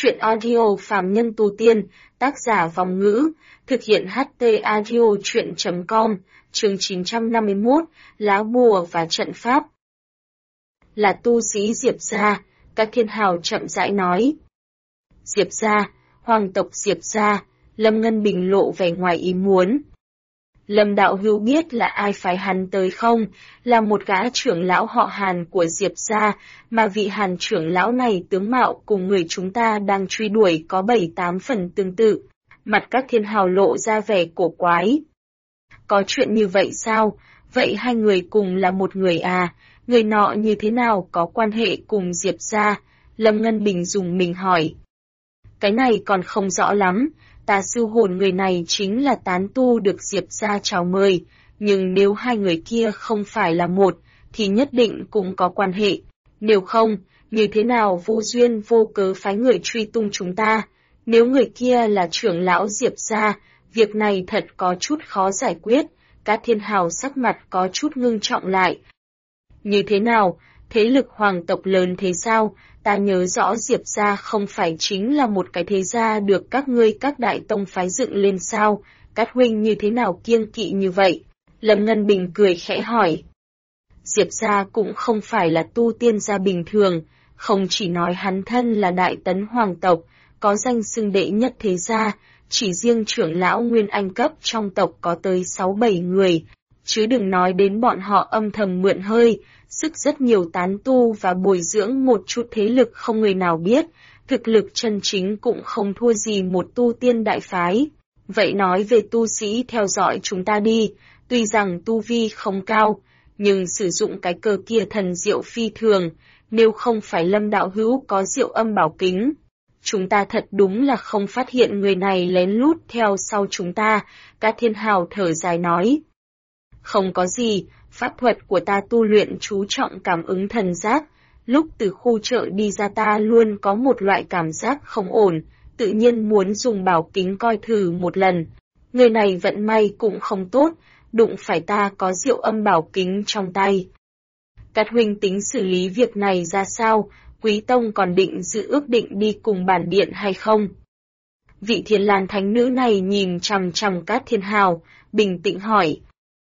Truyện audio Phàm Nhân Tu Tiên, tác giả Vòng Ngữ, thực hiện HT Audio Truyện.com, chương 951, Lá Bùa và Trận Pháp. Là tu sĩ Diệp gia, các thiên hào chậm rãi nói. Diệp gia, hoàng tộc Diệp gia, Lâm Ngân Bình lộ vẻ ngoài ý muốn. Lâm đạo hữu biết là ai phái hắn tới không? Là một gã trưởng lão họ Hàn của Diệp gia, mà vị Hàn trưởng lão này tướng mạo cùng người chúng ta đang truy đuổi có 7-8 phần tương tự. Mặt các thiên hào lộ ra vẻ cổ quái. Có chuyện như vậy sao? Vậy hai người cùng là một người à? Người nọ như thế nào có quan hệ cùng Diệp gia? Lâm Ngân Bình dùng mình hỏi. Cái này còn không rõ lắm. Ta sư hồn người này chính là tán tu được Diệp gia chào mời, nhưng nếu hai người kia không phải là một, thì nhất định cũng có quan hệ. Nếu không, như thế nào vô duyên vô cớ phái người truy tung chúng ta? Nếu người kia là trưởng lão Diệp gia, việc này thật có chút khó giải quyết. Các thiên hào sắc mặt có chút ngưng trọng lại. Như thế nào? Thế lực hoàng tộc lớn thế sao? Ta nhớ rõ Diệp gia không phải chính là một cái thế gia được các ngươi các đại tông phái dựng lên sao? Các huynh như thế nào kiêng kỵ như vậy? Lâm Ngân Bình cười khẽ hỏi. Diệp gia cũng không phải là tu tiên gia bình thường, không chỉ nói hắn thân là đại tấn hoàng tộc, có danh xưng đệ nhất thế gia, chỉ riêng trưởng lão Nguyên Anh cấp trong tộc có tới 6-7 người, chứ đừng nói đến bọn họ âm thầm mượn hơi, sức rất nhiều tán tu và bồi dưỡng một chút thế lực không người nào biết, thực lực chân chính cũng không thua gì một tu tiên đại phái. Vậy nói về tu sĩ theo dõi chúng ta đi, tuy rằng tu vi không cao, nhưng sử dụng cái cờ kia thần diệu phi thường, nếu không phải Lâm đạo hữu có diệu âm bảo kính. Chúng ta thật đúng là không phát hiện người này lén lút theo sau chúng ta, các thiên hào thở dài nói. Không có gì, pháp thuật của ta tu luyện chú trọng cảm ứng thần giác, lúc từ khu chợ đi ra ta luôn có một loại cảm giác không ổn, tự nhiên muốn dùng bảo kính coi thử một lần. Người này vận may cũng không tốt, đụng phải ta có diệu âm bảo kính trong tay. Các huynh tính xử lý việc này ra sao, Quý Tông còn định giữ ước định đi cùng bản điện hay không? Vị Thiên Lan thánh nữ này nhìn chằm chằm các thiên hào, bình tĩnh hỏi.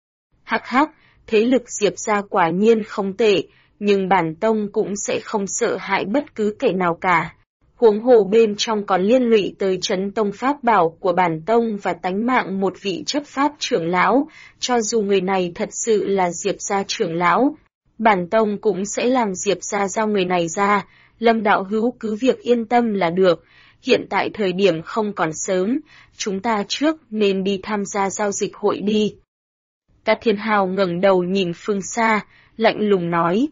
Hắc hắc, thế lực Diệp gia quả nhiên không tệ, nhưng bản tông cũng sẽ không sợ hãi bất cứ kẻ nào cả. Huống hồ bên trong còn liên lụy tới trấn tông pháp bảo của bản tông và tánh mạng một vị chấp pháp trưởng lão, cho dù người này thật sự là Diệp gia trưởng lão, bản tông cũng sẽ làm Diệp gia giao người này ra. Lâm đạo hữu cứ việc yên tâm là được, hiện tại thời điểm không còn sớm, chúng ta trước nên đi tham gia giao dịch hội đi. Các thiên hào ngẩng đầu nhìn phương xa, lạnh lùng nói.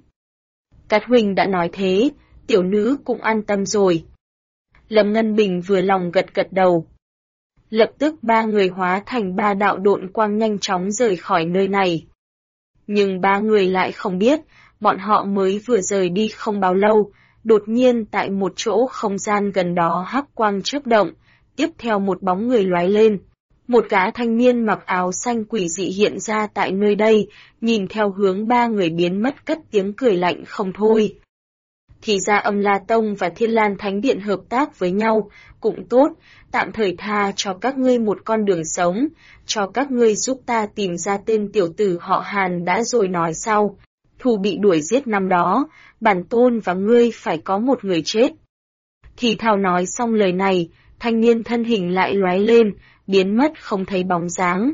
Các huynh đã nói thế, tiểu nữ cũng an tâm rồi. Lâm Ngân Bình vừa lòng gật gật đầu. Lập tức ba người hóa thành ba đạo độn quang nhanh chóng rời khỏi nơi này. Nhưng ba người lại không biết, bọn họ mới vừa rời đi không bao lâu, đột nhiên tại một chỗ không gian gần đó hắc quang chớp động, tiếp theo một bóng người lóe lên. Một gã thanh niên mặc áo xanh quỷ dị hiện ra tại nơi đây, nhìn theo hướng ba người biến mất cất tiếng cười lạnh không thôi. Thì ra Âm La Tông và Thiên Lan Thánh Điện hợp tác với nhau, cũng tốt, tạm thời tha cho các ngươi một con đường sống, cho các ngươi giúp ta tìm ra tên tiểu tử họ Hàn đã rồi nói sau. Thù bị đuổi giết năm đó, bản tôn và ngươi phải có một người chết. Thì thào nói xong lời này, thanh niên thân hình lại lóe lên, biến mất không thấy bóng dáng.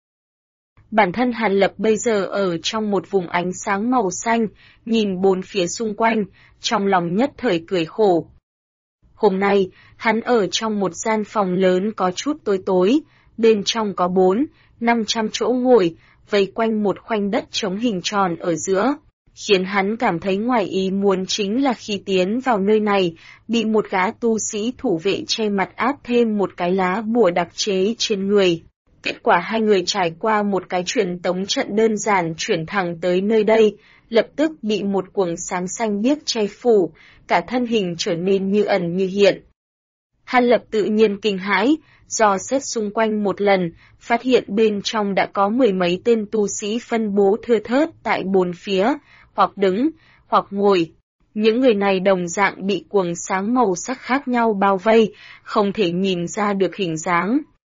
Bản thân Hàn Lập bây giờ ở trong một vùng ánh sáng màu xanh, nhìn bốn phía xung quanh, trong lòng nhất thời cười khổ. Hôm nay, hắn ở trong một gian phòng lớn có chút tối tối, bên trong có 400-500 chỗ ngồi, vây quanh một khoanh đất trống hình tròn ở giữa. Khiến hắn cảm thấy ngoài ý muốn chính là khi tiến vào nơi này, bị một gã tu sĩ thủ vệ che mặt áp thêm một cái lá bùa đặc chế trên người. Kết quả hai người trải qua một cái truyền tống trận đơn giản chuyển thẳng tới nơi đây, lập tức bị một quầng sáng xanh biếc che phủ, cả thân hình trở nên như ẩn như hiện. Hàn Lập tự nhiên kinh hãi, dò xét xung quanh một lần, phát hiện bên trong đã có 10 mấy tên tu sĩ phân bố thưa thớt tại bốn phía, hoặc đứng, hoặc ngồi. Những người này đồng dạng bị quầng sáng màu sắc khác nhau bao vây, không thể nhìn ra được hình dáng.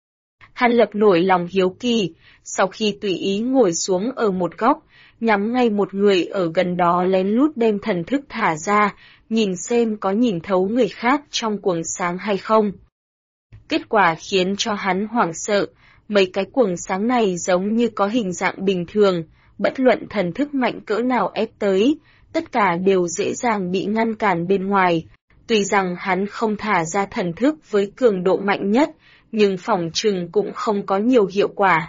Hàn Lập nổi lòng hiếu kỳ, sau khi tùy ý ngồi xuống ở một góc, nhắm ngay một người ở gần đó lén lút đem thần thức thả ra, nhìn xem có nhìn thấu người khác trong quầng sáng hay không. Kết quả khiến cho hắn hoảng sợ, mấy cái quầng sáng này giống như có hình dạng bình thường, bất luận thần thức mạnh cỡ nào ép tới, tất cả đều dễ dàng bị ngăn cản bên ngoài. Tuy rằng hắn không thả ra thần thức với cường độ mạnh nhất, nhưng phỏng chừng cũng không có nhiều hiệu quả.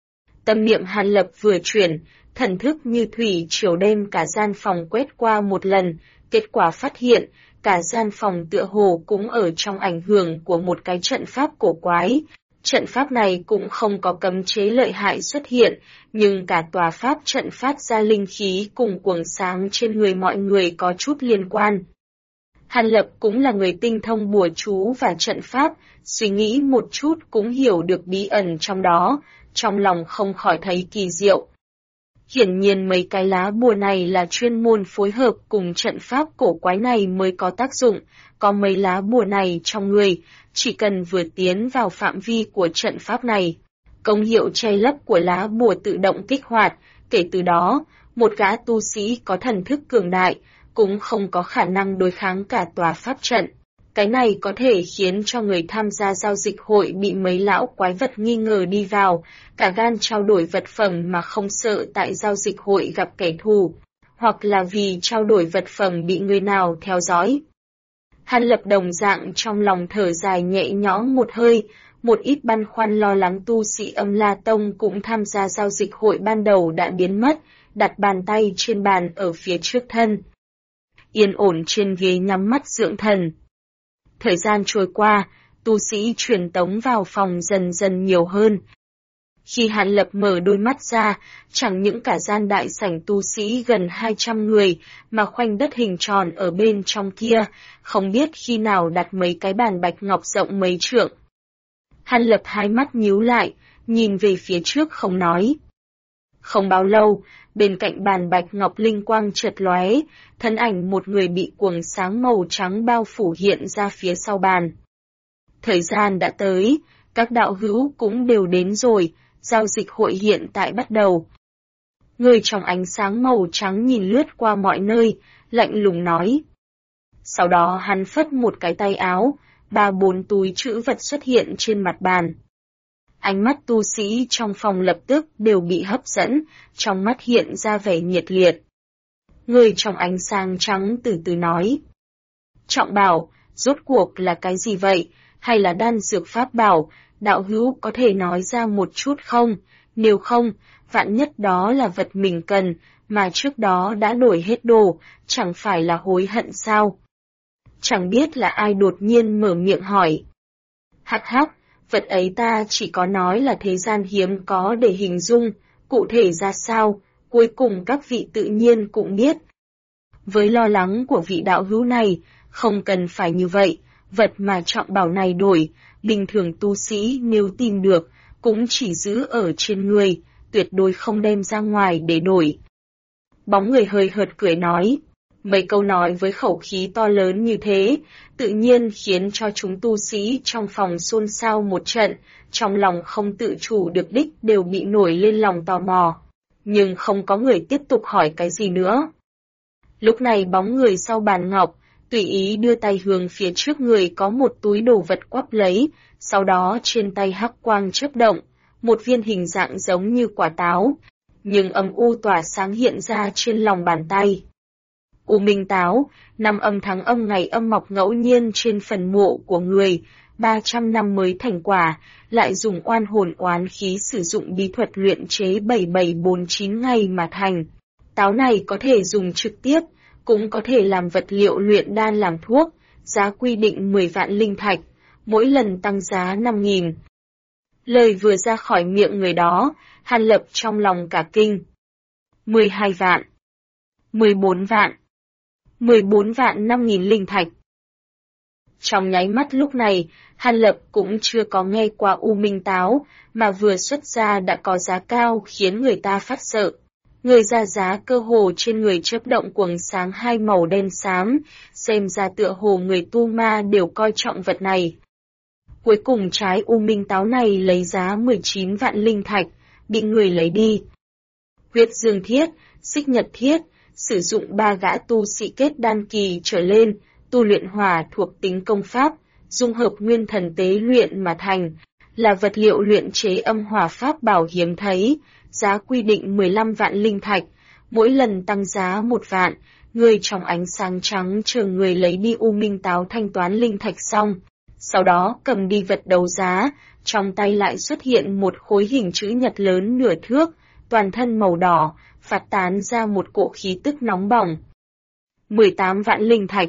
Tâm niệm Hàn Lập vừa chuyển, thần thức như thủy triều đem cả gian phòng quét qua một lần, kết quả phát hiện, cả gian phòng tựa hồ cũng ở trong ảnh hưởng của một cái trận pháp cổ quái. Trận pháp này cũng không có cấm chế lợi hại xuất hiện, nhưng cả tòa pháp trận phát ra linh khí cùng quầng sáng trên người mọi người có chút liên quan. Hàn Lập cũng là người tinh thông bùa chú và trận pháp, suy nghĩ một chút cũng hiểu được bí ẩn trong đó, trong lòng không khỏi thấy kỳ diệu. Hiển nhiên mấy cái lá bùa này là chuyên môn phối hợp cùng trận pháp cổ quái này mới có tác dụng, có mấy lá bùa này trong người, chỉ cần vừa tiến vào phạm vi của trận pháp này. Công hiệu che lấp của lá bùa tự động kích hoạt, kể từ đó, một gã tu sĩ có thần thức cường đại, cũng không có khả năng đối kháng cả tòa pháp trận. Cái này có thể khiến cho người tham gia giao dịch hội bị mấy lão quái vật nghi ngờ đi vào, cả gan trao đổi vật phẩm mà không sợ tại giao dịch hội gặp kẻ thù, hoặc là vì trao đổi vật phẩm bị người nào theo dõi. Hàn Lập đồng dạng trong lòng thở dài nhẹ nhõm một hơi, một ít băn khoăn lo lắng tu sĩ Âm La Tông cũng tham gia giao dịch hội ban đầu đã biến mất, đặt bàn tay trên bàn ở phía trước thân. Yên ổn trên ghế nhắm mắt dưỡng thần. Thời gian trôi qua, tu sĩ truyền tống vào phòng dần dần nhiều hơn. Khi Hàn Lập mở đôi mắt ra, chẳng những cả gian đại sảnh tu sĩ gần 200 người, mà khoanh đất hình tròn ở bên trong kia, không biết khi nào đặt mấy cái bàn bạch ngọc rộng mấy trượng. Hàn Lập hai mắt nhíu lại, nhìn về phía trước không nói. Không bao lâu, bên cạnh bàn bạch ngọc linh quang chợt lóe, thân ảnh một người bị quầng sáng màu trắng bao phủ hiện ra phía sau bàn. Thời gian đã tới, các đạo hữu cũng đều đến rồi, giao dịch hội hiện tại bắt đầu. Người trong ánh sáng màu trắng nhìn lướt qua mọi nơi, lạnh lùng nói. Sau đó hắn phất một cái tay áo, 3-4 túi trữ vật xuất hiện trên mặt bàn. Ánh mắt tu sĩ trong phòng lập tức đều bị hấp dẫn, trong mắt hiện ra vẻ nhiệt liệt. Người trong ánh sáng trắng từ từ nói. Trọng bảo, rốt cuộc là cái gì vậy, hay là đan dược pháp bảo, đạo hữu có thể nói ra một chút không, nếu không, vạn nhất đó là vật mình cần, mà trước đó đã đổi hết đồ, chẳng phải là hối hận sao? Chẳng biết là ai đột nhiên mở miệng hỏi. Hắc hắc, vật ấy ta chỉ có nói là thế gian hiếm có để hình dung, cụ thể ra sao, cuối cùng các vị tự nhiên cũng biết. Với lo lắng của vị đạo hữu này, không cần phải như vậy, vật mà trọng bảo này đổi, bình thường tu sĩ nếu tìm được, cũng chỉ giữ ở trên người, tuyệt đối không đem ra ngoài để đổi. Bóng người hơi hợt cười nói, mấy câu nói với khẩu khí to lớn như thế, tự nhiên khiến cho chúng tu sĩ trong phòng xôn xao một trận, trong lòng không tự chủ được đích đều bị nổi lên lòng tò mò. Nhưng không có người tiếp tục hỏi cái gì nữa. Lúc này bóng người sau bàn ngọc, tùy ý đưa tay hướng phía trước người có một túi đồ vật quắp lấy, sau đó trên tay hắc quang chớp động, một viên hình dạng giống như quả táo, nhưng âm u tỏa sáng hiện ra trên lòng bàn tay. U minh táo, năm âm tháng âm ngày âm mọc ngẫu nhiên trên phần mộ của người, 300 năm mới thành quả, lại dùng oan hồn oán khí sử dụng bí thuật luyện chế 7749 ngày mà thành. Táo này có thể dùng trực tiếp, cũng có thể làm vật liệu luyện đan làm thuốc, giá quy định 10 vạn linh thạch, mỗi lần tăng giá 5.000. Lời vừa ra khỏi miệng người đó, Hàn Lập trong lòng cả kinh. 12 vạn, 14 vạn, 14 vạn 5.000 linh thạch. Trong nháy mắt lúc này, Hàn Lập cũng chưa có nghe qua u minh táo, mà vừa xuất ra đã có giá cao khiến người ta phát sợ. Người ra giá cơ hồ trên người chớp động quầng sáng hai màu đen xám, xem ra tựa hồ người tu ma đều coi trọng vật này. Cuối cùng trái U Minh táo này lấy giá 19 vạn linh thạch, bị người lấy đi. Huyết Dương Thiết, Xích Nhật Thiết, sử dụng 3 gã tu sĩ kết đan kỳ trở lên, tu luyện hỏa thuộc tính công pháp, dung hợp nguyên thần tế luyện mà thành, là vật liệu luyện chế âm hỏa pháp bảo hiếm thấy, giá quy định 15 vạn linh thạch, mỗi lần tăng giá 1 vạn, người trong ánh sáng trắng chờ người lấy đi U Minh táo thanh toán linh thạch xong. Sau đó cầm đi vật đấu giá, trong tay lại xuất hiện một khối hình chữ nhật lớn nửa thước, toàn thân màu đỏ, phát tán ra một cỗ khí tức nóng bỏng. 18 vạn linh thạch.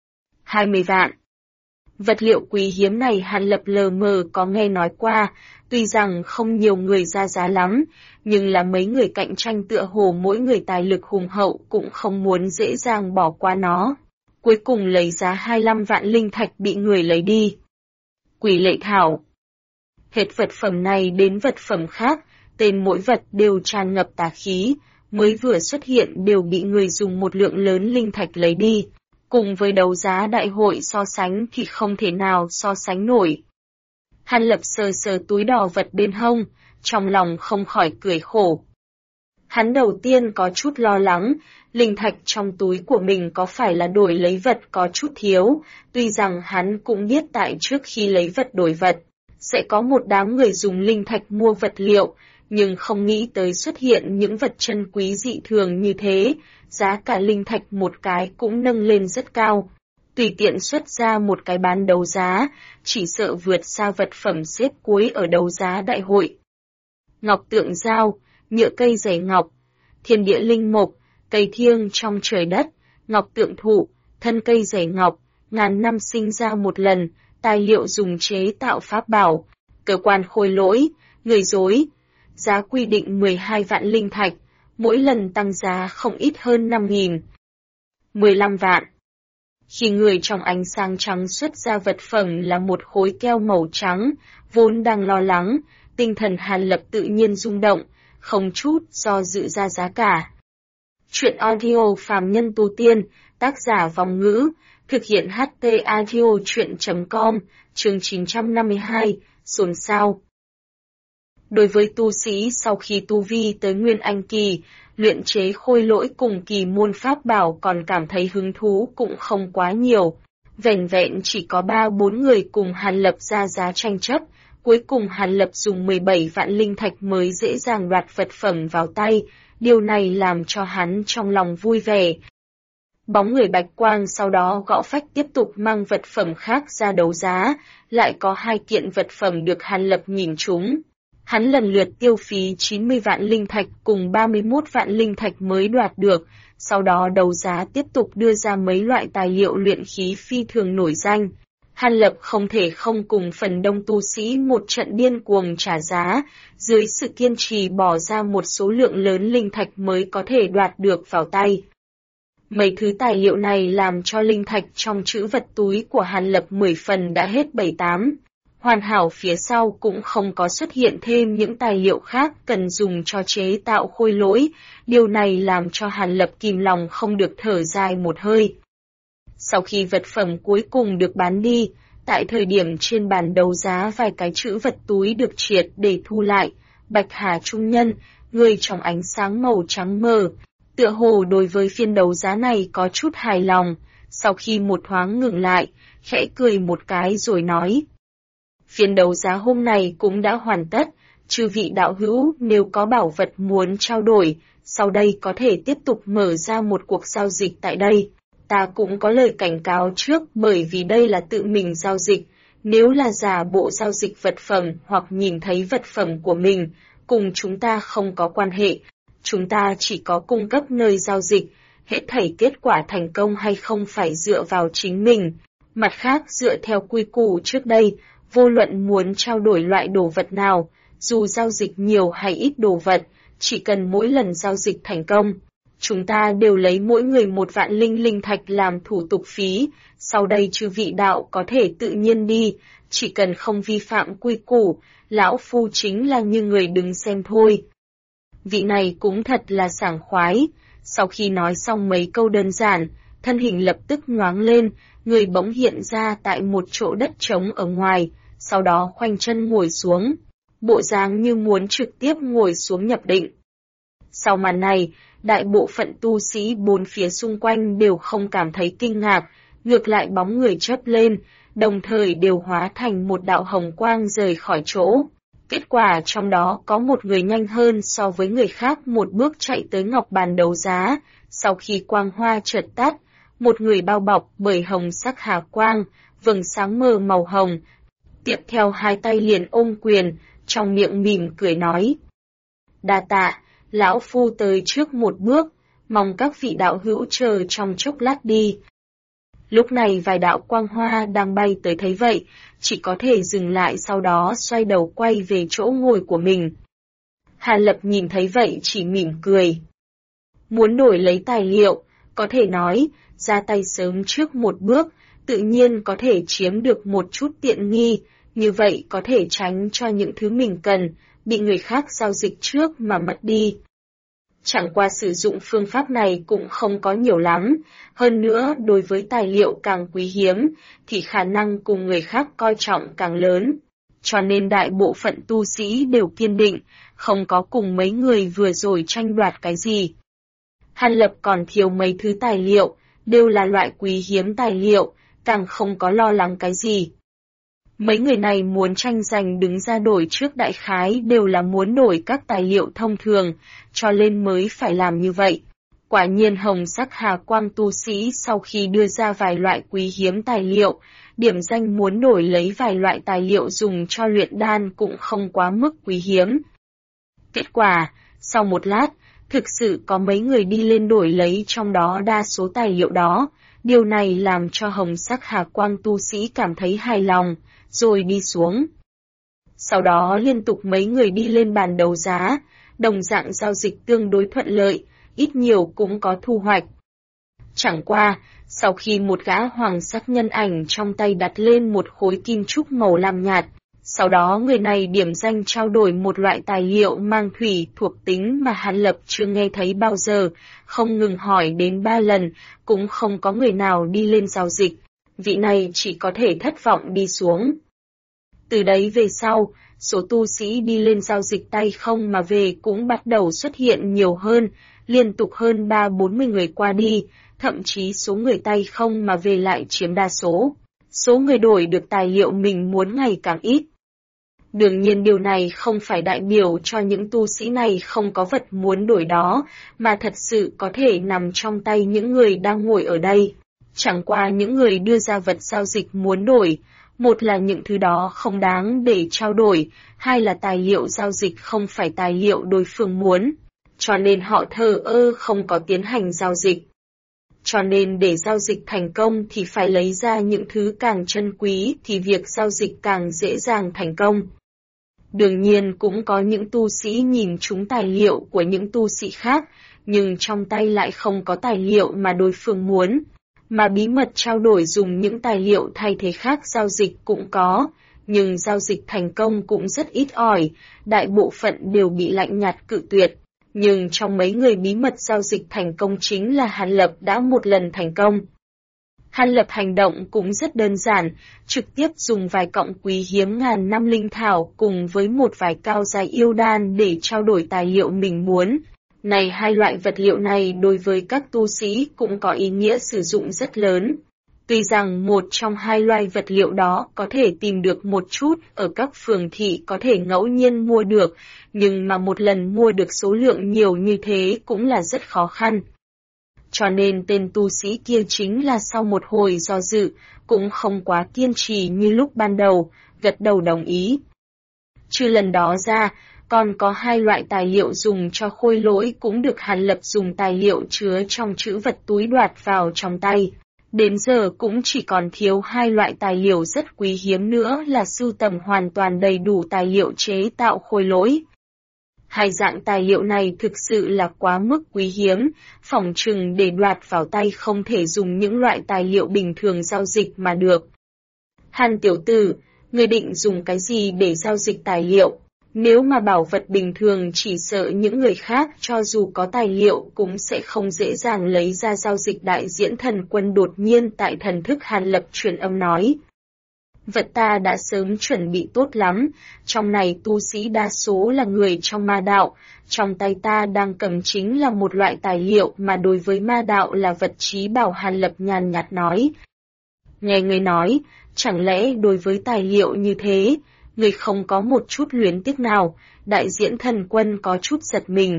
20 vạn. Vật liệu quý hiếm này Hàn Lập lờ mờ có nghe nói qua, tuy rằng không nhiều người ra giá lắm, nhưng là mấy người cạnh tranh tựa hồ mỗi người tài lực hùng hậu cũng không muốn dễ dàng bỏ qua nó. Cuối cùng lấy giá 25 vạn linh thạch bị người lấy đi. Quỷ lệ thảo. Hết vật phẩm này đến vật phẩm khác, tên mỗi vật đều tràn ngập tà khí, mới vừa xuất hiện đều bị người dùng một lượng lớn linh thạch lấy đi. Cùng với đấu giá đại hội so sánh thì không thể nào so sánh nổi. Hàn Lập sờ sờ túi đỏ vật bên hông, trong lòng không khỏi cười khổ. Hắn đầu tiên có chút lo lắng, linh thạch trong túi của mình có phải là đổi lấy vật có chút thiếu, tuy rằng hắn cũng biết tại trước khi lấy vật đổi vật, sẽ có một đám người dùng linh thạch mua vật liệu, nhưng không nghĩ tới xuất hiện những vật chân quý dị thường như thế, giá cả linh thạch một cái cũng nâng lên rất cao. Tùy tiện xuất ra một cái bán đấu giá, chỉ sợ vượt xa vật phẩm xếp cuối ở đấu giá đại hội. Ngọc tượng dao, nhựa cây giày ngọc, thiên địa linh mục, cây thiêng trong trời đất, ngọc tượng thụ, thân cây giày ngọc, ngàn năm sinh ra một lần, tài liệu dùng chế tạo pháp bảo, cơ quan khôi lỗi, người dối, giá quy định 12 vạn linh thạch, mỗi lần tăng giá không ít hơn 5.000. 15 vạn. Khi người trong ánh sáng trắng xuất ra vật phẩm là một khối keo màu trắng, vốn đang lo lắng, tinh thần Hàn Lập tự nhiên rung động, không chút do dự ra giá cả. Chuyện audio phàm nhân tu tiên, tác giả Vòng Ngữ, thực hiện HT audio chuyện.com, chương 952, xôn xao. Đối với tu sĩ sau khi tu vi tới Nguyên Anh kỳ, luyện chế khôi lỗi cùng kỳ môn pháp bảo còn cảm thấy hứng thú cũng không quá nhiều. Vẻn vẹn chỉ có 3-4 người cùng Hàn Lập ra giá tranh chấp, cuối cùng Hàn Lập dùng 17 vạn linh thạch mới dễ dàng đoạt vật phẩm vào tay, điều này làm cho hắn trong lòng vui vẻ. Bóng người bạch quang sau đó gõ phách tiếp tục mang vật phẩm khác ra đấu giá, lại có 2 kiện vật phẩm được Hàn Lập nhìn trúng. Hắn lần lượt tiêu phí 90 vạn linh thạch cùng 31 vạn linh thạch mới đoạt được, sau đó đấu giá tiếp tục đưa ra mấy loại tài liệu luyện khí phi thường nổi danh. Hàn Lập không thể không cùng phần đông tu sĩ một trận điên cuồng trả giá, dưới sự kiên trì bỏ ra một số lượng lớn linh thạch mới có thể đoạt được vào tay. Mấy thứ tài liệu này làm cho linh thạch trong trữ vật túi của Hàn Lập 10 phần đã hết 7-8. Hoàn hảo phía sau cũng không có xuất hiện thêm những tài liệu khác cần dùng cho chế tạo khôi lỗi, điều này làm cho Hàn Lập kìm lòng không được thở dài một hơi. Sau khi vật phẩm cuối cùng được bán đi, tại thời điểm trên bàn đấu giá vài cái trữ vật túi được triệt để thu lại, Bạch Hà trung nhân, người trong ánh sáng màu trắng mờ, tựa hồ đối với phiên đấu giá này có chút hài lòng, sau khi một thoáng ngừng lại, khẽ cười một cái rồi nói. Phiên đấu giá hôm này cũng đã hoàn tất, chư vị đạo hữu nếu có bảo vật muốn trao đổi, sau đây có thể tiếp tục mở ra một cuộc giao dịch tại đây. Ta cũng có lời cảnh cáo trước bởi vì đây là tự mình giao dịch, nếu là giả bộ giao dịch vật phẩm hoặc nhìn thấy vật phẩm của mình, cùng chúng ta không có quan hệ, chúng ta chỉ có cung cấp nơi giao dịch, hễ thảy kết quả thành công hay không phải dựa vào chính mình. Mặt khác dựa theo quy củ trước đây, vô luận muốn trao đổi loại đồ vật nào, dù giao dịch nhiều hay ít đồ vật, chỉ cần mỗi lần giao dịch thành công, chúng ta đều lấy mỗi người 1 vạn linh thạch làm thủ tục phí, sau đây chư vị đạo có thể tự nhiên đi, chỉ cần không vi phạm quy củ, lão phu chính là như người đứng xem thôi. Vị này cũng thật là sảng khoái. Sau khi nói xong mấy câu đơn giản, thân hình lập tức nhoáng lên, người bỗng hiện ra tại một chỗ đất trống ở ngoài, sau đó khoanh chân ngồi xuống, bộ dáng như muốn trực tiếp ngồi xuống nhập định. Sau màn này, đại bộ phận tu sĩ bốn phía xung quanh đều không cảm thấy kinh ngạc, ngược lại bóng người chớp lên, đồng thời đều hóa thành một đạo hồng quang rời khỏi chỗ. Kết quả trong đó có một người nhanh hơn so với người khác một bước chạy tới ngọc bàn đấu giá, sau khi quang hoa chợt tắt, một người bao bọc bởi hồng sắc hà quang, vầng sáng mờ màu hồng, tiếp theo hai tay liền ôm quyền, trong miệng mỉm cười nói. Đa tạ, lão phu tới trước một bước, mong các vị đạo hữu chờ trong chốc lát đi. Lúc này vài đạo quang hoa đang bay tới thấy vậy, chỉ có thể dừng lại sau đó xoay đầu quay về chỗ ngồi của mình. Hàn Lập nhìn thấy vậy chỉ mỉm cười. Muốn đổi lấy tài liệu, có thể nói, ra tay sớm trước một bước, tự nhiên có thể chiếm được một chút tiện nghi, như vậy có thể tránh cho những thứ mình cần, bị người khác giao dịch trước mà mất đi. Chẳng qua sử dụng phương pháp này cũng không có nhiều lắm, hơn nữa đối với tài liệu càng quý hiếm, thì khả năng cùng người khác coi trọng càng lớn. Cho nên đại bộ phận tu sĩ đều kiên định, không có cùng mấy người vừa rồi tranh đoạt cái gì. Hàn Lập còn thiếu mấy thứ tài liệu, đều là loại quý hiếm tài liệu, càng không có lo lắng cái gì. Mấy người này muốn tranh giành đứng ra đổi trước đại khái đều là muốn đổi các tài liệu thông thường, cho nên mới phải làm như vậy. Quả nhiên hồng sắc hà quang tu sĩ sau khi đưa ra vài loại quý hiếm tài liệu, điểm danh muốn đổi lấy vài loại tài liệu dùng cho luyện đan cũng không quá mức quý hiếm. Kết quả, sau một lát, thực sự có mấy người đi lên đổi lấy trong đó đa số tài liệu đó, điều này làm cho hồng sắc hà quang tu sĩ cảm thấy hài lòng, rồi đi xuống. Sau đó liên tục mấy người đi lên bàn đấu giá, đồng dạng giao dịch tương đối thuận lợi, ít nhiều cũng có thu hoạch. Chẳng qua, sau khi một gã hoàng sắc nhân ảnh trong tay đặt lên một khối kim trúc màu lam nhạt, sau đó người này điểm danh trao đổi một loại tài liệu mang thủy thuộc tính mà Hàn Lập chưa nghe thấy bao giờ, không ngừng hỏi đến 3 lần, cũng không có người nào đi lên giao dịch, vị này chỉ có thể thất vọng đi xuống. Từ đấy về sau, số tu sĩ đi lên giao dịch tay không mà về cũng bắt đầu xuất hiện nhiều hơn, liên tục hơn 30-40 người qua đi, thậm chí số người tay không mà về lại chiếm đa số. Số người đổi được tài liệu mình muốn ngày càng ít. Đương nhiên điều này không phải đại biểu cho những tu sĩ này không có vật muốn đổi đó, mà thật sự có thể nằm trong tay những người đang ngồi ở đây. Chẳng qua những người đưa ra vật giao dịch muốn đổi, một là những thứ đó không đáng để trao đổi, hai là tài liệu giao dịch không phải tài liệu đối phương muốn, cho nên họ thờ ơ không có tiến hành giao dịch. Cho nên để giao dịch thành công thì phải lấy ra những thứ càng chân quý thì việc giao dịch càng dễ dàng thành công. Đương nhiên cũng có những tu sĩ nhìn trúng tài liệu của những tu sĩ khác, nhưng trong tay lại không có tài liệu mà đối phương muốn, mà bí mật trao đổi dùng những tài liệu thay thế khác giao dịch cũng có, nhưng giao dịch thành công cũng rất ít ỏi, đại bộ phận đều bị lạnh nhạt cự tuyệt. Nhưng trong mấy người bí mật giao dịch thành công chính là Hàn Lập đã một lần thành công. Hàn Lập hành động cũng rất đơn giản, trực tiếp dùng vài cọng quý hiếm ngàn năm linh thảo cùng với một vài cao giai yêu đan để trao đổi tài liệu mình muốn. Này hai loại vật liệu này đối với các tu sĩ cũng có ý nghĩa sử dụng rất lớn. Tuy rằng một trong hai loại vật liệu đó có thể tìm được một chút ở các phường thị có thể ngẫu nhiên mua được, nhưng mà một lần mua được số lượng nhiều như thế cũng là rất khó khăn. Cho nên tên tu sĩ kia chính là sau một hồi do dự, cũng không quá kiên trì như lúc ban đầu, gật đầu đồng ý. Trừ lần đó ra, còn có hai loại tài liệu dùng cho khôi lỗi cũng được Hàn Lập dùng tài liệu chứa trong trữ vật túi đoạt vào trong tay. Đến giờ cũng chỉ còn thiếu hai loại tài liệu rất quý hiếm nữa là sưu tầm hoàn toàn đầy đủ tài liệu chế tạo khôi lỗi. Hai dạng tài liệu này thực sự là quá mức quý hiếm, phỏng chừng để đoạt vào tay không thể dùng những loại tài liệu bình thường giao dịch mà được. Hàn tiểu tử, ngươi định dùng cái gì để giao dịch tài liệu? Nếu mà bảo vật bình thường chỉ sợ những người khác cho dù có tài liệu cũng sẽ không dễ dàng lấy ra giao dịch. Đại diễn thần quân đột nhiên tại thần thức Hàn Lập truyền âm nói. Vật ta đã sớm chuẩn bị tốt lắm, trong này tu sĩ đa số là người trong ma đạo, trong tay ta đang cầm chính là một loại tài liệu mà đối với ma đạo là vật chí bảo. Hàn Lập nhàn nhạt nói. Nghe người nói, chẳng lẽ đối với tài liệu như thế, người không có một chút luyến tiếc nào? Đại diễn thần quân có chút giật mình.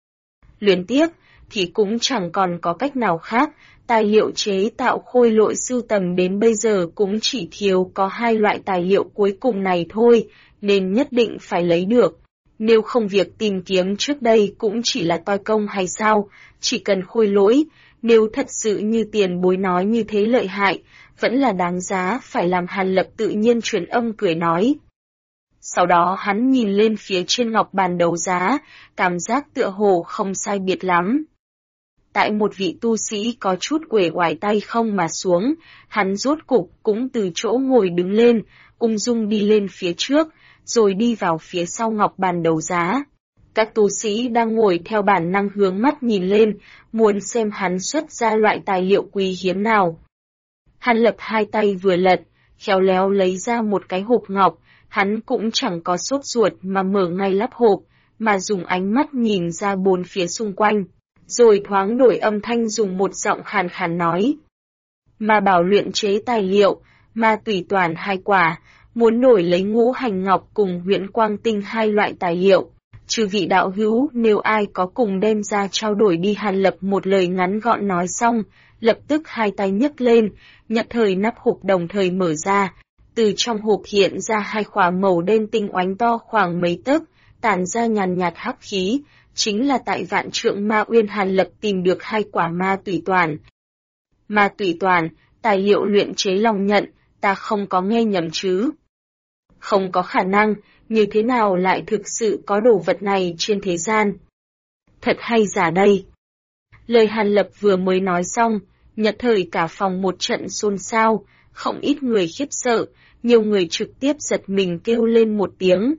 Luyến tiếc thì cũng chẳng còn có cách nào khác, tài liệu chế tạo khôi lỗi sưu tầm đến bây giờ cũng chỉ thiếu có 2 loại tài liệu cuối cùng này thôi, nên nhất định phải lấy được. Nếu không việc tìm kiếm trước đây cũng chỉ là toi công hay sao, chỉ cần khôi lỗi, nếu thật sự như tiền bối nói như thế lợi hại, vẫn là đáng giá phải làm. Hàn Lập tự nhiên truyền âm cười nói. Sau đó hắn nhìn lên phía trên ngọc bàn đấu giá, cảm giác tựa hồ không sai biệt lắm. Tại một vị tu sĩ có chút uể oải tay không mà xuống, hắn rốt cục cũng từ chỗ ngồi đứng lên, ung dung đi lên phía trước, rồi đi vào phía sau ngọc bàn đấu giá. Các tu sĩ đang ngồi theo bản năng hướng mắt nhìn lên, muốn xem hắn xuất ra loại tài liệu quý hiếm nào. Hàn Lập 2 tay vừa lật, khéo léo lấy ra một cái hộp ngọc, hắn cũng chẳng có sốt ruột mà mở ngay nắp hộp, mà dùng ánh mắt nhìn ra 4 phía xung quanh, rồi thoáng đổi âm thanh dùng một giọng khàn khàn nói. Ma bảo luyện chế tài liệu, ma tùy toàn 2 quả, muốn đổi lấy ngũ hành ngọc cùng huyễn quang tinh 2 loại tài liệu. Chư vị đạo hữu, nếu ai có cùng đem ra trao đổi đi. Hàn Lập một lời ngắn gọn nói xong, lập tức 2 tay nhấc lên, nhất thời nắp hộp đồng thời mở ra. Từ trong hộp hiện ra 2 quả màu đen tinh oánh to khoảng mấy tấc, tản ra nhàn nhạt hắc khí, chính là tại Vạn Trượng Ma Uyên. Hàn Lập tìm được 2 quả ma tùy toàn. Ma tùy toàn, tài liệu luyện chế long nhận, ta không có nghe nhầm chứ? Không có khả năng, như thế nào lại thực sự có đồ vật này trên thế gian? Thật hay giả đây? Lời Hàn Lập vừa mới nói xong, nhất thời cả phòng một trận xôn xao, không ít người khiếp sợ, nhiều người trực tiếp giật mình kêu lên một tiếng.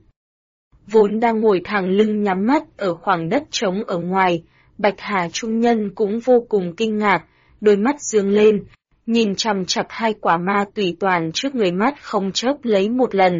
Vốn đang ngồi thẳng lưng nhắm mắt ở khoảng đất trống ở ngoài, Bạch Hà trung nhân cũng vô cùng kinh ngạc, đôi mắt dương lên, nhìn chằm chằm 2 quả ma tùy toàn trước người mắt không chớp lấy một lần.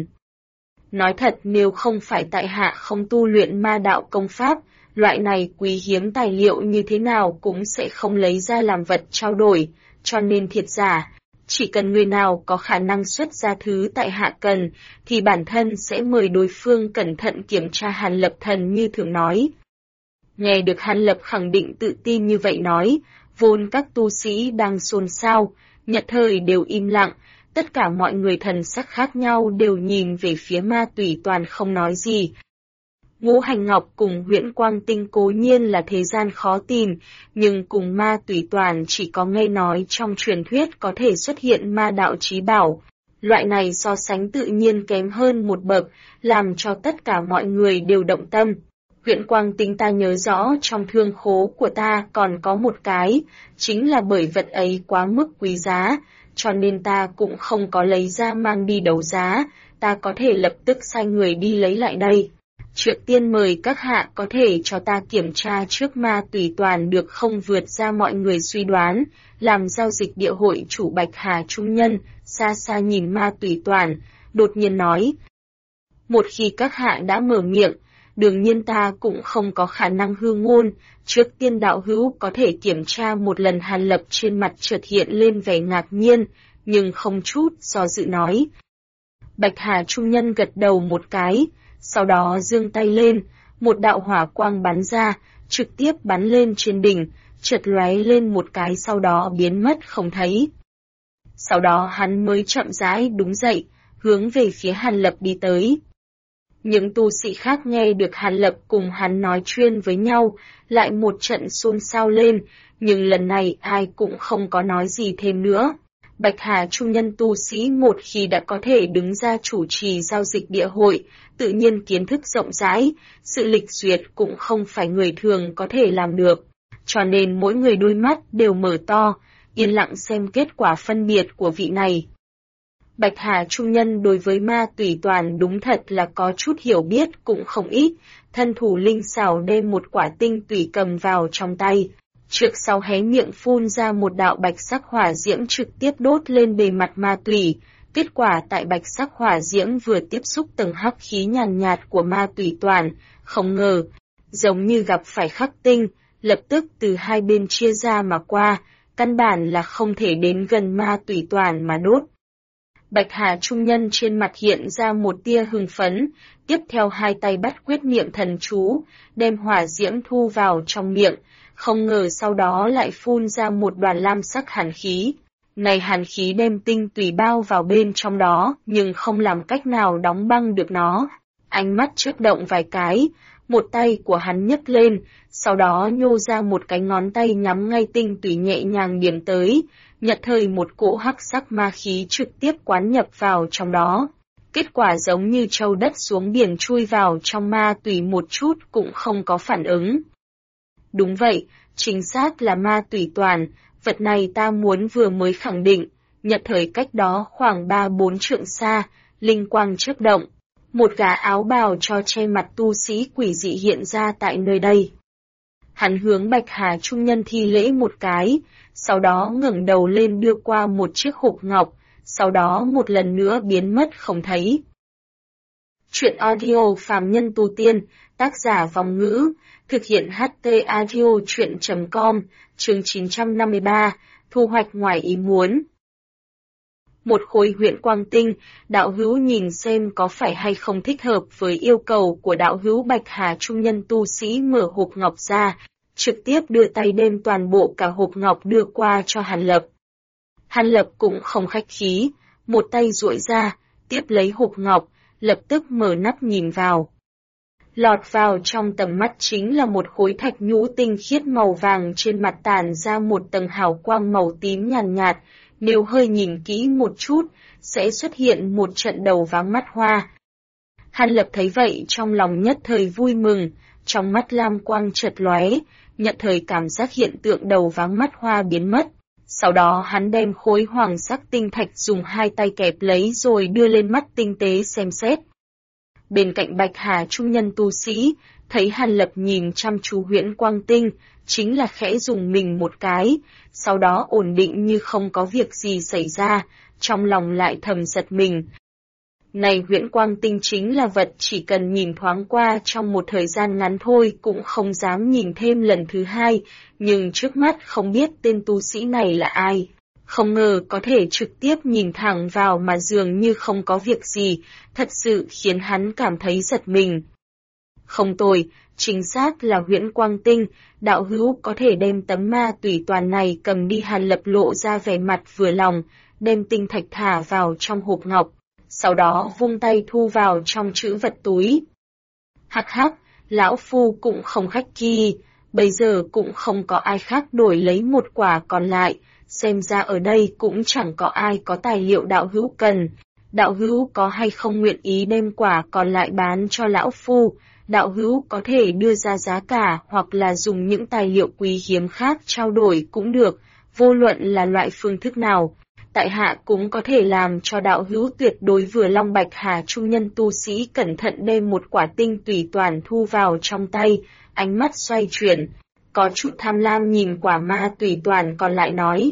Nói thật, nếu không phải tại hạ không tu luyện ma đạo công pháp, loại này quý hiếm tài liệu như thế nào cũng sẽ không lấy ra làm vật trao đổi, cho nên thiệt giả. Chỉ cần người nào có khả năng xuất ra thứ tại hạ cần, thì bản thân sẽ mời đối phương cẩn thận kiểm tra. Hàn Lập thần như thường nói. Nghe được Hàn Lập khẳng định tự tin như vậy nói, vốn các tu sĩ đang xôn xao, nhất thời đều im lặng, tất cả mọi người thần sắc khác nhau đều nhìn về phía ma tùy toàn không nói gì. Ngũ hành ngọc cùng huyễn quang tinh cố nhiên là thế gian khó tìm, nhưng cùng ma tùy toàn chỉ có nghe nói trong truyền thuyết có thể xuất hiện ma đạo chí bảo. Loại này so sánh tự nhiên kém hơn một bậc, làm cho tất cả mọi người đều động tâm. Huyễn quang tinh ta nhớ rõ trong thương khố của ta còn có một cái, chính là bởi vật ấy quá mức quý giá, cho nên ta cũng không có lấy ra mang đi đấu giá, ta có thể lập tức sai người đi lấy lại đây. Trước tiên mời các hạ có thể cho ta kiểm tra trước ma tùy toàn được không? Vượt ra mọi người suy đoán, làm giao dịch địa hội chủ Bạch Hà trung nhân, xa xa nhìn ma tùy toàn, đột nhiên nói. Một khi các hạ đã mở miệng, đương nhiên ta cũng không có khả năng hư ngôn, trước tiên đạo hữu có thể kiểm tra một lần. Hàn Lập trên mặt chợt hiện lên vẻ ngạc nhiên, nhưng không chút do dự nói. Bạch Hà trung nhân gật đầu một cái, sau đó giương tay lên, một đạo hỏa quang bắn ra, trực tiếp bắn lên trên đỉnh, chợt lóe lên một cái sau đó biến mất không thấy. Sau đó hắn mới chậm rãi đứng dậy, hướng về phía Hàn Lập đi tới. Những tu sĩ khác nghe được Hàn Lập cùng hắn nói chuyện với nhau, lại một trận xôn xao lên, nhưng lần này ai cũng không có nói gì thêm nữa. Bạch Hà trung nhân tu sĩ một khi đã có thể đứng ra chủ trì giao dịch địa hội, tự nhiên kiến thức rộng rãi, sự lịch duyệt cũng không phải người thường có thể làm được. Cho nên mỗi người đôi mắt đều mở to, yên lặng xem kết quả phân biệt của vị này. Bạch Hà Trung Nhân đối với ma tùy toàn đúng thật là có chút hiểu biết cũng không ít, thân thủ linh xảo đem một quả tinh tùy cầm vào trong tay. Trước sau hé miệng phun ra một đạo bạch sắc hỏa diễm trực tiếp đốt lên bề mặt ma tùy. Kết quả tại bạch sắc hỏa diễm vừa tiếp xúc tầng hắc khí nhàn nhạt của ma tùy toàn, không ngờ, giống như gặp phải khắc tinh, lập tức từ hai bên chia ra mà qua, căn bản là không thể đến gần ma tùy toàn mà đốt. Bạch Hà Trung Nhân trên mặt hiện ra một tia hưng phấn, tiếp theo hai tay bắt quyết niệm thần chú, đem hỏa diễm thu vào trong miệng, không ngờ sau đó lại phun ra một đoàn lam sắc hàn khí. Này hàn khí đem tinh tùy bao vào bên trong đó, nhưng không làm cách nào đóng băng được nó. Ánh mắt chớp động vài cái, một tay của hắn nhấc lên, sau đó nhô ra một cái ngón tay nhắm ngay tinh tùy nhẹ nhàng điểm tới, nhật thời một cỗ hắc sắc ma khí trực tiếp quán nhập vào trong đó. Kết quả giống như trâu đất xuống biển chui vào trong ma tùy một chút cũng không có phản ứng. Đúng vậy, chính xác là ma tùy toàn, vật này ta muốn vừa mới khẳng định, nhật thời cách đó khoảng 3-4 trượng xa, linh quang chớp động. Một gã áo bào cho che mặt tu sĩ quỷ dị hiện ra tại nơi đây. Hắn hướng Bạch Hà Trung Nhân thi lễ một cái, sau đó ngẩng đầu lên đưa qua một chiếc hộp ngọc, sau đó một lần nữa biến mất không thấy. Chuyện audio phàm nhân tu tiên, tác giả Vòng Ngữ, thực hiện HT Audio Chuyện.com, chương 953, thu hoạch ngoài ý muốn. Một khối huyễn quang tinh, đạo hữu nhìn xem có phải hay không thích hợp với yêu cầu của đạo hữu. Bạch Hà Trung Nhân tu sĩ mở hộp ngọc ra, trực tiếp đưa tay đem toàn bộ cả hộp ngọc đưa qua cho Hàn Lập. Hàn Lập cũng không khách khí, một tay duỗi ra, tiếp lấy hộp ngọc, lập tức mở nắp nhìn vào. Lọt vào trong tầm mắt chính là một khối thạch nhũ tinh khiết màu vàng, trên mặt tản ra một tầng hào quang màu tím nhàn nhạt, nếu hơi nhìn kỹ một chút, sẽ xuất hiện một trận đầu váng mắt hoa. Hàn Lập thấy vậy trong lòng nhất thời vui mừng, trong mắt lam quang chợt lóe, nhận thời cảm giác hiện tượng đầu váng mắt hoa biến mất. Sau đó hắn đem khối hoàng sắc tinh thạch dùng hai tay kẹp lấy rồi đưa lên mắt tinh tế xem xét. Bên cạnh Bạch Hà Trung Nhân tu sĩ, thấy Hàn Lập nhìn chăm chú huyễn quang tinh, chính là khẽ dùng mình một cái, sau đó ổn định như không có việc gì xảy ra, trong lòng lại thầm giật mình. Này huyễn quang tinh chính là vật chỉ cần nhìn thoáng qua trong một thời gian ngắn thôi cũng không dám nhìn thêm lần thứ hai, nhưng trước mắt không biết tên tu sĩ này là ai. Không ngờ có thể trực tiếp nhìn thẳng vào mà dường như không có việc gì, thật sự khiến hắn cảm thấy giật mình. Không tồi, chính xác là huyễn quang tinh, đạo hữu có thể đem tấm ma tùy toàn này cầm đi. Hàn Lập lộ ra vẻ mặt vừa lòng, đem tinh thạch thả vào trong hộp ngọc, sau đó vung tay thu vào trong trữ vật túi. Hắc hắc, lão phu cũng không khách khí, bây giờ cũng không có ai khác đổi lấy một quả còn lại, xem ra ở đây cũng chẳng có ai có tài liệu đạo hữu cần. Đạo hữu có hay không nguyện ý đem quả còn lại bán cho lão phu? Đạo hữu có thể đưa ra giá cả hoặc là dùng những tài liệu quý hiếm khác trao đổi cũng được, vô luận là loại phương thức nào. Tại hạ cũng có thể làm cho đạo hữu tuyệt đối vừa lòng. Bạch Hà Trung Nhân tu sĩ cẩn thận đem một quả tinh tùy toàn thu vào trong tay, ánh mắt xoay chuyển, có chút tham lam nhìn quả ma tùy toàn còn lại nói.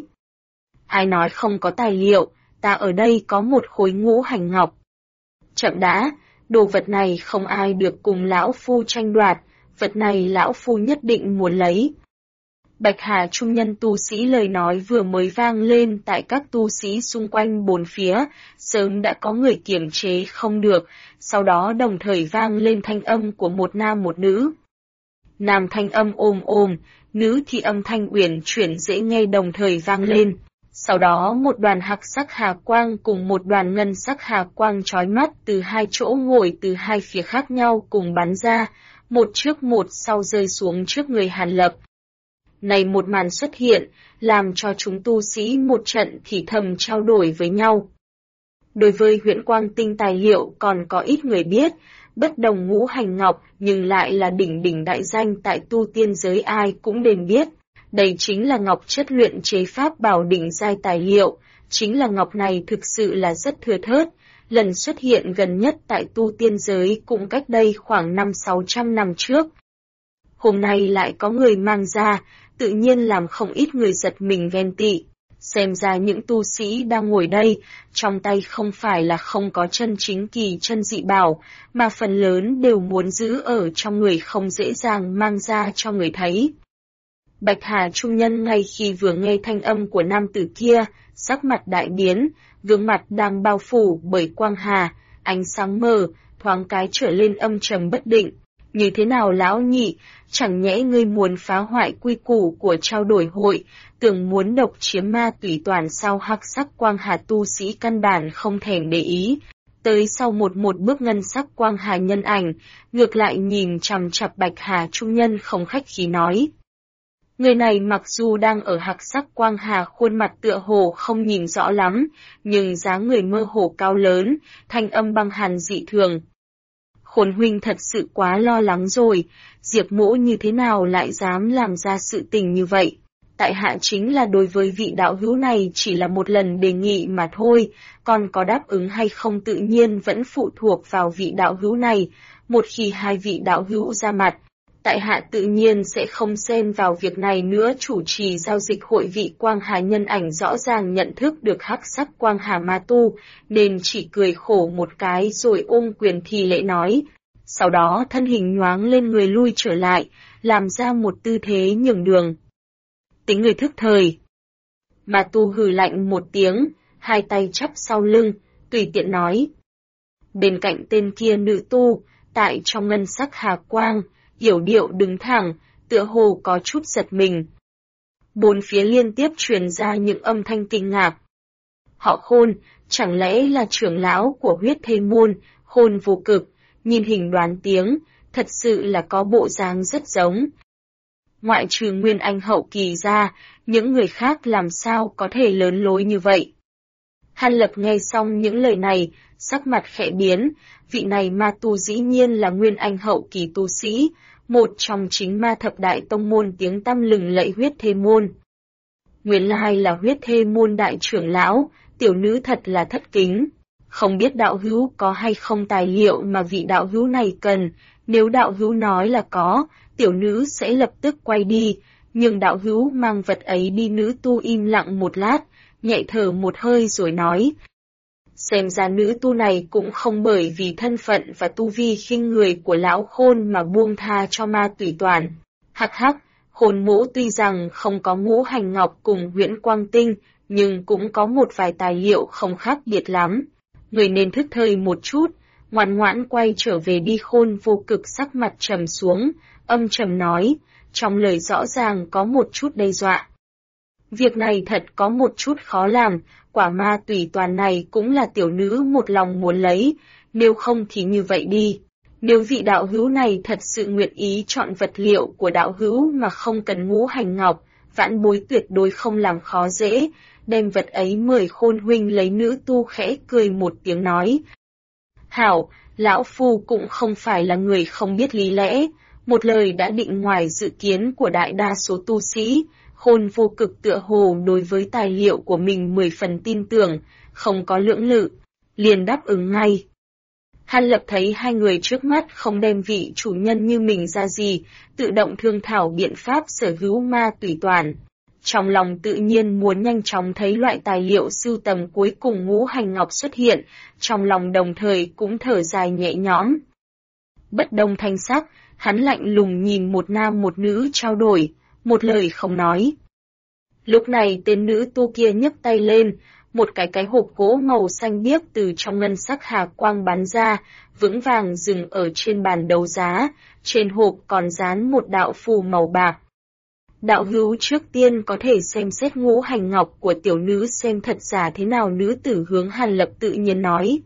Ai nói không có tài liệu, ta ở đây có một khối ngũ hành ngọc. Chậm đã, đồ vật này không ai được cùng lão phu tranh đoạt, vật này lão phu nhất định muốn lấy. Bạch Hà Trung Nhân tu sĩ lời nói vừa mới vang lên tại các tu sĩ xung quanh bốn phía, sớm đã có người kiềm chế không được, sau đó đồng thời vang lên thanh âm của một nam một nữ. Nam thanh âm ôm ôm, nữ thì âm thanh uyển chuyển dễ nghe đồng thời vang lên. Sau đó một đoàn hắc sắc hà quang cùng một đoàn ngân sắc hà quang chói mắt từ hai chỗ ngồi từ hai phía khác nhau cùng bắn ra, một trước một sau rơi xuống trước người Hàn Lập. Này một màn xuất hiện, làm cho chúng tu sĩ một trận thì thầm trao đổi với nhau. Đối với huyễn quang tinh tài liệu còn có ít người biết, bất đồng ngũ hành ngọc nhưng lại là đỉnh đỉnh đại danh tại tu tiên giới ai cũng đều biết. Đây chính là ngọc chất luyện chế pháp bảo đỉnh giai tài liệu, chính là ngọc này thực sự là rất thưa thớt, lần xuất hiện gần nhất tại tu tiên giới cũng cách đây khoảng 500-600 năm trước. Hôm nay lại có người mang ra, tự nhiên làm không ít người giật mình ghen tị. Xem ra những tu sĩ đang ngồi đây, trong tay không phải là không có chân chính kỳ chân dị bảo, mà phần lớn đều muốn giữ ở trong người không dễ dàng mang ra cho người thấy. Bạch Hà trung nhân ngay khi vừa nghe thanh âm của nam tử kia, sắc mặt đại biến, gương mặt đang bao phủ bởi quang hà, ánh sáng mờ, thoáng cái trở lên âm trầm bất định. Như thế nào lão nhị, chẳng nhẽ ngươi muốn phá hoại quy củ của trao đổi hội, tưởng muốn độc chiếm ma tùy toàn sao? Hắc sắc quang hà tu sĩ căn bản không thèm để ý. Tới sau một bước ngân sắc quang hà nhân ảnh, ngược lại nhìn chằm chặp Bạch Hà trung nhân không khách khí nói. Người này mặc dù đang ở hắc sắc quang hà, khuôn mặt tựa hồ không nhìn rõ lắm, nhưng dáng người mơ hồ cao lớn, thanh âm băng hàn dị thường. Khôn huynh thật sự quá lo lắng rồi, Diệp Mỗ như thế nào lại dám làm ra sự tình như vậy? Tại hạ chính là đối với vị đạo hữu này chỉ là một lần đề nghị mà thôi, còn có đáp ứng hay không tự nhiên vẫn phụ thuộc vào vị đạo hữu này, một khi hai vị đạo hữu ra mặt. Tại hạ tự nhiên sẽ không xen vào việc này nữa. Chủ trì giao dịch hội vị quang hà nhân ảnh rõ ràng nhận thức được hắc sắc quang hà ma tu, nên chỉ cười khổ một cái rồi ôm quyền thi lễ nói. Sau đó thân hình nhoáng lên người lui trở lại, làm ra một tư thế nhường đường. Tính người thức thời. Ma tu hừ lạnh một tiếng, hai tay chắp sau lưng, tùy tiện nói. Bên cạnh tên kia nữ tu, tại trong ngân sắc hà quang, yểu điệu đứng thẳng, tựa hồ có chút giật mình. Bốn phía liên tiếp truyền ra những âm thanh kinh ngạc. Họ Khôn, chẳng lẽ là trưởng lão của huyết thê môn, Khôn Vô Cực, nhìn hình đoán tiếng, thật sự là có bộ dáng rất giống. Ngoại trừ Nguyên Anh hậu kỳ ra, những người khác làm sao có thể lớn lối như vậy? Hàn Lập nghe xong những lời này, sắc mặt khẽ biến, vị này ma tu dĩ nhiên là Nguyên Anh hậu kỳ tu sĩ, một trong chính ma thập đại tông môn tiếng tăm lừng lẫy huyết thê môn. Nguyên lai là huyết thê môn đại trưởng lão, tiểu nữ thật là thất kính. Không biết đạo hữu có hay không tài liệu mà vị đạo hữu này cần, nếu đạo hữu nói là có, tiểu nữ sẽ lập tức quay đi, nhưng đạo hữu mang vật ấy đi. Nữ tu im lặng một lát, nhẹ thở một hơi rồi nói. Xem ra nữ tu này cũng không bởi vì thân phận và tu vi khinh người của lão Khôn mà buông tha cho ma tùy toàn. Hắc hắc, Khôn mỗ tuy rằng không có ngũ hành ngọc cùng huyễn quang tinh, nhưng cũng có một vài tài liệu không khác biệt lắm. Người nên thức thời một chút, ngoan ngoãn quay trở về đi. Khôn Vô Cực sắc mặt trầm xuống, âm trầm nói, trong lời rõ ràng có một chút đe dọa. Việc này thật có một chút khó làm, quả ma tùy toàn này cũng là tiểu nữ một lòng muốn lấy, nếu không thì như vậy đi. Nếu vị đạo hữu này thật sự nguyện ý chọn vật liệu của đạo hữu mà không cần ngũ hành ngọc, vãn bối tuyệt đối không làm khó dễ, đem vật ấy mời Khôn huynh lấy. Nữ tu khẽ cười một tiếng nói. Hảo, lão phu cũng không phải là người không biết lý lẽ, một lời đã định ngoài dự kiến của đại đa số tu sĩ. Khôn Vô Cực tựa hồ đối với tài liệu của mình 10 phần tin tưởng, không có lưỡng lự, liền đáp ứng ngay. Hàn Lập thấy hai người trước mắt không đem vị chủ nhân như mình ra gì, tự động thương thảo biện pháp sở hữu ma tùy toàn. Trong lòng tự nhiên muốn nhanh chóng thấy loại tài liệu sưu tầm cuối cùng ngũ hành ngọc xuất hiện, trong lòng đồng thời cũng thở dài nhẹ nhõm. Bất đồng thanh sắc, hắn lạnh lùng nhìn một nam một nữ trao đổi, một lời không nói. Lúc này tên nữ tu kia nhấc tay lên, một cái hộp gỗ màu xanh biếc từ trong ngân sắc hà quang bắn ra, vững vàng dừng ở trên bàn đấu giá, trên hộp còn dán một đạo phù màu bạc. Đạo hữu trước tiên có thể xem xét ngũ hành ngọc của tiểu nữ xem thật giả thế nào. Nữ tử hướng Hàn Lập tự nhiên nói.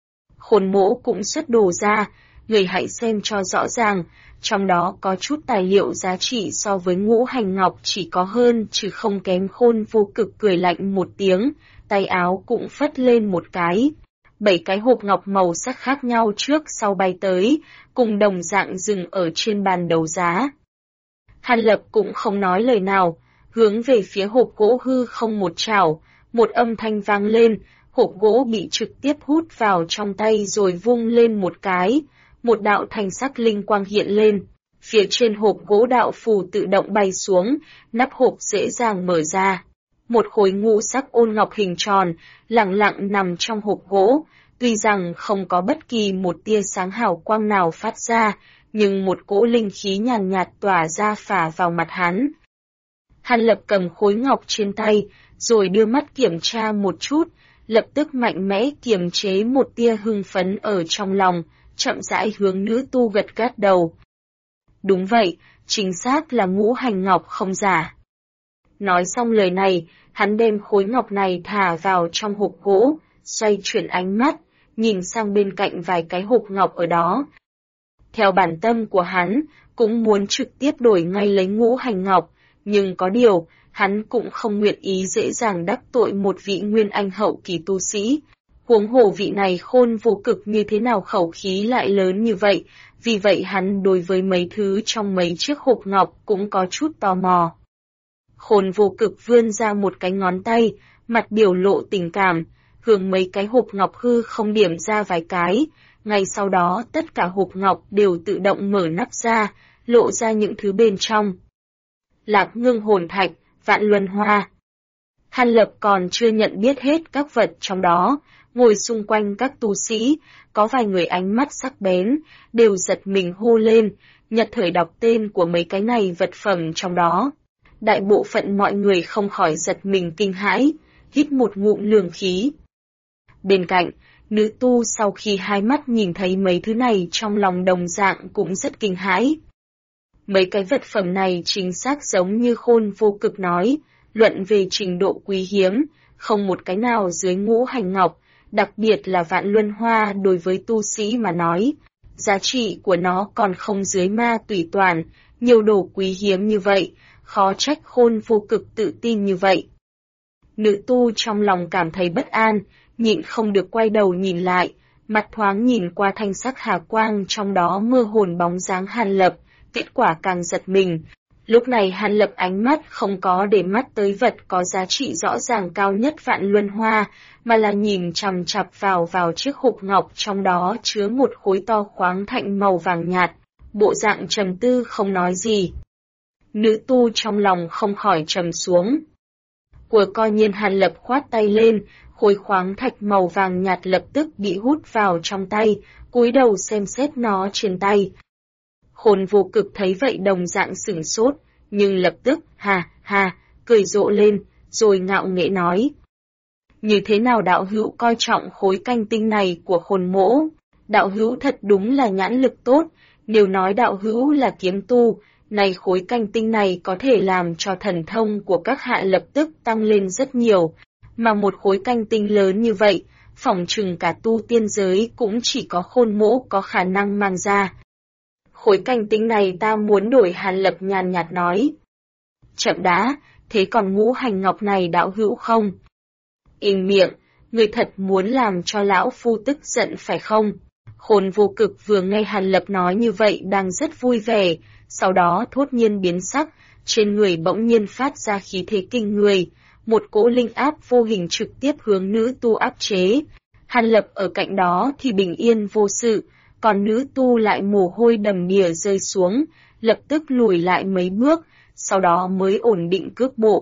Khôn mỗ cũng xuất đồ ra, người hãy xem cho rõ ràng, trong đó có chút tài liệu giá trị so với ngũ hành ngọc chỉ có hơn chứ không kém. Khôn Vô Cực cười lạnh một tiếng, tay áo cũng phất lên một cái. 7 cái hộp ngọc màu sắc khác nhau trước sau bay tới, cùng đồng dạng dừng ở trên bàn đấu giá. Hàn Lập cũng không nói lời nào, hướng về phía hộp gỗ hư không một chảo, một âm thanh vang lên, hộp gỗ bị trực tiếp hút vào trong tay rồi vung lên một cái, một đạo thanh sắc linh quang hiện lên. Phía trên hộp gỗ đạo phù tự động bay xuống, nắp hộp dễ dàng mở ra. Một khối ngũ sắc ôn ngọc hình tròn, lẳng lặng nằm trong hộp gỗ, tuy rằng không có bất kỳ một tia sáng hào quang nào phát ra, nhưng một cỗ linh khí nhàn nhạt tỏa ra phả vào mặt hắn. Hàn Lập cầm khối ngọc trên tay, rồi đưa mắt kiểm tra một chút, lập tức mạnh mẽ kiềm chế một tia hưng phấn ở trong lòng, chậm rãi hướng nữ tu gật gật đầu. Đúng vậy, chính xác là ngũ hành ngọc không giả. Nói xong lời này, hắn đem khối ngọc này thả vào trong hộp gỗ, xoay chuyển ánh mắt, nhìn sang bên cạnh vài cái hộp ngọc ở đó. Theo bản tâm của hắn, cũng muốn trực tiếp đổi ngay lấy ngũ hành ngọc, nhưng có điều, hắn cũng không nguyện ý dễ dàng đắc tội một vị nguyên anh hậu kỳ tu sĩ. Huống hồ vị này Khôn Vô Cực như thế nào khẩu khí lại lớn như vậy, vì vậy hắn đối với mấy thứ trong mấy chiếc hộp ngọc cũng có chút tò mò. Khôn Vô Cực vươn ra một cái ngón tay, mặt biểu lộ tình cảm, hướng mấy cái hộp ngọc hư không điểm ra vài cái, ngay sau đó tất cả hộp ngọc đều tự động mở nắp ra, lộ ra những thứ bên trong. Lạc Ngưng Hồn Thạch, Vạn Luân Hoa. Hàn Lập còn chưa nhận biết hết các vật trong đó, ngồi xung quanh các tu sĩ, có vài người ánh mắt sắc bén, đều giật mình hô lên, nhật thời đọc tên của mấy cái này vật phẩm trong đó. Đại bộ phận mọi người không khỏi giật mình kinh hãi, hít một ngụm lường khí. Bên cạnh, nữ tu sau khi hai mắt nhìn thấy mấy thứ này trong lòng đồng dạng cũng rất kinh hãi. Mấy cái vật phẩm này chính xác giống như Khôn Vô Cực nói, luận về trình độ quý hiếm, không một cái nào dưới ngũ hành ngọc, đặc biệt là Vạn Luân Hoa đối với tu sĩ mà nói. Giá trị của nó còn không dưới ma tùy toàn, nhiều đồ quý hiếm như vậy, khó trách Khôn Vô Cực tự tin như vậy. Nữ tu trong lòng cảm thấy bất an, nhịn không được quay đầu nhìn lại, mặt thoáng nhìn qua thanh sắc hà quang trong đó mơ hồn bóng dáng Hàn Lập, kết quả càng giật mình. Lúc này Hàn Lập ánh mắt không có để mắt tới vật có giá trị rõ ràng cao nhất Vạn Luân Hoa, mà là nhìn chằm chặp vào chiếc hộp ngọc trong đó chứa một khối to khoáng thạch màu vàng nhạt, bộ dạng trầm tư không nói gì. Nữ tu trong lòng không khỏi trầm xuống. Của coi nhiên Hàn Lập khoát tay lên, khối khoáng thạch màu vàng nhạt lập tức bị hút vào trong tay, cúi đầu xem xét nó trên tay. Khôn Vô Cực thấy vậy đồng dạng sửng sốt, nhưng lập tức, cười rộ lên, rồi ngạo nghễ nói. Như thế nào đạo hữu coi trọng khối canh tinh này của Khôn mỗ? Đạo hữu thật đúng là nhãn lực tốt, nếu nói đạo hữu là kiếm tu, này khối canh tinh này có thể làm cho thần thông của các hạ lập tức tăng lên rất nhiều, mà một khối canh tinh lớn như vậy, phỏng chừng cả tu tiên giới cũng chỉ có Khôn mỗ có khả năng mang ra. Khối canh tinh này ta muốn đổi, Hàn Lập nhàn nhạt nói. Chậm đã, thế còn ngũ hành ngọc này đạo hữu không? Im miệng, người thật muốn làm cho lão phu tức giận phải không? Khôn Vô Cực vừa nghe Hàn Lập nói như vậy đang rất vui vẻ, sau đó thốt nhiên biến sắc, trên người bỗng nhiên phát ra khí thế kinh người, một cỗ linh áp vô hình trực tiếp hướng nữ tu áp chế. Hàn Lập ở cạnh đó thì bình yên vô sự, còn nữ tu lại mồ hôi đầm đìa rơi xuống, lập tức lùi lại mấy bước, sau đó mới ổn định cước bộ.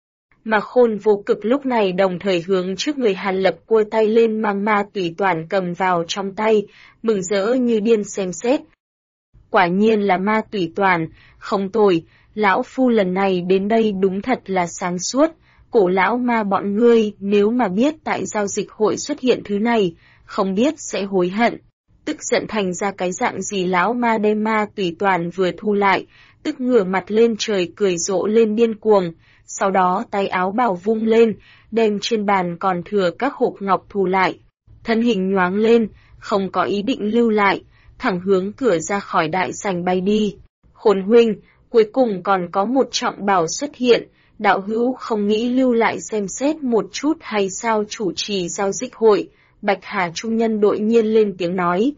Mà Khôn Vô Cực lúc này đồng thời hướng trước người Hàn Lập cua tay lên mang ma tùy toàn cầm vào trong tay, mừng rỡ như điên xem xét. Quả nhiên là ma tùy toàn, không tồi, lão phu lần này đến đây đúng thật là sáng suốt, cổ lão ma bọn ngươi nếu mà biết tại giao dịch hội xuất hiện thứ này, không biết sẽ hối hận. Tức giận thành ra cái dạng gì lão ma đem ma tùy toàn vừa thu lại, tức ngửa mặt lên trời cười rộ lên điên cuồng, sau đó tay áo bào vung lên, đem trên bàn còn thừa các hộp ngọc thu lại. Thân hình nhoáng lên, không có ý định lưu lại, thẳng hướng cửa ra khỏi đại sảnh bay đi. Khôn huynh, cuối cùng còn có một trọng bảo xuất hiện, đạo hữu không nghĩ lưu lại xem xét một chút hay sao? Chủ trì giao dịch hội, Bạch Hà Trung Nhân đội nhiên lên tiếng nói.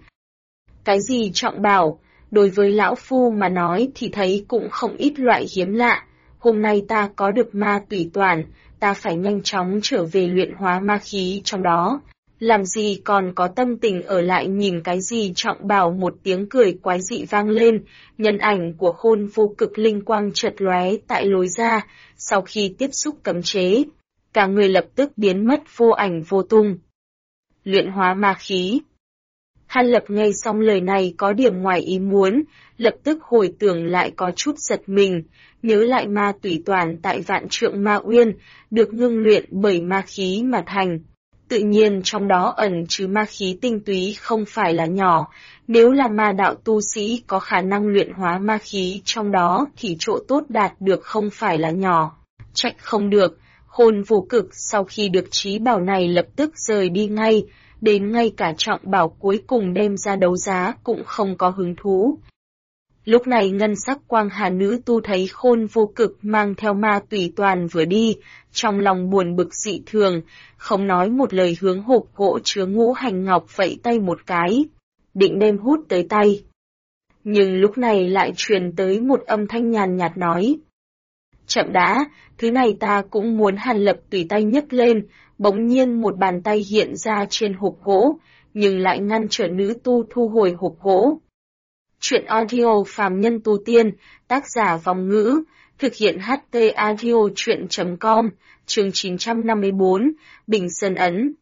Cái gì trọng bảo? Đối với lão phu mà nói thì thấy cũng không ít loại hiếm lạ, hôm nay ta có được ma tùy toàn, ta phải nhanh chóng trở về luyện hóa ma khí trong đó. Làm gì còn có tâm tình ở lại nhìn cái gì. Trọng Bảo một tiếng cười quái dị vang lên, nhân ảnh của Khôn Vô Cực linh quang chợt lóe tại lối ra, sau khi tiếp xúc cấm chế, cả người lập tức biến mất vô ảnh vô tung. Luyện hóa ma khí. Hàn Lập nghe xong lời này có điểm ngoài ý muốn, lập tức hồi tưởng lại có chút giật mình, nhớ lại ma tùy toàn tại Vạn Trượng Ma Uyên, được ngưng luyện bởi ma khí mà thành. Tự nhiên trong đó ẩn chứa ma khí tinh túy không phải là nhỏ, nếu là ma đạo tu sĩ có khả năng luyện hóa ma khí trong đó thì chỗ tốt đạt được không phải là nhỏ. Trách không được, Khôn Vô Cực sau khi được trí bảo này lập tức rời đi ngay, đến ngay cả Trọng Bảo cuối cùng đem ra đấu giá cũng không có hứng thú. Lúc này ngân sắc quang hà nữ tu thấy Khôn Vô Cực mang theo ma tùy toàn vừa đi, trong lòng buồn bực dị thường, không nói một lời hướng hộp gỗ chứa ngũ hành ngọc vẫy tay một cái, định đem hút tới tay. Nhưng lúc này lại truyền tới một âm thanh nhàn nhạt nói. Chậm đã, thứ này ta cũng muốn. Hàn Lập tùy tay nhấc lên, bỗng nhiên một bàn tay hiện ra trên hộp gỗ, nhưng lại ngăn trở nữ tu thu hồi hộp gỗ. Chuyện audio phàm nhân tu tiên, tác giả Vong Ngữ, thực hiện HT audio chuyện.com, chương 954, Bình Sơn Ấn.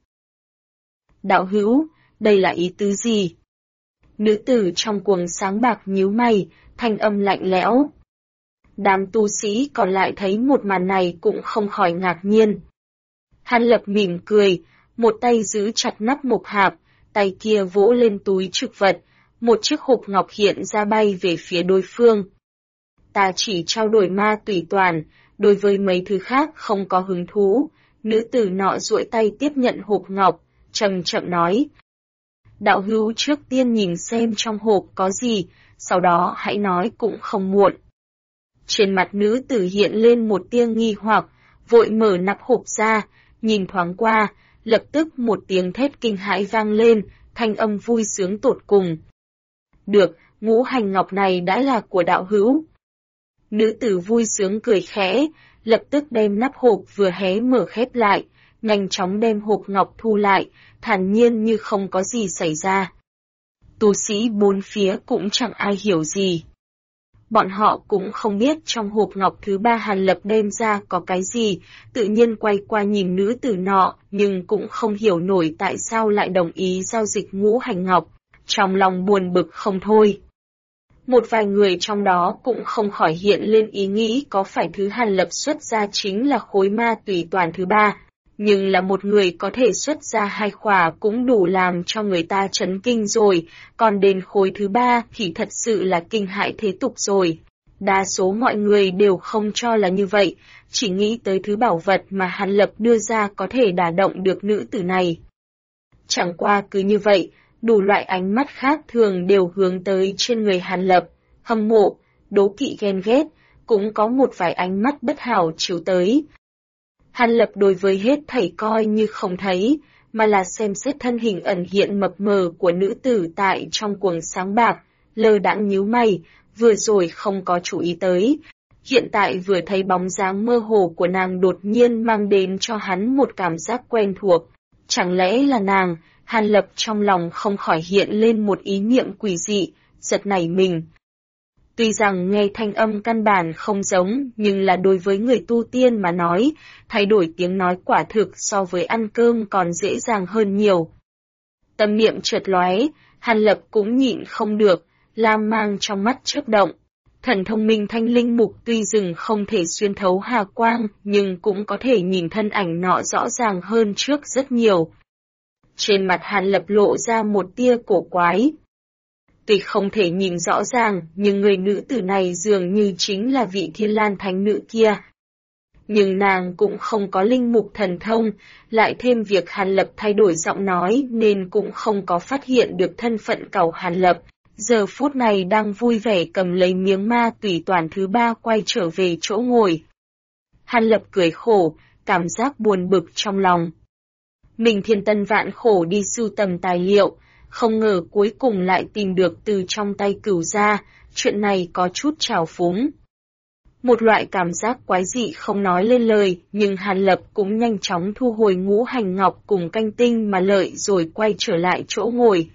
Đạo hữu, đây là ý tứ gì? Nữ tử trong quầng sáng bạc nhíu mày, thanh âm lạnh lẽo. Đám tu sĩ còn lại thấy một màn này cũng không khỏi ngạc nhiên. Hàn Lập mỉm cười, một tay giữ chặt nắp mộc hạp, tay kia vỗ lên túi trữ vật, một chiếc hộp ngọc hiện ra bay về phía đối phương. Ta chỉ trao đổi ma tùy toàn, đối với mấy thứ khác không có hứng thú. Nữ tử nọ duỗi tay tiếp nhận hộp ngọc, chậm chậm nói. Đạo hữu trước tiên nhìn xem trong hộp có gì, sau đó hãy nói cũng không muộn. Trên mặt nữ tử hiện lên một tia nghi hoặc, vội mở nắp hộp ra, nhìn thoáng qua, lập tức một tiếng thét kinh hãi vang lên, thanh âm vui sướng tột cùng. Được, ngũ hành ngọc này đã là của đạo hữu. Nữ tử vui sướng cười khẽ, lập tức đem nắp hộp vừa hé mở khép lại, nhanh chóng đem hộp ngọc thu lại, thản nhiên như không có gì xảy ra. Tu sĩ bốn phía cũng chẳng ai hiểu gì. Bọn họ cũng không biết trong hộp ngọc thứ ba Hàn Lập đem ra có cái gì, tự nhiên quay qua nhìn nữ tử nọ, nhưng cũng không hiểu nổi tại sao lại đồng ý giao dịch ngũ hành ngọc, trong lòng buồn bực không thôi. Một vài người trong đó cũng không khỏi hiện lên ý nghĩ có phải thứ Hàn Lập xuất ra chính là khối ma tùy toàn thứ ba, nhưng là một người có thể xuất ra 2 khỏa cũng đủ làm cho người ta chấn kinh rồi, còn đến khối thứ ba thì thật sự là kinh hãi thế tục rồi. Đa số mọi người đều không cho là như vậy, chỉ nghĩ tới thứ bảo vật mà Hàn Lập đưa ra có thể đả động được nữ tử này. Chẳng qua cứ như vậy, đủ loại ánh mắt khác thường đều hướng tới trên người Hàn Lập, hâm mộ, đố kỵ ghen ghét, cũng có một vài ánh mắt bất hảo chiếu tới. Hàn Lập đối với hết thảy coi như không thấy, mà là xem xét thân hình ẩn hiện mập mờ của nữ tử tại trong quầng sáng bạc, lơ đãng nhíu mày, vừa rồi không có chú ý tới. Hiện tại vừa thấy bóng dáng mơ hồ của nàng đột nhiên mang đến cho hắn một cảm giác quen thuộc. Chẳng lẽ là nàng? Hàn Lập trong lòng không khỏi hiện lên một ý niệm quỷ dị, giật nảy mình. Tuy rằng nghe thanh âm căn bản không giống, nhưng là đối với người tu tiên mà nói, thay đổi tiếng nói quả thực so với ăn cơm còn dễ dàng hơn nhiều. Tâm niệm chợt lóe, Hàn Lập cũng nhịn không được, lam mang trong mắt chớp động. Thần thông minh thanh linh mục tuy dừng không thể xuyên thấu hà quang, nhưng cũng có thể nhìn thân ảnh nọ rõ ràng hơn trước rất nhiều. Trên mặt Hàn Lập lộ ra một tia cổ quái. Tuy không thể nhìn rõ ràng, nhưng người nữ tử này dường như chính là vị Thiên Lan thánh nữ kia. Nhưng nàng cũng không có linh mục thần thông, lại thêm việc Hàn Lập thay đổi giọng nói nên cũng không có phát hiện được thân phận cẩu Hàn Lập. Giờ phút này đang vui vẻ cầm lấy miếng ma tùy toàn thứ ba quay trở về chỗ ngồi. Hàn Lập cười khổ, cảm giác buồn bực trong lòng. Mình thiên tân vạn khổ đi sưu tầm tài liệu, không ngờ cuối cùng lại tìm được từ trong tay Cửu gia, chuyện này có chút trào phúng. Một loại cảm giác quái dị không nói lên lời, nhưng Hàn Lập cũng nhanh chóng thu hồi ngũ hành ngọc cùng canh tinh mà lợi rồi quay trở lại chỗ ngồi.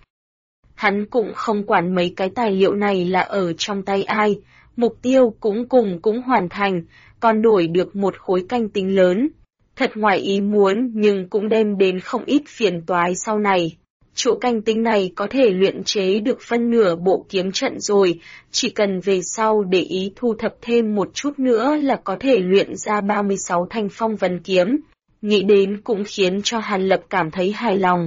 Hắn cũng không quản mấy cái tài liệu này là ở trong tay ai, mục tiêu cũng hoàn thành, còn đổi được một khối canh tinh lớn. Thật ngoài ý muốn nhưng cũng đem đến không ít phiền toái sau này. Chỗ canh tinh này có thể luyện chế được phân nửa bộ kiếm trận rồi, chỉ cần về sau để ý thu thập thêm một chút nữa là có thể luyện ra 36 thanh phong vân kiếm. Nghĩ đến cũng khiến cho Hàn Lập cảm thấy hài lòng.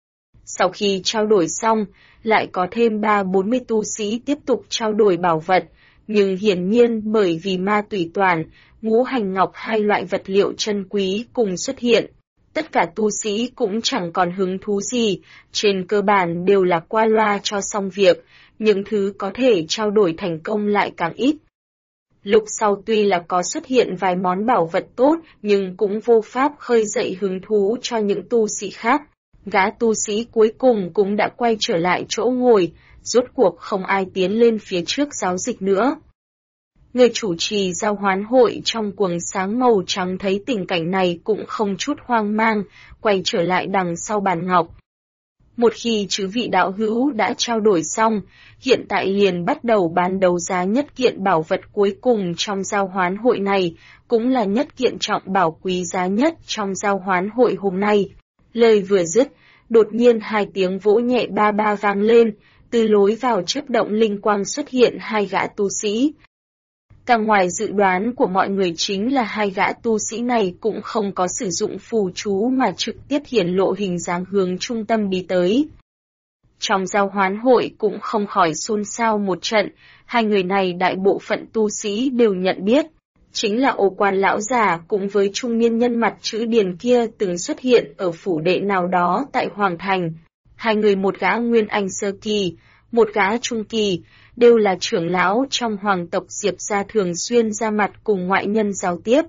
Sau khi trao đổi xong, lại có thêm 30-40 tu sĩ tiếp tục trao đổi bảo vật, nhưng hiển nhiên bởi vì ma tùy toàn, ngũ hành ngọc hai loại vật liệu chân quý cùng xuất hiện. Tất cả tu sĩ cũng chẳng còn hứng thú gì, trên cơ bản đều là qua loa cho xong việc, những thứ có thể trao đổi thành công lại càng ít. Lúc sau tuy là có xuất hiện vài món bảo vật tốt, nhưng cũng vô pháp khơi dậy hứng thú cho những tu sĩ khác. Gã tu sĩ cuối cùng cũng đã quay trở lại chỗ ngồi, rốt cuộc không ai tiến lên phía trước giáo dịch nữa. Người chủ trì giao hoán hội trong quầng sáng màu trắng thấy tình cảnh này cũng không chút hoang mang, quay trở lại đằng sau bàn ngọc. Một khi chư vị đạo hữu đã trao đổi xong, hiện tại liền bắt đầu bán đấu giá nhất kiện bảo vật cuối cùng trong giao hoán hội này, cũng là nhất kiện trọng bảo quý giá nhất trong giao hoán hội hôm nay. Lời vừa dứt, đột nhiên hai tiếng vỗ nhẹ ba ba vang lên, từ lối vào chớp động linh quang xuất hiện hai gã tu sĩ. Càng ngoài dự đoán của mọi người chính là hai gã tu sĩ này cũng không có sử dụng phù chú mà trực tiếp hiển lộ hình dáng hướng trung tâm đi tới. Trong giao hoán hội cũng không khỏi xôn xao một trận, hai người này đại bộ phận tu sĩ đều nhận biết. Chính là Ô Quan lão già cùng với trung niên nhân mặt chữ Điền kia từng xuất hiện ở phủ đệ nào đó tại Hoàng Thành. Hai người một gã Nguyên Anh sơ kỳ, một gã trung kỳ, đều là trưởng lão trong hoàng tộc Diệp gia thường xuyên ra mặt cùng ngoại nhân giao tiếp.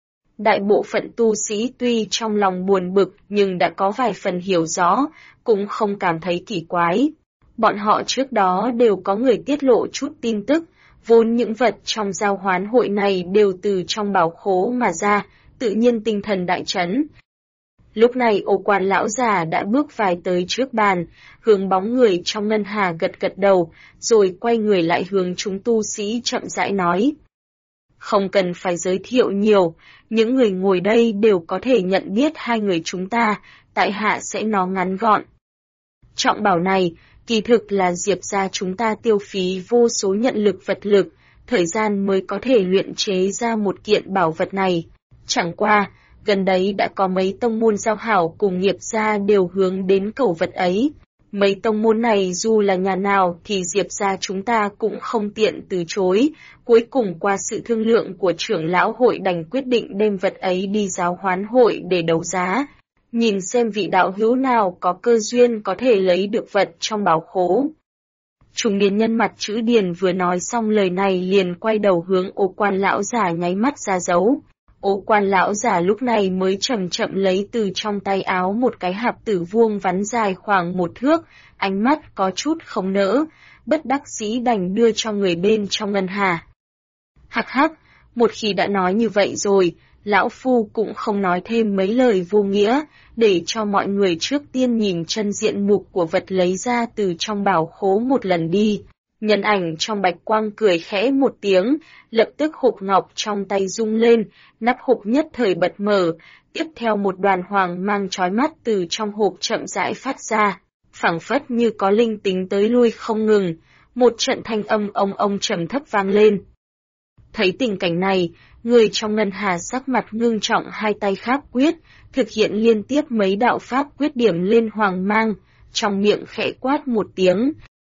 Đại bộ phận tu sĩ tuy trong lòng buồn bực nhưng đã có vài phần hiểu rõ, cũng không cảm thấy kỳ quái. Bọn họ trước đó đều có người tiết lộ chút tin tức, vốn những vật trong giao hoán hội này đều từ trong bảo khố mà ra, tự nhiên tinh thần đại chấn. Lúc này Ô Quan lão già đã bước vài tới trước bàn, hướng bóng người trong ngân hà gật gật đầu, rồi quay người lại hướng chúng tu sĩ chậm rãi nói. Không cần phải giới thiệu nhiều, những người ngồi đây đều có thể nhận biết hai người chúng ta, tại hạ sẽ nói ngắn gọn. Trọng bảo này, kỳ thực là Diệp gia chúng ta tiêu phí vô số nhận lực vật lực, thời gian mới có thể luyện chế ra một kiện bảo vật này. Chẳng qua, gần đấy đã có mấy tông môn giao hảo cùng Nghiệp gia đều hướng đến cầu vật ấy. Mấy tông môn này dù là nhà nào thì Diệp gia chúng ta cũng không tiện từ chối, cuối cùng qua sự thương lượng của trưởng lão hội đành quyết định đem vật ấy đi giao hoán hội để đấu giá. Nhìn xem vị đạo hữu nào có cơ duyên có thể lấy được vật trong bảo khố. Trung niên nhân mặt chữ Điền vừa nói xong lời này liền quay đầu hướng Ô Quan lão già nháy mắt ra dấu. Ô Quan lão già lúc này mới chậm chậm lấy từ trong tay áo một cái hạp tử vuông vắn dài khoảng 1 thước, ánh mắt có chút không nỡ, bất đắc dĩ đành đưa cho người bên trong ngân hà. Hắc hắc, một khi đã nói như vậy rồi, lão phu cũng không nói thêm mấy lời vô nghĩa, để cho mọi người trước tiên nhìn chân diện mục của vật lấy ra từ trong bảo khố một lần đi. Nhân ảnh trong bạch quang cười khẽ một tiếng, lập tức hộp ngọc trong tay rung lên, nắp hộp nhất thời bật mở, tiếp theo một đoàn hoàng mang chói mắt từ trong hộp chậm rãi phát ra, phảng phất như có linh tính tới lui không ngừng, một trận thanh âm ông trầm thấp vang lên. Thấy tình cảnh này, người trong ngân hà sắc mặt ngưng trọng hai tay kháp quyết, thực hiện liên tiếp mấy đạo pháp quyết điểm lên hoàng mang, trong miệng khẽ quát một tiếng.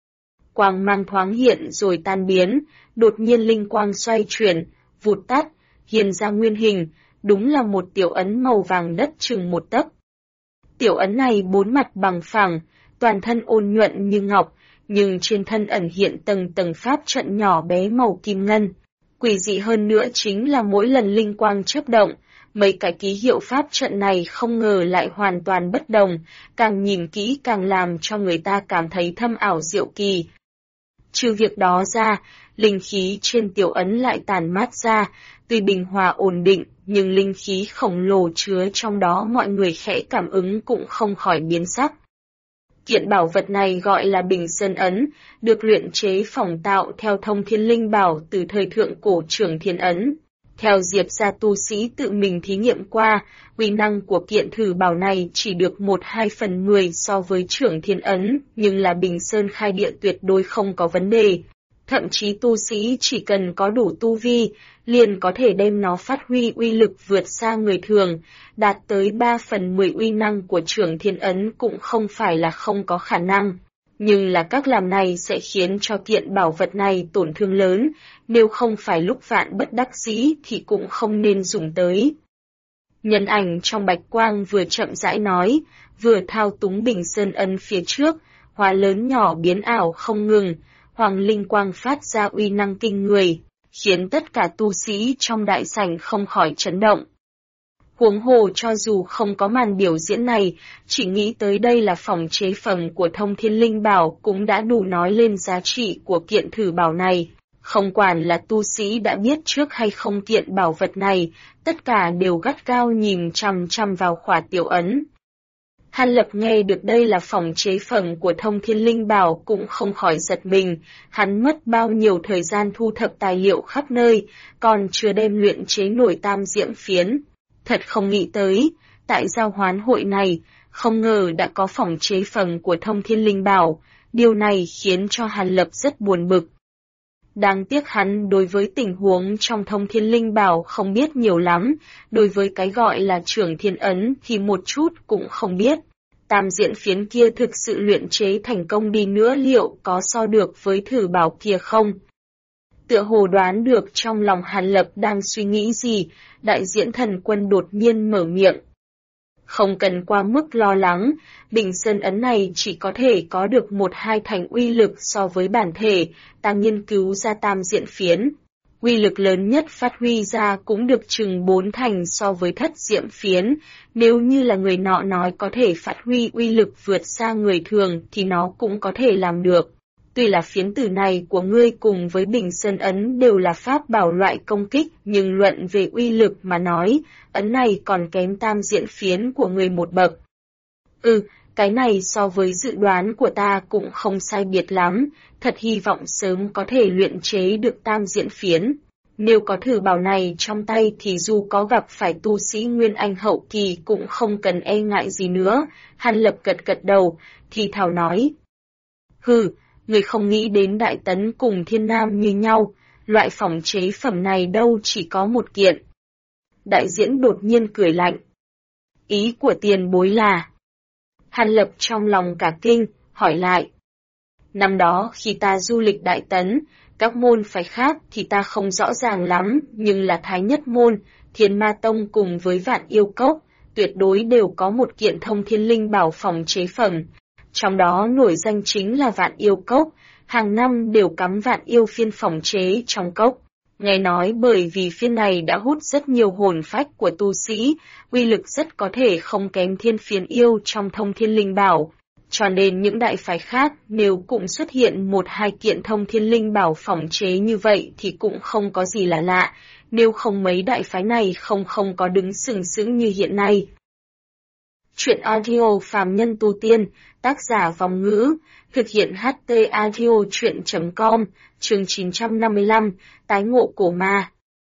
Quang mang thoáng hiện rồi tan biến, đột nhiên linh quang xoay chuyển, vụt tắt, hiện ra nguyên hình, đúng là một tiểu ấn màu vàng đất chừng 1 tấc. Tiểu ấn này 4 mặt bằng phẳng, toàn thân ôn nhuận như ngọc, nhưng trên thân ẩn hiện tầng tầng pháp trận nhỏ bé màu kim ngân. Quỷ dị hơn nữa chính là mỗi lần linh quang chớp động, mấy cái ký hiệu pháp trận này không ngờ lại hoàn toàn bất đồng, càng nhìn kỹ càng làm cho người ta cảm thấy thâm ảo diệu kỳ. Trừ việc đó ra, linh khí trên tiểu ấn lại tản mát ra, tuy bình hòa ổn định, nhưng linh khí khổng lồ chứa trong đó mọi người khẽ cảm ứng cũng không khỏi biến sắc. Kiện bảo vật này gọi là Bình Sơn Ấn, được luyện chế phỏng tạo theo Thông Thiên Linh Bảo từ thời thượng cổ Trường Thiên Ấn. Theo Diệp gia tu sĩ tự mình thí nghiệm qua, uy năng của kiện thử bảo này chỉ được 1/2/10 so với Trường Thiên Ấn, nhưng là Bình Sơn khai địa tuyệt đối không có vấn đề. Thậm chí tu sĩ chỉ cần có đủ tu vi, liền có thể đem nó phát huy uy lực vượt xa người thường, đạt tới 3/10 uy năng của Trường Thiên Ấn cũng không phải là không có khả năng. Nhưng là cách làm này sẽ khiến cho kiện bảo vật này tổn thương lớn, nếu không phải lúc vạn bất đắc dĩ thì cũng không nên dùng tới. Nhân ảnh trong bạch quang vừa chậm rãi nói, vừa thao túng Bình Sơn Ấn phía trước, hóa lớn nhỏ biến ảo không ngừng, hoàng linh quang phát ra uy năng kinh người, khiến tất cả tu sĩ trong đại sảnh không khỏi chấn động. Huống hồ cho dù không có màn biểu diễn này, chỉ nghĩ tới đây là phỏng chế phẩm của Thông Thiên Linh Bảo cũng đã đủ nói lên giá trị của kiện thử bảo này. Không quản là tu sĩ đã biết trước hay không kiện bảo vật này, tất cả đều gắt gao nhìn chằm chằm vào khỏa tiểu ấn. Hàn Lập nghe được đây là phỏng chế phẩm của Thông Thiên Linh Bảo cũng không khỏi giật mình, hắn mất bao nhiêu thời gian thu thập tài liệu khắp nơi, còn chưa đem luyện chế nổi tam diễm phiến. Thật không nghĩ tới, tại giao hoán hội này, không ngờ đã có phỏng chế phẩm của Thông Thiên Linh Bảo, điều này khiến cho Hàn Lập rất buồn bực. Đáng tiếc hắn đối với tình huống trong Thông Thiên Linh Bảo không biết nhiều lắm, đối với cái gọi là Trường Thiên Ấn thì một chút cũng không biết. Tam diễn phiến kia thực sự luyện chế thành công đi nữa liệu có so được với thử bảo kia không? Tựa hồ đoán được trong lòng Hàn Lập đang suy nghĩ gì, đại diễn thần quân đột nhiên mở miệng. Không cần qua mức lo lắng, Bình Sơn Ấn này chỉ có thể có được 1-2 thành uy lực so với bản thể, ta nghiên cứu ra tam diện phiến. Uy lực lớn nhất phát huy ra cũng được chừng 4 thành so với thất diệm phiến, nếu như là người nọ nói có thể phát huy uy lực vượt xa người thường thì nó cũng có thể làm được. Tuy là phiến tử này của ngươi cùng với Bình Sơn Ấn đều là pháp bảo loại công kích, nhưng luận về uy lực mà nói, ấn này còn kém tam diện phiến của ngươi một bậc. Cái này so với dự đoán của ta cũng không sai biệt lắm, thật hy vọng sớm có thể luyện chế được tam diện phiến. Nếu có thử bảo này trong tay thì dù có gặp phải tu sĩ Nguyên Anh hậu kỳ cũng không cần e ngại gì nữa, Hàn Lập gật đầu, thì thảo nói. Người không nghĩ đến Đại Tấn cùng Thiên Nam như nhau, loại phỏng chế phẩm này đâu chỉ có một kiện. Đại diễn đột nhiên cười lạnh. Ý của tiền bối là... Hàn Lập trong lòng cả kinh, hỏi lại. Năm đó khi ta du lịch Đại Tấn, các môn phái khác thì ta không rõ ràng lắm, nhưng là Thái Nhất Môn, Thiên Ma Tông cùng với Vạn Yêu Cốc, tuyệt đối đều có một kiện Thông Thiên Linh Bảo phỏng chế phẩm. Trong đó nổi danh chính là Vạn Yêu Cốc, hàng năm đều cắm Vạn Yêu phiên phỏng chế trong cốc. Nghe nói bởi vì phiên này đã hút rất nhiều hồn phách của tu sĩ, uy lực rất có thể không kém thiên phiến yêu trong Thông Thiên Linh Bảo. Cho nên những đại phái khác nếu cũng xuất hiện 1-2 kiện Thông Thiên Linh Bảo phỏng chế như vậy thì cũng không có gì là lạ, nếu không mấy đại phái này không có đứng sừng sững như hiện nay. Chuyện audio phàm nhân tu tiên, tác giả Vòng Ngữ, thực hiện HT audio chuyện.com, chương 955, tái ngộ cổ ma.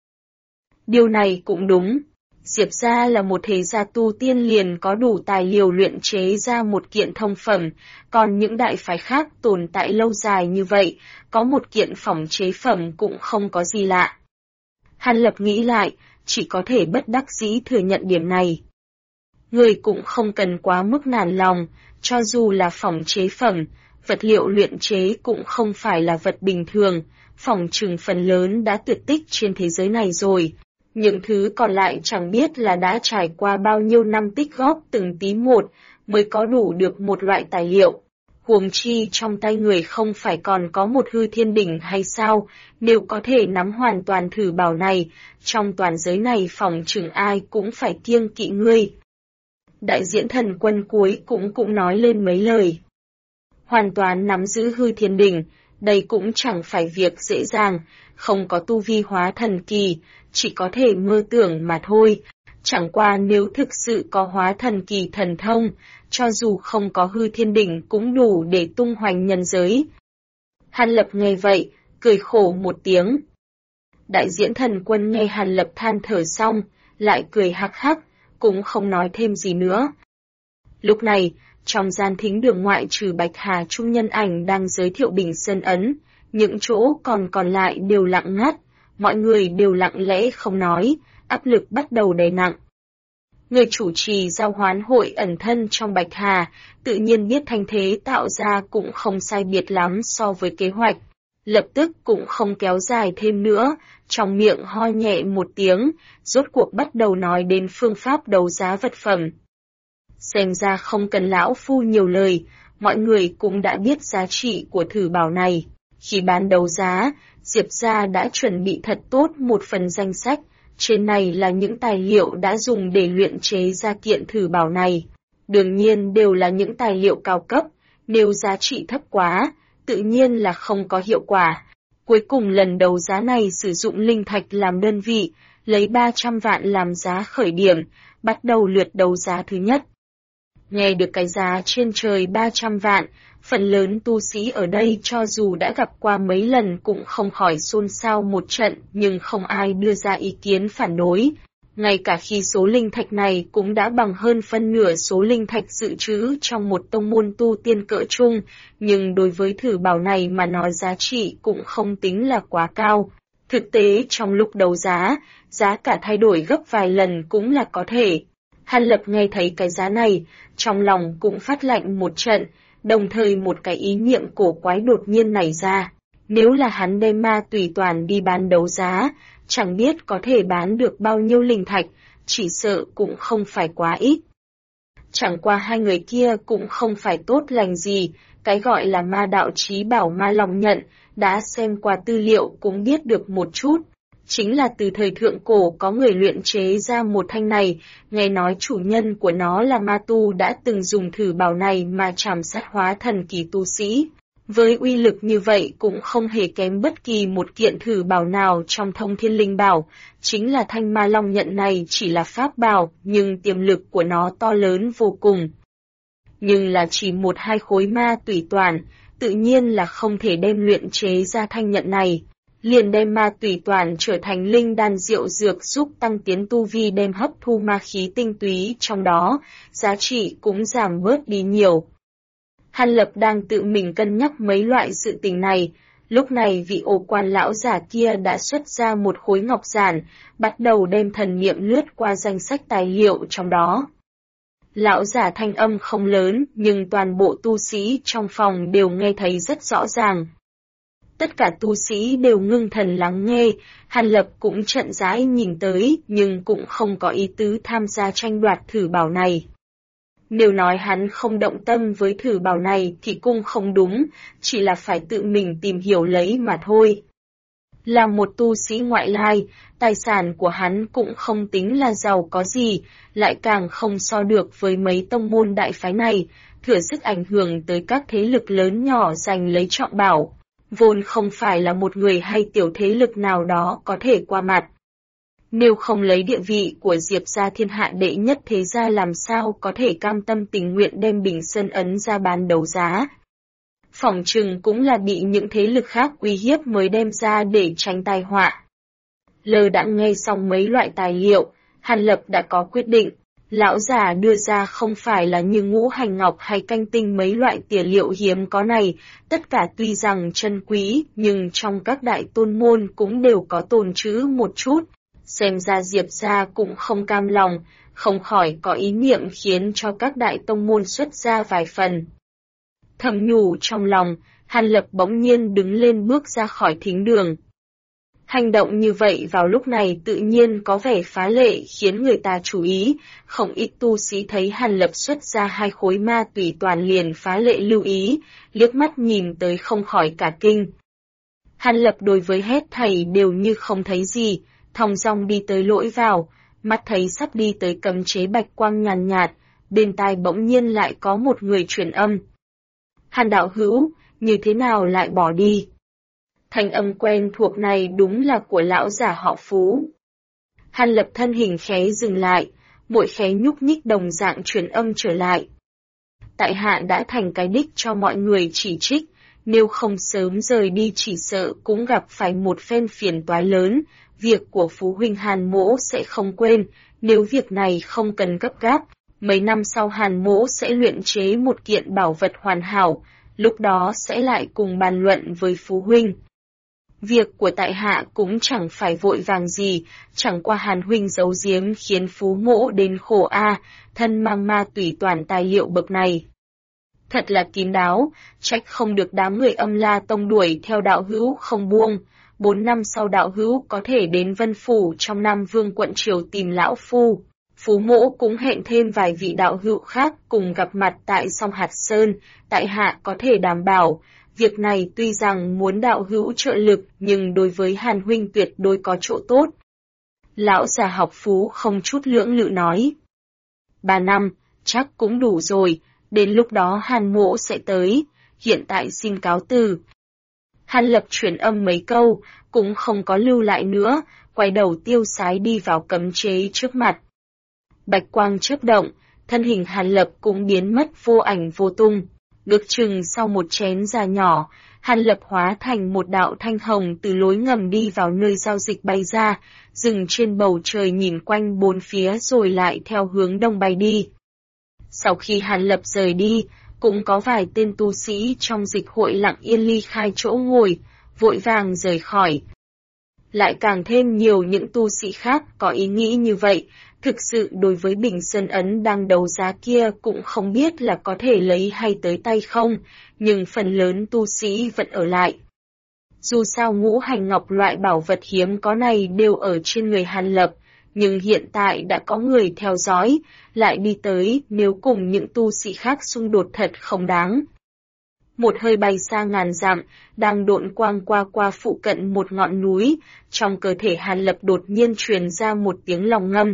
Điều này cũng đúng. Diệp gia là một thế gia tu tiên liền có đủ tài liều luyện chế ra một kiện thông phẩm, còn những đại phái khác tồn tại lâu dài như vậy, có một kiện phỏng chế phẩm cũng không có gì lạ. Hàn Lập nghĩ lại, chỉ có thể bất đắc dĩ thừa nhận điểm này. Người cũng không cần quá mức nản lòng, cho dù là phỏng chế phẩm, vật liệu luyện chế cũng không phải là vật bình thường, phỏng chừng phần lớn đã tuyệt tích trên thế giới này rồi. Những thứ còn lại chẳng biết là đã trải qua bao nhiêu năm tích góp từng tí một mới có đủ được một loại tài liệu. Huống chi trong tay người không phải còn có một hư thiên đỉnh hay sao, nếu có thể nắm hoàn toàn thử bảo này, trong toàn giới này phỏng chừng ai cũng phải kiêng kỵ ngươi. Đại diễn thần quân cuối cũng nói lên mấy lời. Hoàn toàn nắm giữ hư thiên đỉnh, đây cũng chẳng phải việc dễ dàng, không có tu vi hóa thần kỳ, chỉ có thể mơ tưởng mà thôi. Chẳng qua nếu thực sự có hóa thần kỳ thần thông, cho dù không có hư thiên đỉnh cũng đủ để tung hoành nhân giới. Hàn Lập nghe vậy, cười khổ một tiếng. Đại diễn thần quân nghe Hàn Lập than thở xong, lại cười hắc hắc, cũng không nói thêm gì nữa. Lúc này, trong gian thính đường ngoại trừ Bạch Hà Trung nhân ảnh đang giới thiệu Bình Sơn Ấn, những chỗ còn lại đều lặng ngắt, mọi người đều lặng lẽ không nói, áp lực bắt đầu đè nặng. Người chủ trì giao hoán hội ẩn thân trong Bạch Hà, tự nhiên biết thanh thế tạo ra cũng không sai biệt lắm so với kế hoạch. Lập tức cũng không kéo dài thêm nữa, trong miệng ho nhẹ một tiếng, rốt cuộc bắt đầu nói đến phương pháp đấu giá vật phẩm. Xem ra không cần lão phu nhiều lời, mọi người cũng đã biết giá trị của thử bảo này. Khi bán đấu giá, Diệp gia đã chuẩn bị thật tốt một phần danh sách, trên này là những tài liệu đã dùng để luyện chế ra kiện thử bảo này. Đương nhiên đều là những tài liệu cao cấp, nếu giá trị thấp quá, tự nhiên là không có hiệu quả. Cuối cùng lần đấu giá này sử dụng linh thạch làm đơn vị, lấy 300 vạn làm giá khởi điểm, bắt đầu lượt đấu giá thứ nhất. Nghe được cái giá trên trời 300 vạn, phần lớn tu sĩ ở đây cho dù đã gặp qua mấy lần cũng không khỏi xôn xao một trận, nhưng không ai đưa ra ý kiến phản đối. Ngay cả khi số linh thạch này cũng đã bằng hơn phân nửa số linh thạch dự trữ trong một tông môn tu tiên cỡ trung, nhưng đối với thử bảo này mà nói giá trị cũng không tính là quá cao. Thực tế trong lúc đấu giá, giá cả thay đổi gấp vài lần cũng là có thể. Hàn Lập nghe thấy cái giá này, trong lòng cũng phát lạnh một trận, đồng thời một cái ý niệm cổ quái đột nhiên nảy ra. Nếu là hắn đem ma tùy toàn đi bán đấu giá, chẳng biết có thể bán được bao nhiêu linh thạch, chỉ sợ cũng không phải quá ít. Chẳng qua hai người kia cũng không phải tốt lành gì, cái gọi là ma đạo chí bảo ma lòng nhận, đã xem qua tư liệu cũng biết được một chút. Chính là từ thời thượng cổ có người luyện chế ra một thanh này, nghe nói chủ nhân của nó là ma tu đã từng dùng thử bảo này mà trảm sát hóa thần kỳ tu sĩ. Với uy lực như vậy cũng không hề kém bất kỳ một kiện thử bảo nào trong thông thiên linh bảo, chính là thanh ma long nhận này chỉ là pháp bảo, nhưng tiềm lực của nó to lớn vô cùng. Nhưng là chỉ một hai khối ma tùy toàn, tự nhiên là không thể đem luyện chế ra thanh nhận này. Liền đem ma tùy toàn trở thành linh đan diệu dược giúp tăng tiến tu vi, đem hấp thu ma khí tinh túy trong đó, giá trị cũng giảm bớt đi nhiều. Hàn Lập đang tự mình cân nhắc mấy loại sự tình này, lúc này vị ô quan lão giả kia đã xuất ra một khối ngọc giản, bắt đầu đem thần niệm lướt qua danh sách tài liệu trong đó. Lão giả thanh âm không lớn, nhưng toàn bộ tu sĩ trong phòng đều nghe thấy rất rõ ràng. Tất cả tu sĩ đều ngưng thần lắng nghe, Hàn Lập cũng chậm rãi nhìn tới, nhưng cũng không có ý tứ tham gia tranh đoạt thử bảo này. Nếu nói hắn không động tâm với thử bảo này thì cũng không đúng, chỉ là phải tự mình tìm hiểu lấy mà thôi. Là một tu sĩ ngoại lai, tài sản của hắn cũng không tính là giàu có gì, lại càng không so được với mấy tông môn đại phái này, thừa sức ảnh hưởng tới các thế lực lớn nhỏ giành lấy trọng bảo. Vốn không phải là một người hay tiểu thế lực nào đó có thể qua mặt. Nếu không lấy địa vị của Diệp gia thiên hạ đệ nhất thế gia làm sao có thể cam tâm tình nguyện đem Bình Sơn Ấn ra bán đấu giá. Phỏng chừng cũng là bị những thế lực khác uy hiếp mới đem ra để tránh tai họa. Lơ đãng nghe xong mấy loại tài liệu, Hàn Lập đã có quyết định. Lão giả đưa ra không phải là như ngũ hành ngọc hay canh tinh mấy loại tiền liệu hiếm có này, tất cả tuy rằng chân quý, nhưng trong các đại tôn môn cũng đều có tồn trữ một chút. Xem ra Diệp gia cũng không cam lòng, không khỏi có ý niệm khiến cho các đại tông môn xuất ra vài phần. Thầm nhủ trong lòng, Hàn Lập bỗng nhiên đứng lên bước ra khỏi thính đường. Hành động như vậy vào lúc này tự nhiên có vẻ phá lệ khiến người ta chú ý, không ít tu sĩ thấy Hàn Lập xuất ra hai khối ma tùy toàn liền phá lệ lưu ý, liếc mắt nhìn tới không khỏi cả kinh. Hàn Lập đối với hết thảy đều như không thấy gì, thong dong đi tới lỗi vào, mắt thấy sắp đi tới cấm chế bạch quang nhàn nhạt, bên tai bỗng nhiên lại có một người truyền âm. Hàn đạo hữu, như thế nào lại bỏ đi? Thanh âm quen thuộc này đúng là của lão già họ Phú. Hàn Lập thân hình khé dừng lại, mỗi khé nhúc nhích đồng dạng truyền âm trở lại. Tại hạ đã thành cái đích cho mọi người chỉ trích, nếu không sớm rời đi chỉ sợ cũng gặp phải một phen phiền toái lớn, việc của Phú huynh Hàn mỗ sẽ không quên, nếu việc này không cần gấp gáp, mấy năm sau Hàn mỗ sẽ luyện chế một kiện bảo vật hoàn hảo, lúc đó sẽ lại cùng bàn luận với Phú huynh. Việc của tại hạ cũng chẳng phải vội vàng gì, chẳng qua Hàn huynh giấu giếm khiến Phú mỗ đến khổ thân mang ma tùy toàn tài liệu bậc này. Thật là kín đáo, trách không được đám người Âm La Tông đuổi theo đạo hữu không buông. 4 năm sau đạo hữu có thể đến Vân Phủ trong Nam Vương quận Triều tìm lão phu. Phú mỗ cũng hẹn thêm vài vị đạo hữu khác cùng gặp mặt tại Song Hạt Sơn, tại hạ có thể đảm bảo. Việc này tuy rằng muốn đạo hữu trợ lực nhưng đối với Hàn huynh tuyệt đối có chỗ tốt. Lão già học Phú không chút lưỡng lự nói. 3 năm, chắc cũng đủ rồi, đến lúc đó Hàn mỗ sẽ tới, hiện tại xin cáo từ. Hàn Lập truyền âm mấy câu, cũng không có lưu lại nữa, quay đầu tiêu sái đi vào cấm chế trước mặt. Bạch quang chớp động, thân hình Hàn Lập cũng biến mất vô ảnh vô tung. Ước chừng sau một chén trà nhỏ, Hàn Lập hóa thành một đạo thanh hồng từ lối ngầm đi vào nơi giao dịch bay ra, dừng trên bầu trời nhìn quanh bốn phía rồi lại theo hướng đông bay đi. Sau khi Hàn Lập rời đi, cũng có vài tên tu sĩ trong dịch hội lặng yên ly khai chỗ ngồi, vội vàng rời khỏi. Lại càng thêm nhiều những tu sĩ khác có ý nghĩ như vậy, thực sự đối với bình sơn ấn đang đấu giá kia cũng không biết là có thể lấy hay tới tay không, nhưng phần lớn tu sĩ vẫn ở lại. Dù sao ngũ hành ngọc loại bảo vật hiếm có này đều ở trên người Hàn Lập, nhưng hiện tại đã có người theo dõi, lại đi tới nếu cùng những tu sĩ khác xung đột thật không đáng. Một hơi bay xa ngàn dặm, đang độn quang qua phụ cận một ngọn núi, trong cơ thể Hàn Lập đột nhiên truyền ra một tiếng lòng ngâm.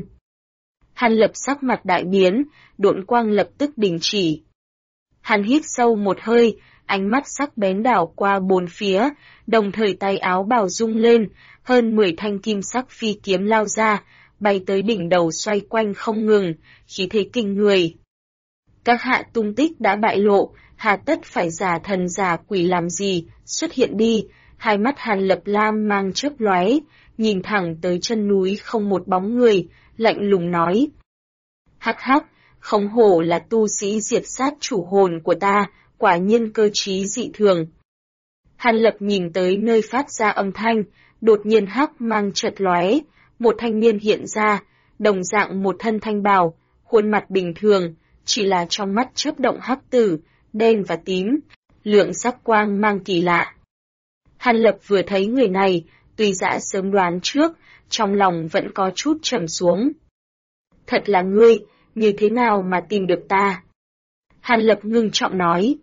Hàn Lập sắc mặt đại biến, độn quang lập tức đình chỉ. Hàn hít sâu một hơi, ánh mắt sắc bén đảo qua bốn phía, đồng thời tay áo bào rung lên, hơn 10 thanh kim sắc phi kiếm lao ra, bay tới đỉnh đầu xoay quanh không ngừng, khí thế kinh người. Các hạ tung tích đã bại lộ, hà tất phải giả thần giả quỷ làm gì, xuất hiện đi, hai mắt Hàn Lập lam mang chớp lóe, nhìn thẳng tới chân núi không một bóng người, lạnh lùng nói. Hắc hắc, không hổ là tu sĩ diệt sát chủ hồn của ta, quả nhiên cơ trí dị thường. Hàn Lập nhìn tới nơi phát ra âm thanh, đột nhiên hắc mang chợt lóe, một thanh niên hiện ra, đồng dạng một thân thanh bào, khuôn mặt bình thường, chỉ là trong mắt chớp động hắc tử, đen và tím, lượng sắc quang mang kỳ lạ. Hàn Lập vừa thấy người này, tuy đã sớm đoán trước, trong lòng vẫn có chút trầm xuống. Thật là ngươi, như thế nào mà tìm được ta? Hàn Lập ngưng trọng nói.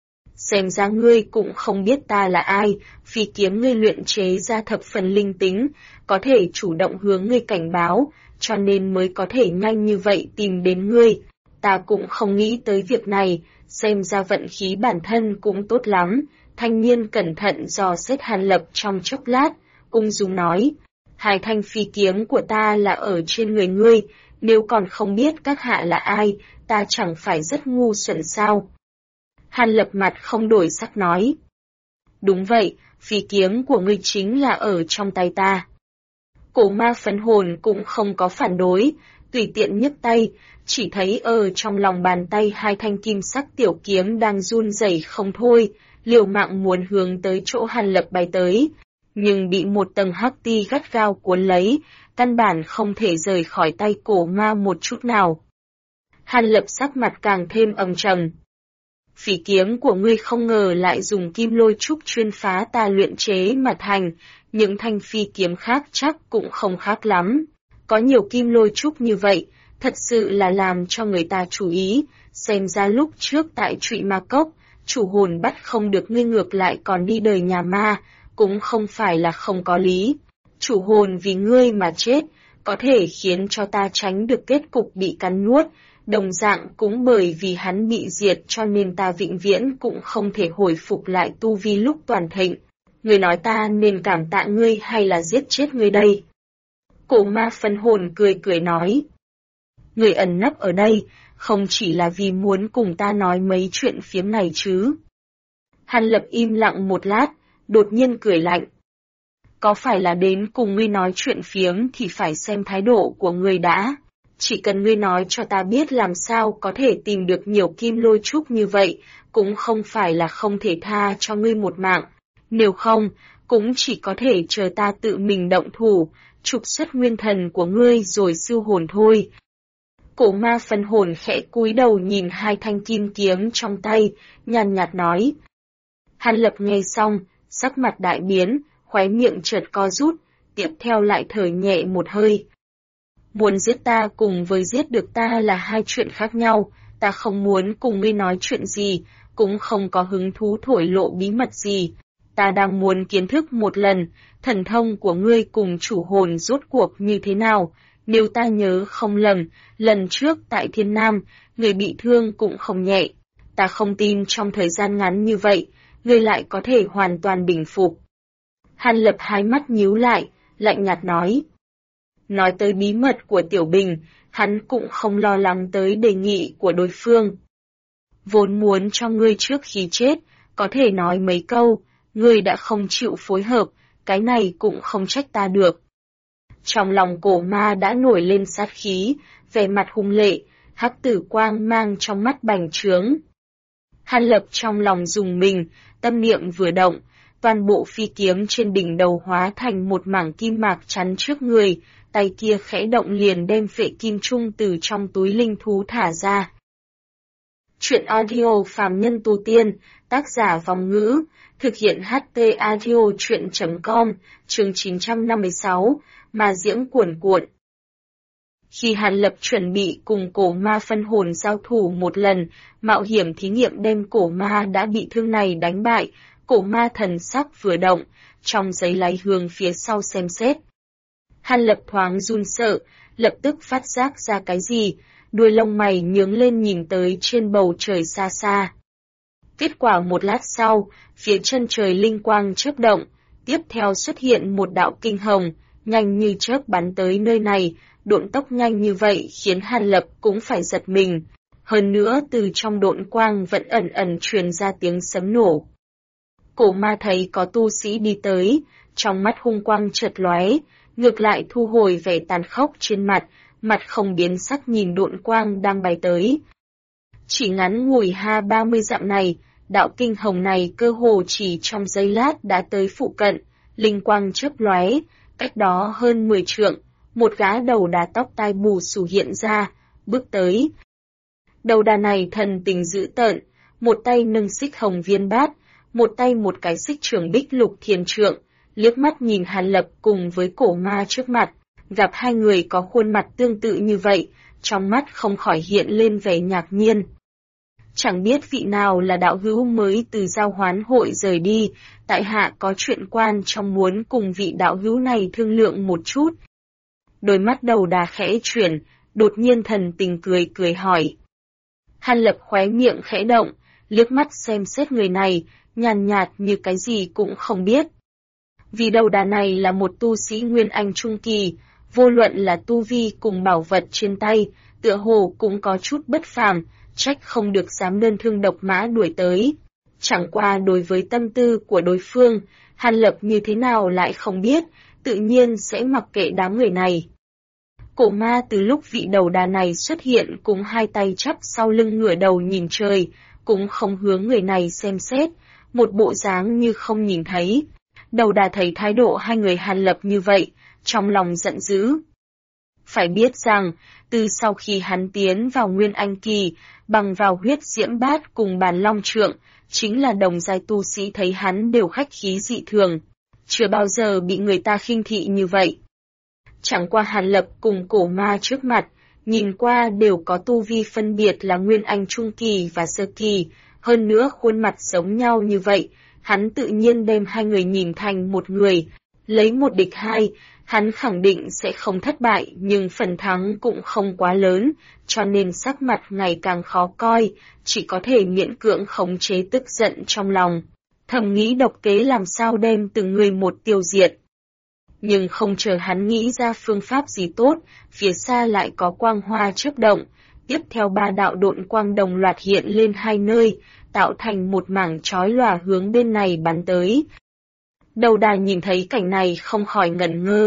Xem ra ngươi cũng không biết ta là ai, phi kiếm ngươi luyện chế ra thập phần linh tính, có thể chủ động hướng ngươi cảnh báo, cho nên mới có thể nhanh như vậy tìm đến ngươi. Ta cũng không nghĩ tới việc này, xem ra vận khí bản thân cũng tốt lắm. Thanh niên cẩn thận dò xét Hàn Lập trong chốc lát, ung dung nói. 2 thanh phi kiếm của ta là ở trên người ngươi, nếu còn không biết các hạ là ai, ta chẳng phải rất ngu xuẩn sao? Hàn Lập mặt không đổi sắc nói. Đúng vậy, phi kiếm của ngươi chính là ở trong tay ta. Cổ ma phấn hồn cũng không có phản đối, tùy tiện nhấc tay, chỉ thấy ở trong lòng bàn tay 2 thanh kim sắc tiểu kiếm đang run rẩy không thôi, liều mạng muốn hướng tới chỗ Hàn Lập bay tới, nhưng bị một tầng hắc ti gắt gao cuốn lấy, căn bản không thể rời khỏi tay cổ ma một chút nào. Hàn Lập sắc mặt càng thêm âm trầm. Phỉ kiếm của ngươi không ngờ lại dùng kim lôi trúc chuyên phá ta luyện chế mà thành, những thanh phi kiếm khác chắc cũng không khác lắm. Có nhiều kim lôi trúc như vậy, thật sự là làm cho người ta chú ý, xem ra lúc trước tại Trụy Ma Cốc, chủ hồn bắt không được ngươi ngược lại còn đi đời nhà ma, cũng không phải là không có lý. Chủ hồn vì ngươi mà chết, có thể khiến cho ta tránh được kết cục bị cắn nuốt, Đồng dạng cũng bởi vì hắn bị diệt cho nên ta vĩnh viễn cũng không thể hồi phục lại tu vi lúc toàn thịnh. Ngươi nói ta nên cảm tạ ngươi hay là giết chết ngươi đây? Cổ ma phân hồn cười cười nói. Ngươi ẩn nấp ở đây, không chỉ là vì muốn cùng ta nói mấy chuyện phiếm này chứ. Hàn Lập im lặng một lát, đột nhiên cười lạnh. Có phải là đến cùng ngươi nói chuyện phiếm thì phải xem thái độ của ngươi đã. Chỉ cần ngươi nói cho ta biết làm sao có thể tìm được nhiều kim lôi trúc như vậy, cũng không phải là không thể tha cho ngươi một mạng. Nếu không, cũng chỉ có thể chờ ta tự mình động thủ, trục xuất nguyên thần của ngươi rồi siêu hồn thôi. Cổ ma phân hồn khẽ cúi đầu nhìn hai thanh kim kiếm trong tay, nhàn nhạt nói. Hàn Lập nghe xong, sắc mặt đại biến, khóe miệng chợt co rút, tiếp theo lại thở nhẹ một hơi. Muốn giết ta cùng với giết được ta là hai chuyện khác nhau, ta không muốn cùng ngươi nói chuyện gì, cũng không có hứng thú thổi lộ bí mật gì. Ta đang muốn kiến thức một lần, thần thông của ngươi cùng chủ hồn rốt cuộc như thế nào. Nếu ta nhớ không lầm, lần trước tại Thiên Nam, người bị thương cũng không nhẹ. Ta không tin trong thời gian ngắn như vậy, ngươi lại có thể hoàn toàn bình phục. Hàn Lập hai mắt nhíu lại, lạnh nhạt nói. Nói tới bí mật của Tiểu Bình, hắn cũng không lo lắng tới đề nghị của đối phương. Vốn muốn cho ngươi trước khi chết, có thể nói mấy câu, ngươi đã không chịu phối hợp, cái này cũng không trách ta được. Trong lòng cổ ma đã nổi lên sát khí, vẻ mặt hung lệ, hắc tử quang mang trong mắt bành trướng. Hàn Lập trong lòng dùng mình, tâm niệm vừa động, toàn bộ phi kiếm trên đỉnh đầu hóa thành một mảng kim mạc chắn trước người, tay kia khẽ động liền đem phệ kim trung từ trong túi linh thú thả ra. Chuyện audio phàm nhân tu tiên, tác giả Vòng Ngữ, thực hiện HT audio chuyện.com, chương 956, mà diễm cuồn cuộn. Khi Hàn Lập chuẩn bị cùng cổ ma phân hồn giao thủ một lần, mạo hiểm thí nghiệm đem cổ ma đã bị thương này đánh bại, cổ ma thần sắc vừa động, trong giấy lấy hướng phía sau xem xét. Hàn Lập thoáng run sợ, lập tức phát giác ra cái gì, đuôi lông mày nhướng lên nhìn tới trên bầu trời xa xa. Kết quả một lát sau, phía chân trời linh quang chớp động, tiếp theo xuất hiện một đạo kinh hồng, nhanh như chớp bắn tới nơi này, độn tốc nhanh như vậy khiến Hàn Lập cũng phải giật mình. Hơn nữa từ trong độn quang vẫn ẩn ẩn truyền ra tiếng sấm nổ. Cổ ma thấy có tu sĩ đi tới, trong mắt hung quang chợt lóe, ngược lại thu hồi vẻ tàn khốc trên mặt, mặt không biến sắc nhìn độn quang đang bay tới. Chỉ ngắn ngủi 30 dặm này, đạo kinh hồng này cơ hồ chỉ trong giây lát đã tới phụ cận, linh quang chớp lóe, cách đó hơn 10 trượng, một gã đầu đà tóc tai bù xù hiện ra, bước tới. Đầu đà này thần tình dữ tợn, một tay nâng xích hồng viên bát, một tay một cái xích trường bích lục thiền trượng, liếc mắt nhìn Hàn Lập cùng với cổ ma trước mặt, gặp hai người có khuôn mặt tương tự như vậy, trong mắt không khỏi hiện lên vẻ ngạc nhiên. Chẳng biết vị nào là đạo hữu mới từ giao hoán hội rời đi, tại hạ có chuyện quan trong muốn cùng vị đạo hữu này thương lượng một chút. Đôi mắt đầu đà khẽ chuyển, đột nhiên thần tình cười cười hỏi. Hàn Lập khóe miệng khẽ động, liếc mắt xem xét người này, nhàn nhạt như cái gì cũng không biết. Vì đầu đà này là một tu sĩ Nguyên Anh Trung Kỳ, vô luận là tu vi cùng bảo vật trên tay, tựa hồ cũng có chút bất phàm, trách không được dám đơn thương độc mã đuổi tới. Chẳng qua đối với tâm tư của đối phương, Hàn Lập như thế nào lại không biết, tự nhiên sẽ mặc kệ đám người này. Cổ ma từ lúc vị đầu đà này xuất hiện cùng hai tay chắp sau lưng ngửa đầu nhìn trời, cũng không hướng người này xem xét, một bộ dáng như không nhìn thấy. Đầu đà thấy thái độ hai người Hàn Lập như vậy, trong lòng giận dữ. Phải biết rằng, từ sau khi hắn tiến vào Nguyên Anh Kỳ, bằng vào huyết diễm bát cùng bàn long trượng, chính là đồng giai tu sĩ thấy hắn đều khách khí dị thường, chưa bao giờ bị người ta khinh thị như vậy. Chẳng qua Hàn Lập cùng cổ ma trước mặt, nhìn qua đều có tu vi phân biệt là Nguyên Anh Trung Kỳ và Sơ Kỳ, hơn nữa khuôn mặt giống nhau như vậy, hắn tự nhiên đem hai người nhìn thành một người, Lấy một địch hai, hắn khẳng định sẽ không thất bại nhưng phần thắng cũng không quá lớn, cho nên sắc mặt ngày càng khó coi, chỉ có thể miễn cưỡng khống chế tức giận trong lòng. Thầm nghĩ độc kế làm sao đem từng người một tiêu diệt. Nhưng không chờ hắn nghĩ ra phương pháp gì tốt, phía xa lại có quang hoa chớp động, tiếp theo 3 đạo độn quang đồng loạt hiện lên hai nơi, tạo thành một mảng chói lòa hướng bên này bắn tới. Đầu Đà nhìn thấy cảnh này không khỏi ngẩn ngơ.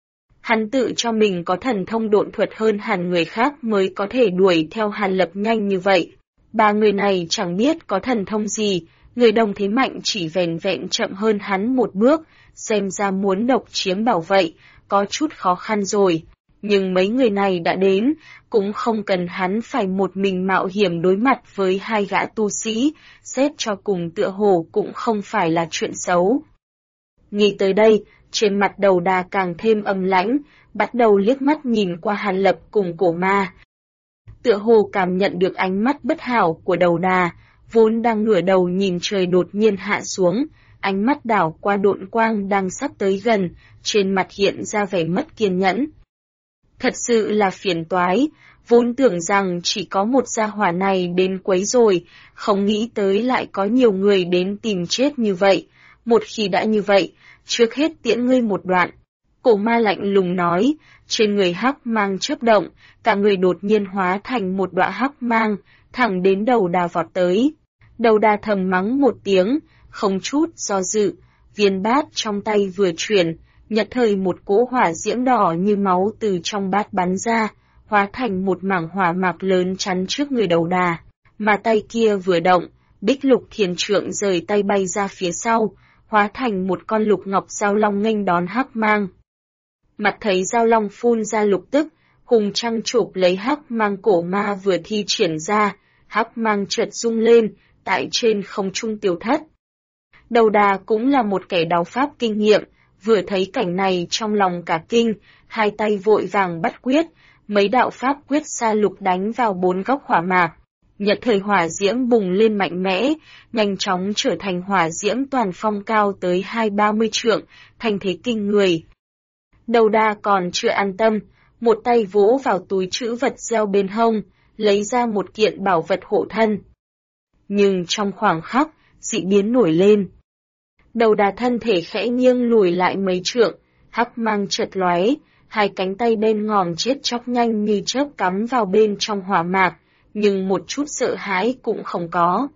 Hắn tự cho mình có thần thông độn thuật hơn hẳn người khác mới có thể đuổi theo Hàn Lập nhanh như vậy. 3 người này chẳng biết có thần thông gì, người đồng thế mạnh chỉ vẻn vẹn chậm hơn hắn một bước, xem ra muốn độc chiếm bảo vậy, có chút khó khăn rồi. Nhưng mấy người này đã đến, cũng không cần hắn phải một mình mạo hiểm đối mặt với 2 gã tu sĩ, xét cho cùng tựa hồ cũng không phải là chuyện xấu. Nghĩ tới đây, trên mặt Đầu Đà càng thêm âm lãnh, bắt đầu liếc mắt nhìn qua Hàn Lập cùng Cổ Ma. Tựa hồ cảm nhận được ánh mắt bất hảo của Đầu Đà, vốn đang ngửa đầu nhìn trời đột nhiên hạ xuống, ánh mắt đảo qua độn quang đang sắp tới gần, trên mặt hiện ra vẻ mất kiên nhẫn. Thật sự là phiền toái, vốn tưởng rằng chỉ có một gia hỏa này đến quấy rồi, không nghĩ tới lại có nhiều người đến tìm chết như vậy. Một khi đã như vậy, trước hết tiễn ngươi một đoạn. Cổ Ma lạnh lùng nói, trên người hắc mang chớp động, cả người đột nhiên hóa thành một đọa hắc mang, thẳng đến Đầu Đà vọt tới. Đầu Đà thầm mắng một tiếng, không chút do dự, viên bát trong tay vừa chuyển, nhật thời một cỗ hỏa diễm đỏ như máu từ trong bát bắn ra, hóa thành một mảng hỏa mạc lớn chắn trước người Đầu Đà, mà tay kia vừa động, Bích Lục Thiền Trượng rời tay bay ra phía sau, hóa thành một con lục ngọc giao long nghênh đón hắc mang. Mặt thấy giao long phun ra lục tức, hùng trăng chụp lấy hắc mang. Cổ Ma vừa thi triển ra, hắc mang chợt rung lên, tại trên không trung tiêu thất. Đầu Đà cũng là một kẻ đao pháp kinh nghiệm, vừa thấy cảnh này trong lòng cả kinh, hai tay vội vàng bắt quyết, mấy đạo pháp quyết xa lục đánh vào 4 góc hỏa mạc. Nhật thời hỏa diễm bùng lên mạnh mẽ, nhanh chóng trở thành hỏa diễm toàn phong cao tới 20-30 trượng, thành thế kinh người. Đầu Đà còn chưa an tâm, một tay vỗ vào túi trữ vật gieo bên hông, lấy ra một kiện bảo vật hộ thân. Nhưng trong khoảng khắc, dị biến nổi lên. Đầu Đà thân thể khẽ nghiêng lùi lại mấy trượng, hắc mang chợt lóe, 2 cánh tay đen ngòm chết chóc nhanh như chớp cắm vào bên trong hỏa mạc, nhưng một chút sợ hãi cũng không có.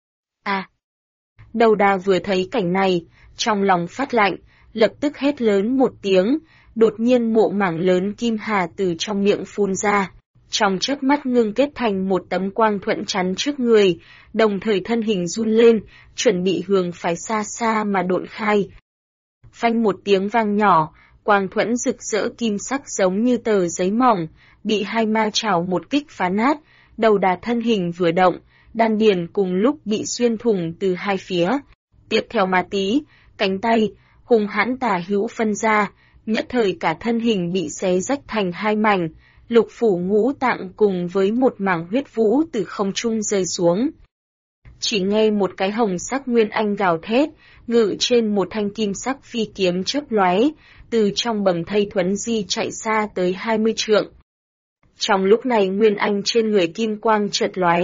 Đầu Đà vừa thấy cảnh này, trong lòng phát lạnh, lập tức hét lớn một tiếng, đột nhiên một mảng lớn kim hà từ trong miệng phun ra, trong chớp mắt ngưng kết thành một tấm quang thuẫn chắn trước người, đồng thời thân hình run lên, chuẩn bị hướng phái xa xa mà độn khai. Phanh một tiếng vang nhỏ, quang thuẫn rực rỡ kim sắc giống như tờ giấy mỏng, bị 2 ma chảo một kích phá nát. Đầu Đà thân hình vừa động, đan điền cùng lúc bị xuyên thủng từ 2 phía. Tiếp theo Ma Tí, cánh tay, hung hãn tả hữu phân ra, nhất thời cả thân hình bị xé rách thành 2 mảnh, lục phủ ngũ tạng cùng với một mảng huyết vũ từ không trung rơi xuống. Chỉ nghe một cái hồng sắc nguyên anh gào thét, ngự trên một thanh kim sắc phi kiếm chớp lóe, từ trong bầm thây thuấn di chạy xa tới 20 trượng. Trong lúc này nguyên anh trên người kim quang chợt lóe,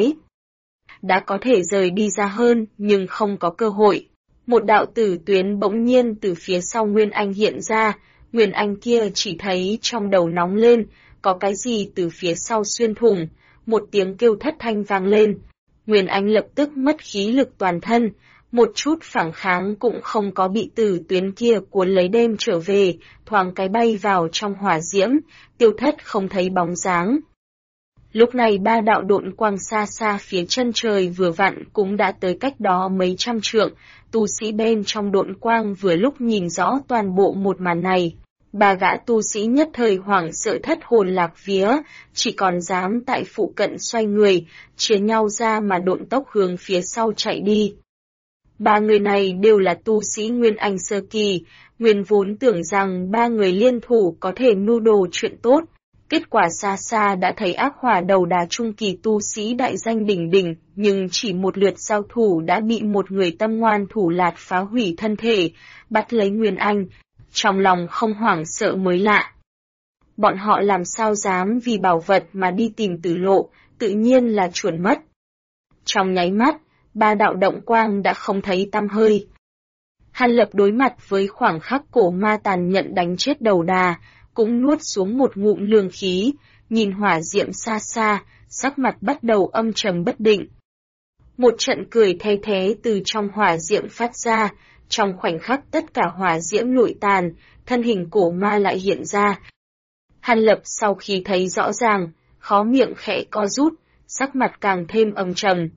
đã có thể rời đi ra hơn nhưng không có cơ hội. Một đạo tử tuyến bỗng nhiên từ phía sau nguyên anh hiện ra, nguyên anh kia chỉ thấy trong đầu nóng lên, có cái gì từ phía sau xuyên thủng, một tiếng kêu thất thanh vang lên. Nguyên anh lập tức mất khí lực toàn thân, một chút phản kháng cũng không có, bị tử tuyến kia cuốn lấy đem trở về, thoáng cái bay vào trong hỏa diễm, tiêu thất không thấy bóng dáng. Lúc này 3 đạo độn quang xa xa phía chân trời vừa vặn cũng đã tới cách đó mấy trăm trượng, tu sĩ bên trong độn quang vừa lúc nhìn rõ toàn bộ một màn này. 3 gã tu sĩ nhất thời hoảng sợ thất hồn lạc vía, chỉ còn dám tại phụ cận xoay người, chia nhau ra mà độn tốc hướng phía sau chạy đi. 3 người này đều là tu sĩ Nguyên Anh sơ kỳ, nguyên vốn tưởng rằng 3 người liên thủ có thể mưu đồ chuyện tốt. Kết quả xa xa đã thấy ác hỏa Đầu Đà trung kỳ tu sĩ đại danh đỉnh đỉnh, nhưng chỉ một lượt giao thủ đã bị một người tâm ngoan thủ lạt phá hủy thân thể, bắt lấy Nguyên Anh, trong lòng không hoảng sợ mới lạ. Bọn họ làm sao dám vì bảo vật mà đi tìm tử lộ, tự nhiên là chuồn mất. Trong nháy mắt, 3 đạo động quang đã không thấy tăm hơi. Hàn Lập đối mặt với khoảng khắc cổ ma tàn nhẫn đánh chết Đầu Đà, cũng nuốt xuống một ngụm lương khí, nhìn hỏa diệm xa xa, sắc mặt bắt đầu âm trầm bất định. Một trận cười thay thế từ trong hỏa diệm phát ra, trong khoảnh khắc tất cả hỏa diễm lụi tàn, thân hình cổ ma lại hiện ra. Hàn Lập sau khi thấy rõ ràng, khó miệng khẽ co rút, sắc mặt càng thêm âm trầm.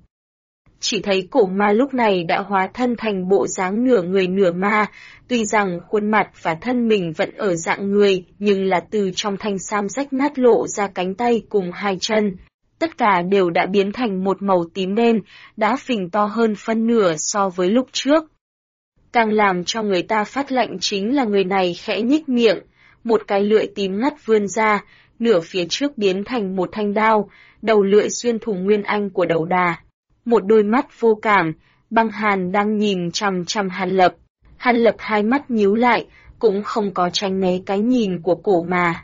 Chỉ thấy cổ ma lúc này đã hóa thân thành bộ dáng nửa người nửa ma, tuy rằng khuôn mặt và thân mình vẫn ở dạng người, nhưng là từ trong thanh sam rách nát lộ ra cánh tay cùng 2 chân. Tất cả đều đã biến thành một màu tím đen, đã phình to hơn phân nửa so với lúc trước. Càng làm cho người ta phát lạnh chính là người này khẽ nhích miệng, một cái lưỡi tím ngắt vươn ra, nửa phía trước biến thành một thanh đao, đầu lưỡi xuyên thủng nguyên anh của Đầu Đà. Một đôi mắt vô cảm, băng hàn đang nhìn chằm chằm Hàn Lập. Hàn Lập hai mắt nhíu lại, cũng không có tránh né cái nhìn của cổ mà.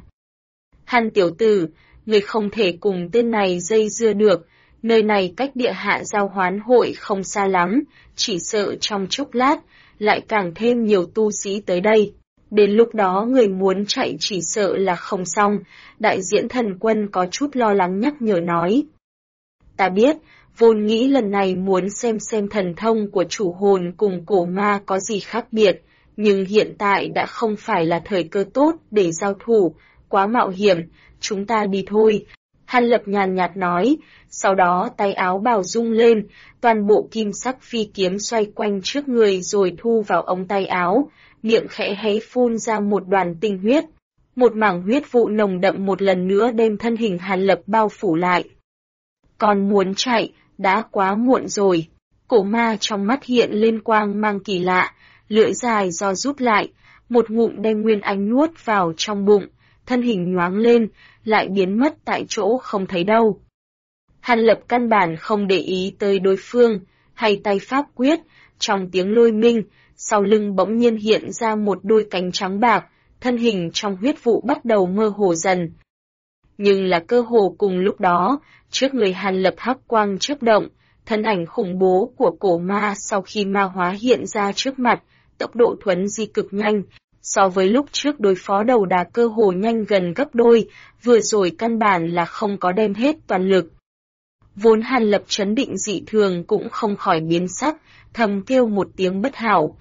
Hàn tiểu tử, người không thể cùng tên này dây dưa được, nơi này cách địa hạ giao hoán hội không xa lắm, chỉ sợ trong chốc lát, lại càng thêm nhiều tu sĩ tới đây. Đến lúc đó người muốn chạy chỉ sợ là không xong, đại diễn thần quân có chút lo lắng nhắc nhở nói. Ta biết, vốn nghĩ lần này muốn xem thần thông của chủ hồn cùng cổ ma có gì khác biệt, nhưng hiện tại đã không phải là thời cơ tốt để giao thủ, quá mạo hiểm, chúng ta đi thôi. Hàn Lập nhàn nhạt nói, sau đó tay áo bào rung lên, toàn bộ kim sắc phi kiếm xoay quanh trước người rồi thu vào ống tay áo, miệng khẽ hé phun ra một đoàn tinh huyết. Một mảng huyết vụ nồng đậm một lần nữa đem thân hình Hàn Lập bao phủ lại. Còn muốn chạy, đã quá muộn rồi. Cổ ma trong mắt hiện lên quang mang kỳ lạ, lưỡi dài do rút lại, một ngụm đem nguyên anh nuốt vào trong bụng, thân hình nhoáng lên, lại biến mất tại chỗ không thấy đâu. Hàn Lập căn bản không để ý tới đối phương, hay tay pháp quyết, trong tiếng lôi minh, sau lưng bỗng nhiên hiện ra một đôi cánh trắng bạc, thân hình trong huyết vụ bắt đầu mơ hồ dần. Nhưng là cơ hồ cùng lúc đó, trước người Hàn Lập hắc quang chớp động, thân ảnh khủng bố của cổ ma sau khi ma hóa hiện ra trước mặt, tốc độ thuấn di cực nhanh, so với lúc trước đối phó Đầu Đà cơ hồ nhanh gần gấp đôi, vừa rồi căn bản là không có đem hết toàn lực. Vốn Hàn Lập chấn định dị thường cũng không khỏi biến sắc, thầm kêu một tiếng bất hảo.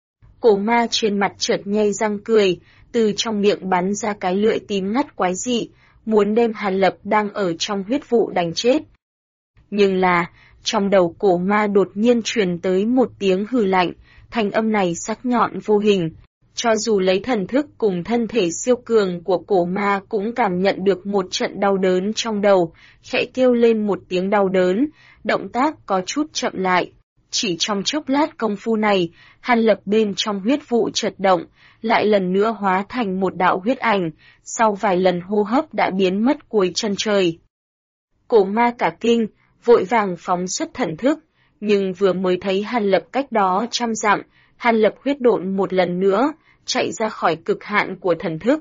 Cổ ma trên mặt chợt nhay răng cười, từ trong miệng bắn ra cái lưỡi tím ngắt quái dị, muốn đem Hàn Lập đang ở trong huyết vụ đánh chết. Nhưng là, trong đầu cổ ma đột nhiên truyền tới một tiếng hừ lạnh, thanh âm này sắc nhọn vô hình. Cho dù lấy thần thức cùng thân thể siêu cường của cổ ma cũng cảm nhận được một trận đau đớn trong đầu, khẽ kêu lên một tiếng đau đớn, động tác có chút chậm lại. Chỉ trong chốc lát công phu này, Hàn Lập bên trong huyết vụ chợt động, lại lần nữa hóa thành một đạo huyết ảnh, sau vài lần hô hấp đã biến mất cuối chân trời. Cổ ma cả kinh, vội vàng phóng xuất thần thức, nhưng vừa mới thấy Hàn Lập cách đó 100 dặm, Hàn Lập huyết độn một lần nữa, chạy ra khỏi cực hạn của thần thức.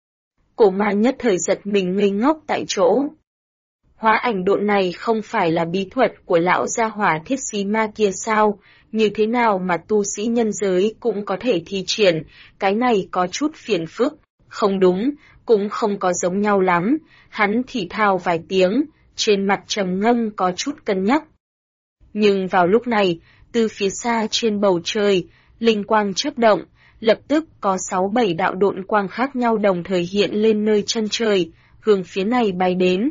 Cổ ma nhất thời giật mình ngây ngốc tại chỗ. Hóa ảnh độn này không phải là bí thuật của lão gia hỏa thiết xí ma kia sao, như thế nào mà tu sĩ nhân giới cũng có thể thi triển, cái này có chút phiền phức, không đúng, cũng không có giống nhau lắm, hắn thì thào vài tiếng, trên mặt trầm ngâm có chút cân nhắc. Nhưng vào lúc này, từ phía xa trên bầu trời, linh quang chớp động, lập tức có 6-7 đạo độn quang khác nhau đồng thời hiện lên nơi chân trời, hướng phía này bay đến.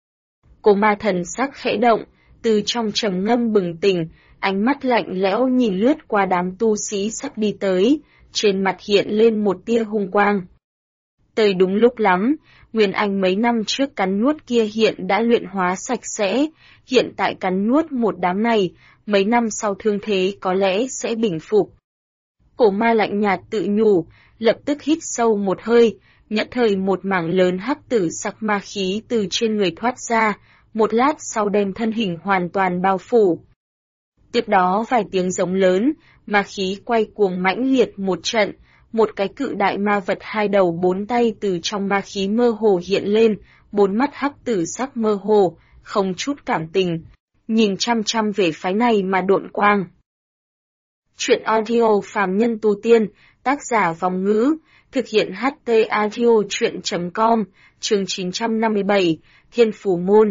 Cổ ma thần sắc khẽ động, từ trong trầm ngâm bừng tỉnh, ánh mắt lạnh lẽo nhìn lướt qua đám tu sĩ sắp đi tới, trên mặt hiện lên một tia hung quang. Tới đúng lúc lắm, nguyên anh mấy năm trước cắn nuốt kia hiện đã luyện hóa sạch sẽ, hiện tại cắn nuốt một đám này, mấy năm sau thương thế có lẽ sẽ bình phục. Cổ ma lạnh nhạt tự nhủ, lập tức hít sâu một hơi, nhất thời một mảng lớn hắc tử sắc ma khí từ trên người thoát ra, một lát sau đem thân hình hoàn toàn bao phủ. Tiếp đó vài tiếng giống lớn, ma khí quay cuồng mãnh liệt một trận, một cái cự đại ma vật hai đầu bốn tay từ trong ma khí mơ hồ hiện lên, bốn mắt hắc tử sắc mơ hồ, không chút cảm tình, nhìn chăm chăm về phái này mà độn quang. Chuyện audio phàm nhân tu tiên, tác giả Vòng Ngữ, thực hiện HT audio chuyện.com, chương 957, Thiên Phủ Môn.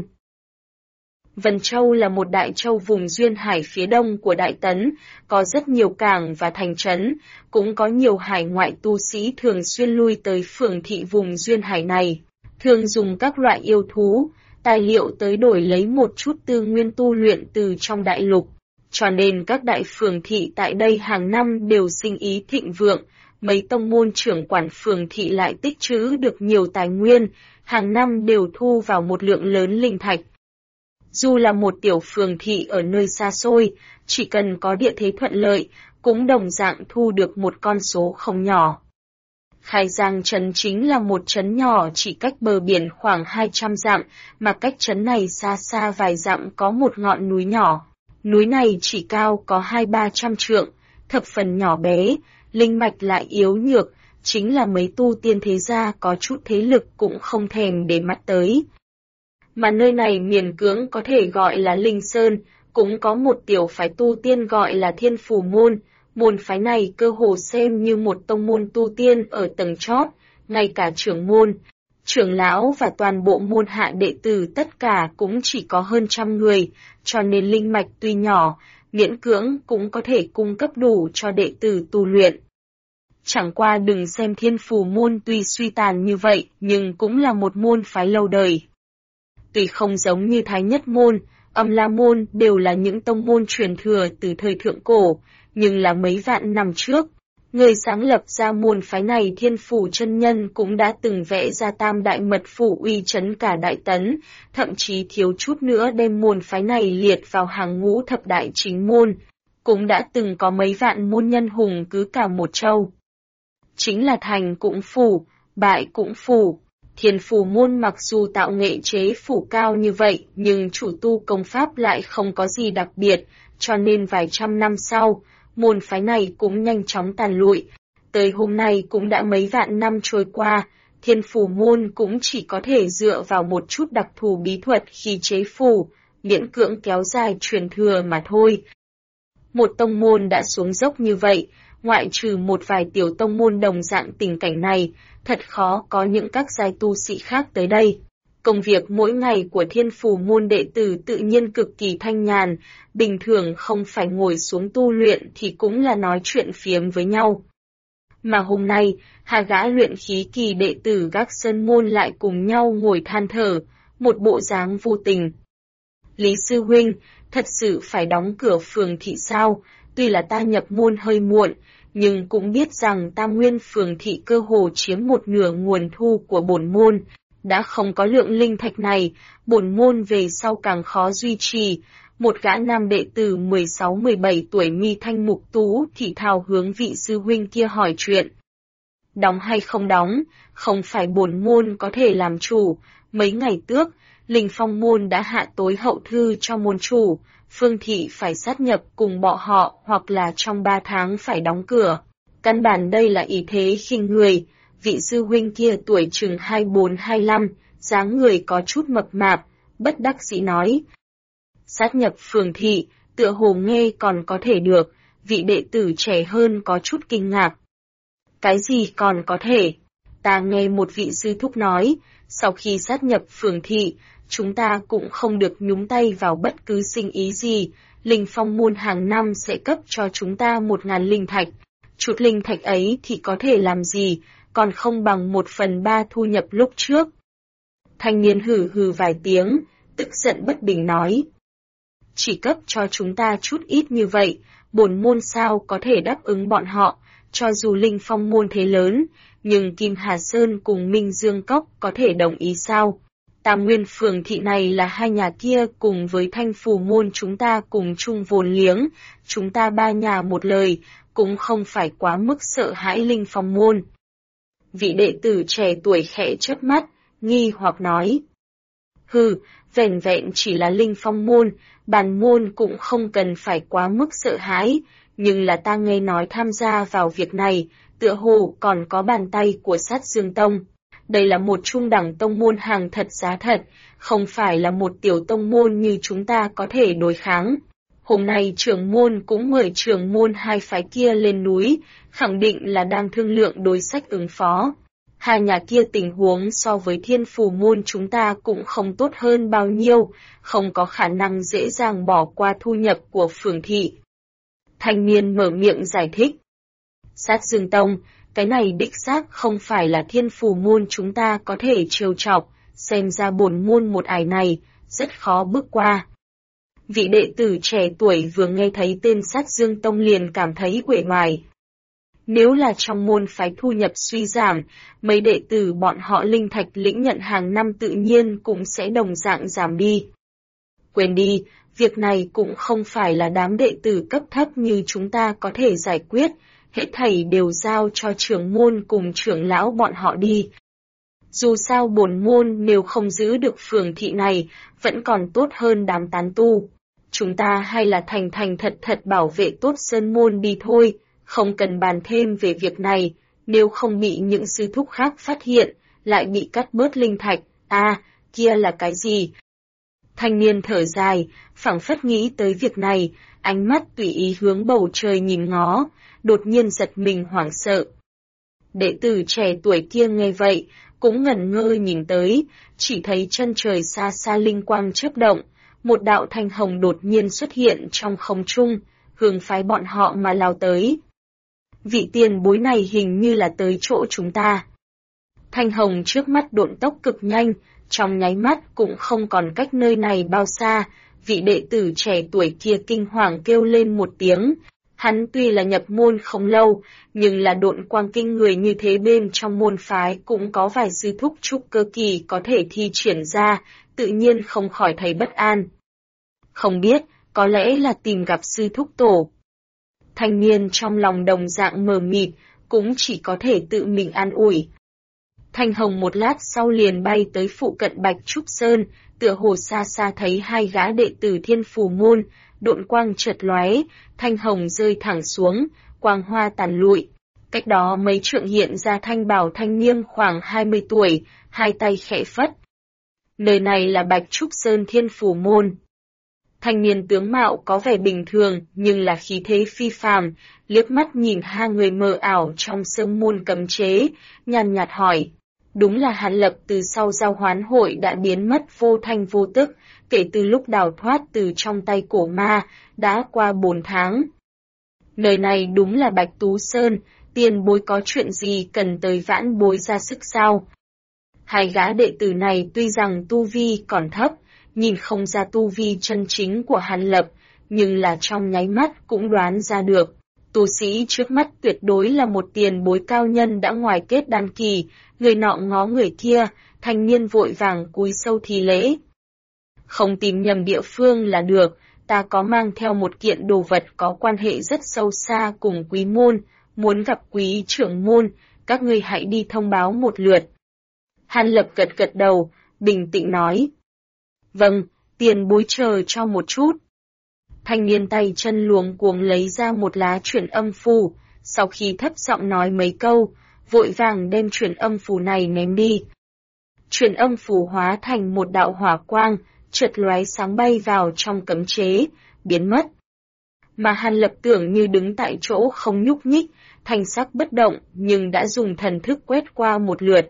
Vân Châu là một đại châu vùng duyên hải phía đông của Đại Tấn, có rất nhiều cảng và thành trấn, cũng có nhiều hải ngoại tu sĩ thường xuyên lui tới phường thị vùng duyên hải này, thường dùng các loại yêu thú, tài liệu tới đổi lấy một chút tư nguyên tu luyện từ trong đại lục. Cho nên các đại phường thị tại đây hàng năm đều sinh ý thịnh vượng, mấy tông môn trưởng quản phường thị lại tích trữ được nhiều tài nguyên, hàng năm đều thu vào một lượng lớn linh thạch. Dù là một tiểu phường thị ở nơi xa xôi, chỉ cần có địa thế thuận lợi, cũng đồng dạng thu được một con số không nhỏ. Khai Giang trấn chính là một trấn nhỏ chỉ cách bờ biển khoảng 200 dặm, mà cách trấn này xa xa vài dặm có một ngọn núi nhỏ. Núi này chỉ cao có 200-300 trượng, thập phần nhỏ bé, linh mạch lại yếu nhược, chính là mấy tu tiên thế gia có chút thế lực cũng không thèm để mắt tới. Mà nơi này miền cưỡng có thể gọi là Linh Sơn, cũng có một tiểu phái tu tiên gọi là Thiên Phủ Môn. Môn phái này cơ hồ xem như một tông môn tu tiên ở tầng chót, ngay cả trưởng môn, trưởng lão và toàn bộ môn hạ đệ tử tất cả cũng chỉ có hơn 100 người, cho nên linh mạch tuy nhỏ, miễn cưỡng cũng có thể cung cấp đủ cho đệ tử tu luyện. Chẳng qua đừng xem Thiên Phủ Môn tuy suy tàn như vậy, nhưng cũng là một môn phái lâu đời. Tuy không giống như Thái Nhất Môn, Âm La Môn đều là những tông môn truyền thừa từ thời thượng cổ, nhưng là mấy vạn năm trước, người sáng lập ra môn phái này Thiên Phủ chân nhân cũng đã từng vẽ ra tam đại mật phủ uy chấn cả Đại Tấn, thậm chí thiếu chút nữa đem môn phái này liệt vào hàng ngũ thập đại chính môn, cũng đã từng có mấy vạn môn nhân hùng cứ cả một châu. Chính là thành cũng phủ, bại cũng phủ. Thiên Phủ Môn mặc dù tạo nghệ chế phủ cao như vậy, nhưng chủ tu công pháp lại không có gì đặc biệt, cho nên vài trăm năm sau, môn phái này cũng nhanh chóng tàn lụi. Tới hôm nay cũng đã mấy vạn năm trôi qua, Thiên Phủ Môn cũng chỉ có thể dựa vào một chút đặc thù bí thuật khi chế phủ, miễn cưỡng kéo dài truyền thừa mà thôi. Một tông môn đã xuống dốc như vậy, ngoại trừ một vài tiểu tông môn đồng dạng tình cảnh này, thật khó có những các giai tu sĩ khác tới đây. Công việc mỗi ngày của Thiên Phủ Môn đệ tử tự nhiên cực kỳ thanh nhàn, bình thường không phải ngồi xuống tu luyện thì cũng là nói chuyện phiếm với nhau. Mà hôm nay, hai gã luyện khí kỳ đệ tử Gác Sơn Môn lại cùng nhau ngồi than thở, một bộ dáng vô tình. Lý sư huynh, thật sự phải đóng cửa phường thị sao? Tuy là ta nhập môn hơi muộn, nhưng cũng biết rằng Tam Nguyên phường thị cơ hồ chiếm một nửa nguồn thu của bổn môn. Đã không có lượng linh thạch này, bổn môn về sau càng khó duy trì. Một gã nam đệ tử 16-17 tuổi mi thanh mục tú thì thào hướng vị sư huynh kia hỏi chuyện. Đóng hay không đóng, không phải bổn môn có thể làm chủ. Mấy ngày trước, Linh Phong môn đã hạ tối hậu thư cho môn chủ, phường thị phải sát nhập cùng bọn họ hoặc là trong 3 tháng phải đóng cửa. Căn bản đây là ý thế khinh người. Vị sư huynh kia tuổi chừng 24-25, dáng người có chút mập mạp, bất đắc dĩ nói. Sát nhập phường thị, tựa hồ nghe còn có thể được, vị đệ tử trẻ hơn có chút kinh ngạc. Cái gì còn có thể? Ta nghe một vị sư thúc nói, sau khi sát nhập phường thị, chúng ta cũng không được nhúng tay vào bất cứ sinh ý gì, Linh Phong môn hàng năm sẽ cấp cho chúng ta 1000 linh thạch. Chút linh thạch ấy thì có thể làm gì, còn không bằng 1/3 thu nhập lúc trước. Thanh niên hừ hừ vài tiếng, tức giận bất bình nói. Chỉ cấp cho chúng ta chút ít như vậy, bổn môn sao có thể đáp ứng bọn họ, cho dù Linh Phong môn thế lớn, nhưng Kim Hà Sơn cùng Minh Dương Cốc có thể đồng ý sao? Tam Nguyên phường thị này là hai nhà kia cùng với Thanh Phủ Môn chúng ta cùng chung vốn liếng, chúng ta ba nhà một lời, cũng không phải quá mức sợ hãi Linh Phong môn. Vị đệ tử trẻ tuổi khẽ chớp mắt, nghi hoặc nói. Hừ, vẻn vẹn chỉ là Linh Phong môn, bản môn cũng không cần phải quá mức sợ hãi, nhưng là ta nghe nói tham gia vào việc này, tựa hồ còn có bàn tay của Sát Dương Tông. Đây là một trung đẳng tông môn hàng thật giá thật, không phải là một tiểu tông môn như chúng ta có thể đối kháng. Hôm nay trưởng môn cũng mời trưởng môn hai phái kia lên núi, khẳng định là đang thương lượng đối sách ứng phó. Hai nhà kia tình huống so với Thiên Phù môn chúng ta cũng không tốt hơn bao nhiêu, không có khả năng dễ dàng bỏ qua thu nhập của phường thị. Thanh niên mở miệng giải thích. Sát Dương Tông, cái này đích xác không phải là Thiên Phù môn chúng ta có thể trêu chọc, xem ra bổn môn một ải này, rất khó bước qua. Vị đệ tử trẻ tuổi vừa nghe thấy tên Sát Dương Tông liền cảm thấy uể oải. Nếu là trong môn phái thu nhập suy giảm, mấy đệ tử bọn họ linh thạch lĩnh nhận hàng năm tự nhiên cũng sẽ đồng dạng giảm đi. Quên đi, việc này cũng không phải là đám đệ tử cấp thấp như chúng ta có thể giải quyết, hết thảy đều giao cho trưởng môn cùng trưởng lão bọn họ đi. Dù sao bổn môn nếu không giữ được phường thị này, vẫn còn tốt hơn đám tán tu. Chúng ta hay là thành thật bảo vệ tốt sơn môn đi thôi, không cần bàn thêm về việc này, nếu không bị những sư thúc khác phát hiện, lại bị cắt bớt linh thạch, kia là cái gì? Thanh niên thở dài, phảng phất nghĩ tới việc này, ánh mắt tùy ý hướng bầu trời nhìn ngó, đột nhiên giật mình hoảng sợ. Đệ tử trẻ tuổi kia nghe vậy, cũng ngẩn ngơ nhìn tới, chỉ thấy chân trời xa xa linh quang chớp động, một đạo thanh hồng đột nhiên xuất hiện trong không trung, hướng phái bọn họ mà lao tới. Vị tiền bối này hình như là tới chỗ chúng ta. Thanh hồng trước mắt độn tốc cực nhanh, trong nháy mắt cũng không còn cách nơi này bao xa, vị đệ tử trẻ tuổi kia kinh hoàng kêu lên một tiếng. Hắn tuy là nhập môn không lâu, nhưng là độn quang kinh người như thế bên trong môn phái cũng có vài sư thúc trúc cơ kỳ có thể thi triển ra, tự nhiên không khỏi thấy bất an. Không biết, có lẽ là tìm gặp sư thúc tổ. Thanh niên trong lòng đồng dạng mờ mịt, cũng chỉ có thể tự mình an ủi. Thanh hồng một lát sau liền bay tới phụ cận Bạch Trúc Sơn, tựa hồ xa xa thấy hai gã đệ tử Thiên Phù môn, độn quang chợt lóe, thanh hồng rơi thẳng xuống, quang hoa tàn lụi. Cách đó mấy trượng hiện ra thanh bảo thanh niên khoảng 20 tuổi, hai tay khẽ phất. Nơi này là Bạch Trúc Sơn Thiên Phù môn. Thanh niên tướng mạo có vẻ bình thường, nhưng là khí thế phi phàm, liếc mắt nhìn hai người mờ ảo trong sơn môn cấm chế, nhàn nhạt hỏi. Đúng là Hàn Lập từ sau giao hoán hội đã biến mất vô thanh vô tức, kể từ lúc đào thoát từ trong tay cổ ma, đã qua 4 tháng. Nơi này đúng là Bạch Tú Sơn, tiền bối có chuyện gì cần tới vãn bối ra sức sao? Hai gã đệ tử này tuy rằng tu vi còn thấp, nhìn không ra tu vi chân chính của Hàn Lập, nhưng là trong nháy mắt cũng đoán ra được. Tu sĩ trước mắt tuyệt đối là một tiền bối cao nhân đã ngoài kết đan kỳ, người nọ ngó người kia, thanh niên vội vàng cúi sâu thi lễ. Không tìm nhầm địa phương là được, ta có mang theo một kiện đồ vật có quan hệ rất sâu xa cùng quý môn, muốn gặp quý trưởng môn, các ngươi hãy đi thông báo một lượt. Hàn Lập gật đầu, bình tĩnh nói. Vâng, tiền bối chờ cho một chút. Thanh niên tay chân luống cuống lấy ra một lá chuyển âm phù, sau khi thấp giọng nói mấy câu, vội vàng đem chuyển âm phù này ném đi. Chuyển âm phù hóa thành một đạo hỏa quang, chợt lóe sáng bay vào trong cấm chế, biến mất. Mà Hàn Lập tưởng như đứng tại chỗ không nhúc nhích, thanh sắc bất động nhưng đã dùng thần thức quét qua một lượt.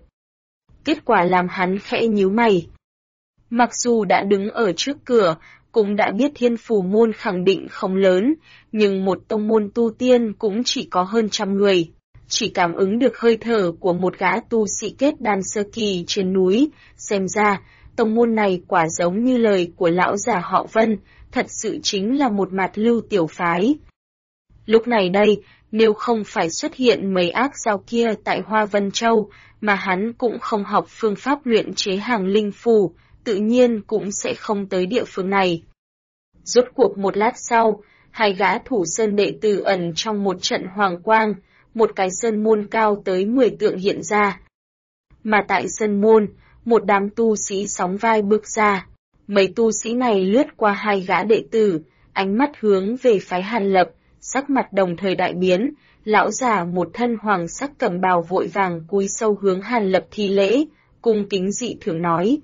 Kết quả làm hắn khẽ nhíu mày. Mặc dù đã đứng ở trước cửa, cũng đã biết Thiên Phù môn khẳng định không lớn, nhưng một tông môn tu tiên cũng chỉ có hơn 100 người. Chỉ cảm ứng được hơi thở của một gã tu sĩ kết đan sơ kỳ trên núi, xem ra, tông môn này quả giống như lời của lão già họ Vân, thật sự chính là một mạt lưu tiểu phái. Lúc này đây, nếu không phải xuất hiện mấy ác giao kia tại Hoa Vân Châu, mà hắn cũng không học phương pháp luyện chế hàng linh phù, tự nhiên cũng sẽ không tới địa phương này. Rốt cuộc một lát sau, hai gã thủ sơn đệ tử ẩn trong một trận hoàng quang, một cái sơn môn cao tới 10 trượng hiện ra. Mà tại sơn môn, một đám tu sĩ sóng vai bước ra. Mấy tu sĩ này lướt qua hai gã đệ tử, ánh mắt hướng về phái Hàn Lập, sắc mặt đồng thời đại biến, lão già một thân hoàng sắc cẩm bào vội vàng cúi sâu hướng Hàn Lập thi lễ, cung kính dị thường nói.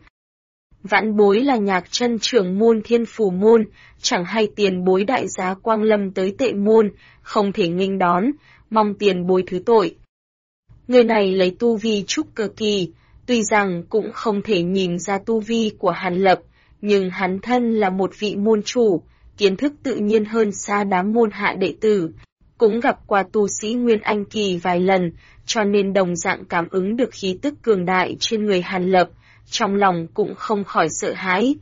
Vãn bối là Nhạc Chân trưởng môn Thiên Phù môn, chẳng hay tiền bối đại giá quang lâm tới Tệ môn, không thể nghênh đón, mong tiền bối thứ tội. Người này lấy tu vi trúc cơ kỳ, tuy rằng cũng không thể nhìn ra tu vi của Hàn Lập, nhưng hắn thân là một vị môn chủ, kiến thức tự nhiên hơn xa đám môn hạ đệ tử, cũng gặp qua tu sĩ Nguyên Anh kỳ vài lần, cho nên đồng dạng cảm ứng được khí tức cường đại trên người Hàn Lập, trong lòng cũng không khỏi sợ hãi.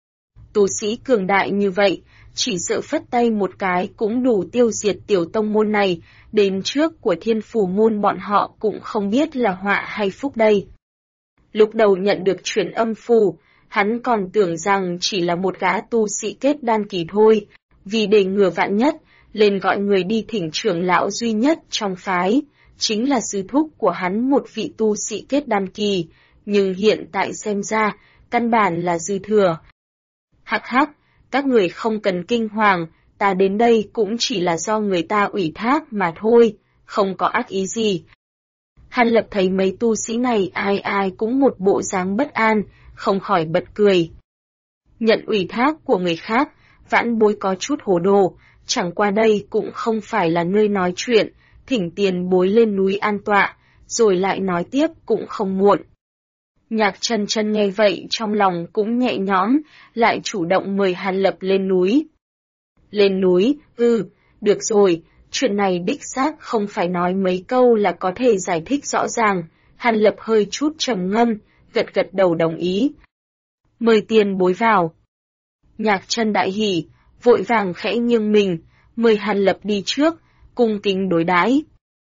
Tu sĩ cường đại như vậy, chỉ sợ phất tay một cái cũng đủ tiêu diệt tiểu tông môn này, đến trước của Thiên Phù môn bọn họ cũng không biết là họa hay phúc đây. Lúc đầu nhận được truyền âm phù, hắn còn tưởng rằng chỉ là một gã tu sĩ kết đan kỳ thôi, vì để ngừa vạn nhất, lên gọi người đi thỉnh trưởng lão duy nhất trong phái, chính là sư thúc của hắn một vị tu sĩ kết đan kỳ, nhưng hiện tại xem ra, căn bản là dư thừa. Hắc hắc, các người không cần kinh hoàng, ta đến đây cũng chỉ là do người ta ủy thác mà thôi, không có ác ý gì. Hàn Lập thấy mấy tu sĩ này ai ai cũng một bộ dáng bất an, không khỏi bật cười. Nhận ủy thác của người khác, vãn bối có chút hồ đồ, chẳng qua đây cũng không phải là nơi nói chuyện, thỉnh tiền bối lên núi an tọa, rồi lại nói tiếp cũng không muộn. Nhạc Chân Chân nghe vậy trong lòng cũng nhẹ nhõm, lại chủ động mời Hàn Lập lên núi. Lên núi, được rồi, chuyện này đích xác không phải nói mấy câu là có thể giải thích rõ ràng, Hàn Lập hơi chút trầm ngâm, gật gật đầu đồng ý. Mời tiền bối vào. Nhạc Chân đại hỉ, vội vàng khẽ nghiêng mình, mời Hàn Lập đi trước, cung kính đối đãi.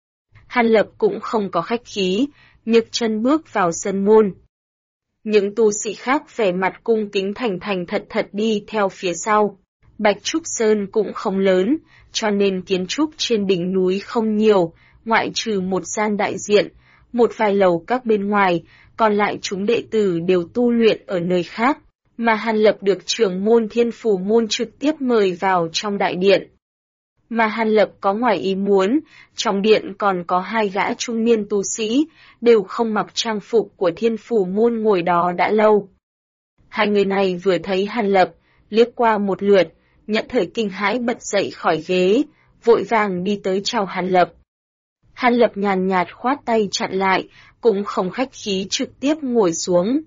Hàn Lập cũng không có khách khí, nhấc chân bước vào sân môn. Những tu sĩ khác vẻ mặt cung kính thành thành thật thật đi theo phía sau. Bạch Trúc Sơn cũng không lớn, cho nên kiến trúc trên đỉnh núi không nhiều, ngoại trừ một gian đại diện, một vài lầu các bên ngoài, còn lại chúng đệ tử đều tu luyện ở nơi khác, mà Hàn Lập được trưởng môn Thiên Phù môn trực tiếp mời vào trong đại điện. Mà Hàn Lập có ngoài ý muốn, trong điện còn có hai gã trung niên tu sĩ, đều không mặc trang phục của Thiên Phù môn ngồi đó đã lâu. Hai người này vừa thấy Hàn Lập, liếc qua một lượt, nhận thời kinh hãi bật dậy khỏi ghế, vội vàng đi tới chào Hàn Lập. Hàn Lập nhàn nhạt khoát tay chặn lại, cũng không khách khí trực tiếp ngồi xuống.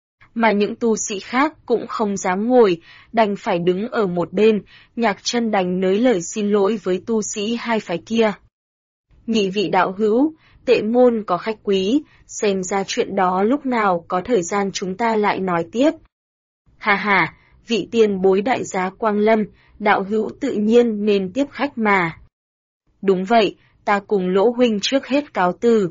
Mà những tu sĩ khác cũng không dám ngồi, đành phải đứng ở một bên, Nhạc Chân đành nới lời xin lỗi với tu sĩ hai phái kia. Nhị vị đạo hữu, Tệ môn có khách quý, xem ra chuyện đó lúc nào có thời gian chúng ta lại nói tiếp. Hà hà, vị tiền bối đại giá quang lâm, đạo hữu tự nhiên nên tiếp khách mà. Đúng vậy, ta cùng Lỗ huynh trước hết cáo từ.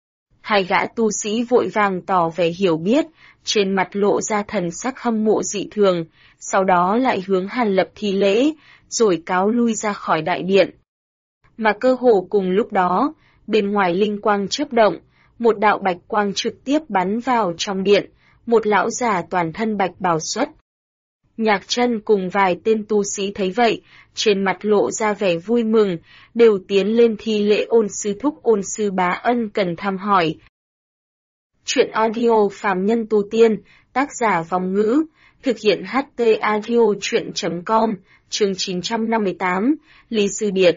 Hai gã tu sĩ vội vàng tỏ vẻ hiểu biết, trên mặt lộ ra thần sắc hâm mộ dị thường, sau đó lại hướng Hàn Lập thi lễ, rồi cáo lui ra khỏi đại điện. Mà cơ hồ cùng lúc đó, bên ngoài linh quang chớp động, một đạo bạch quang trực tiếp bắn vào trong điện, một lão già toàn thân bạch bào xuất. Nhạc Chân cùng vài tên tu sĩ thấy vậy, trên mặt lộ ra vẻ vui mừng, đều tiến lên thi lễ Ôn sư thúc Ôn sư bá ân cần thăm hỏi. Chuyện audio phàm nhân tu tiên, tác giả Vong Ngữ, thực hiện HT audio chuyện.com, chương 958, Lý Sư Điệt.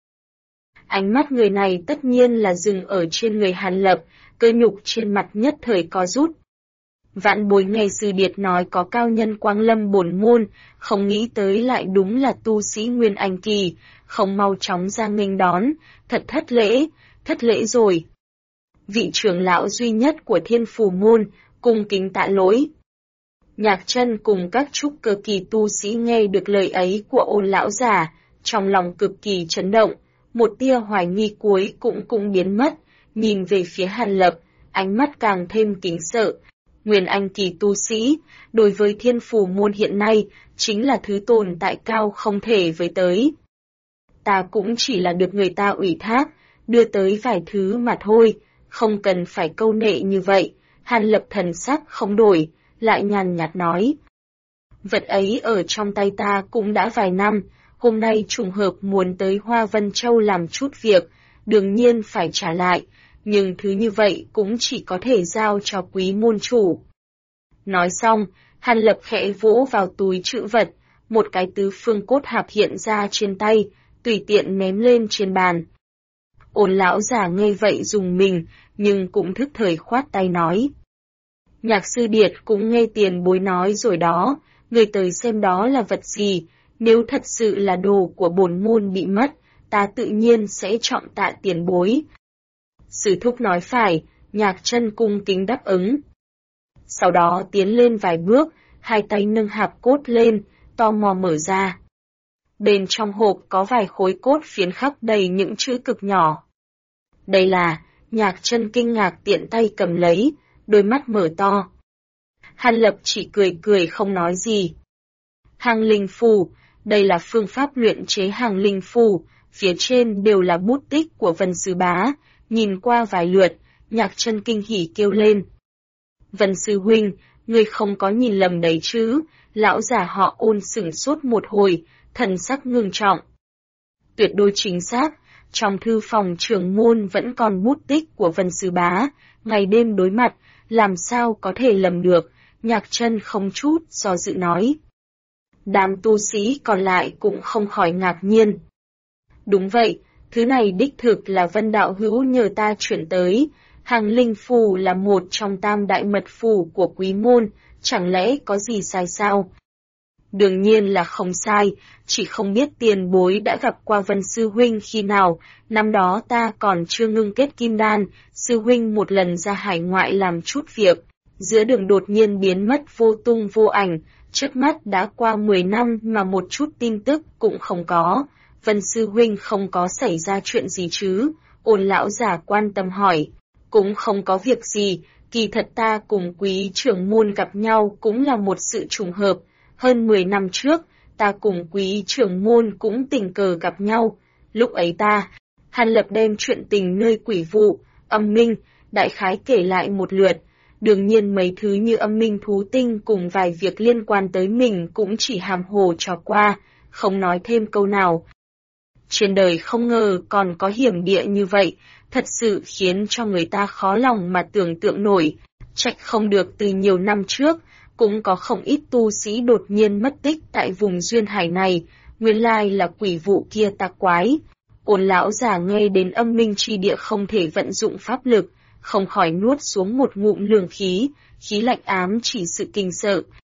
Ánh mắt người này tất nhiên là dừng ở trên người Hàn Lập, cơ nhục trên mặt nhất thời co rút. Vạn bối nghe Sư Điệt nói có cao nhân quang lâm bổn môn, không nghĩ tới lại đúng là tu sĩ Nguyên Anh kỳ, không mau chóng ra nghênh đón, thật thất lễ rồi. Vị trưởng lão duy nhất của Thiên Phù môn, cung kính tạ lỗi. Nhạc Chân cùng các trúc cơ kỳ tu sĩ nghe được lời ấy của Ôn lão già, trong lòng cực kỳ chấn động, một tia hoài nghi cuối cũng biến mất, nhìn về phía Hàn Lập, ánh mắt càng thêm kính sợ. Nguyên Anh kỳ tu sĩ, đối với Thiên Phù môn hiện nay, chính là thứ tồn tại cao không thể với tới. Ta cũng chỉ là được người ta ủy thác, đưa tới vài thứ mà thôi, không cần phải câu nệ như vậy. Hàn Lập thần sắc không đổi, lại nhàn nhạt nói. Vật ấy ở trong tay ta cũng đã vài năm, hôm nay trùng hợp muốn tới Hoa Vân Châu làm chút việc, đương nhiên phải trả lại, nhưng thứ như vậy cũng chỉ có thể giao cho quý môn chủ. Nói xong, Hàn Lập khẽ vỗ vào túi trữ vật, một cái tứ phương cốt hạp hiện ra trên tay, tùy tiện ném lên trên bàn. Ôn lão già nghe vậy dùng mình, nhưng cũng thức thời khoát tay nói. Nhạc sư điệt cũng nghe tiền bối nói rồi đó, người tới xem đó là vật gì, nếu thật sự là đồ của bổn môn bị mất, ta tự nhiên sẽ trọng tạ tiền bối. Sư thúc nói phải, Nhạc chân cung kính đáp ứng. Sau đó tiến lên vài bước, hai tay nâng hạp cốt lên, tò mò mở ra. Bên trong hộp có vài khối cốt phiến khắc đầy những chữ cực nhỏ. Đây là, Nhạc chân kinh ngạc tiện tay cầm lấy, đôi mắt mở to. Hàn Lập chỉ cười cười không nói gì. Hàng linh phù, đây là phương pháp luyện chế hàng linh phù, phía trên đều là bút tích của Vân Sư Bá, nhìn qua vài lượt, Nhạc chân kinh hỉ kêu lên. Vân Sư Huynh, ngươi không có nhìn lầm đấy chứ, lão già họ Ôn sửng sốt một hồi, thần sắc ngưng trọng. Tuyệt đối chính xác, trong thư phòng trưởng môn vẫn còn bút tích của Vân Sư Bá, ngày đêm đối mặt, làm sao có thể lầm được, Nhạc chân không chút do dự nói. Đám tu sĩ còn lại cũng không khỏi ngạc nhiên. Đúng vậy, thứ này đích thực là Vân đạo hữu nhờ ta chuyển tới, hàng linh phù là một trong tam đại mật phù của quý môn, chẳng lẽ có gì sai sao? Đương nhiên là không sai, chỉ không biết tiền bối đã gặp qua Vân Sư Huynh khi nào, năm đó ta còn chưa ngưng kết kim đan, Sư Huynh một lần ra hải ngoại làm chút việc, giữa đường đột nhiên biến mất vô tung vô ảnh, trước mắt đã qua 10 năm mà một chút tin tức cũng không có, Vân Sư Huynh không có xảy ra chuyện gì chứ, Ôn lão già quan tâm hỏi, cũng không có việc gì, kỳ thật ta cùng quý trưởng môn gặp nhau cũng là một sự trùng hợp. Hơn 10 năm trước, ta cùng quý trưởng môn cũng tình cờ gặp nhau. Lúc ấy Hàn Lập đem chuyện tình nơi quỷ vụ, âm minh, đại khái kể lại một lượt. Đương nhiên mấy thứ như âm minh thú tinh cùng vài việc liên quan tới mình cũng chỉ hàm hồ trò qua, không nói thêm câu nào. Trên đời không ngờ còn có hiểm địa như vậy, thật sự khiến cho người ta khó lòng mà tưởng tượng nổi. Trách không được từ nhiều năm trước, cũng có không ít tu sĩ đột nhiên mất tích tại vùng duyên hải này, nguyên lai là quỷ vụ kia tà quái. Ôn lão già nghe đến âm minh chi địa không thể vận dụng pháp lực, không khỏi nuốt xuống một ngụm lường khí, khí lạnh ám chỉ sự kinh sợ.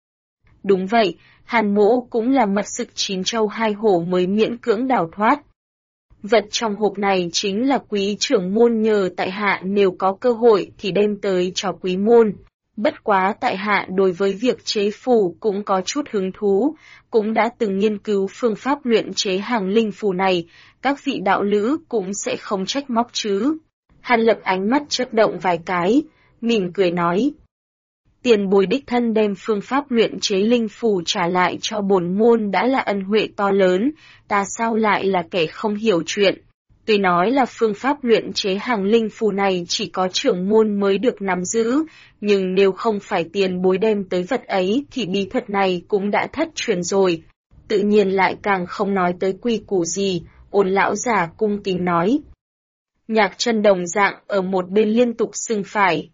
Đúng vậy, Hàn Mỗ cũng là mật sực 9 châu 2 hổ mới miễn cưỡng đào thoát. Vật trong hộp này chính là quý trưởng môn nhờ tại hạ nếu có cơ hội thì đem tới cho quý môn. Bất quá tại hạ đối với việc chế phù cũng có chút hứng thú, cũng đã từng nghiên cứu phương pháp luyện chế hàng linh phù này, các vị đạo lữ cũng sẽ không trách móc chứ. Hàn Lập ánh mắt chớp động vài cái, mỉm cười nói. Tiền bối đích thân đem phương pháp luyện chế linh phù trả lại cho bổn môn đã là ân huệ to lớn, ta sao lại là kẻ không hiểu chuyện. Tuy nói là phương pháp luyện chế hàng linh phù này chỉ có trưởng môn mới được nắm giữ, nhưng nếu không phải tiền bối đem tới vật ấy thì bí thuật này cũng đã thất truyền rồi. Tự nhiên lại càng không nói tới quy củ gì, Ôn lão già cung kính nói. Nhạc chân đồng dạng ở một bên liên tục xưng phải.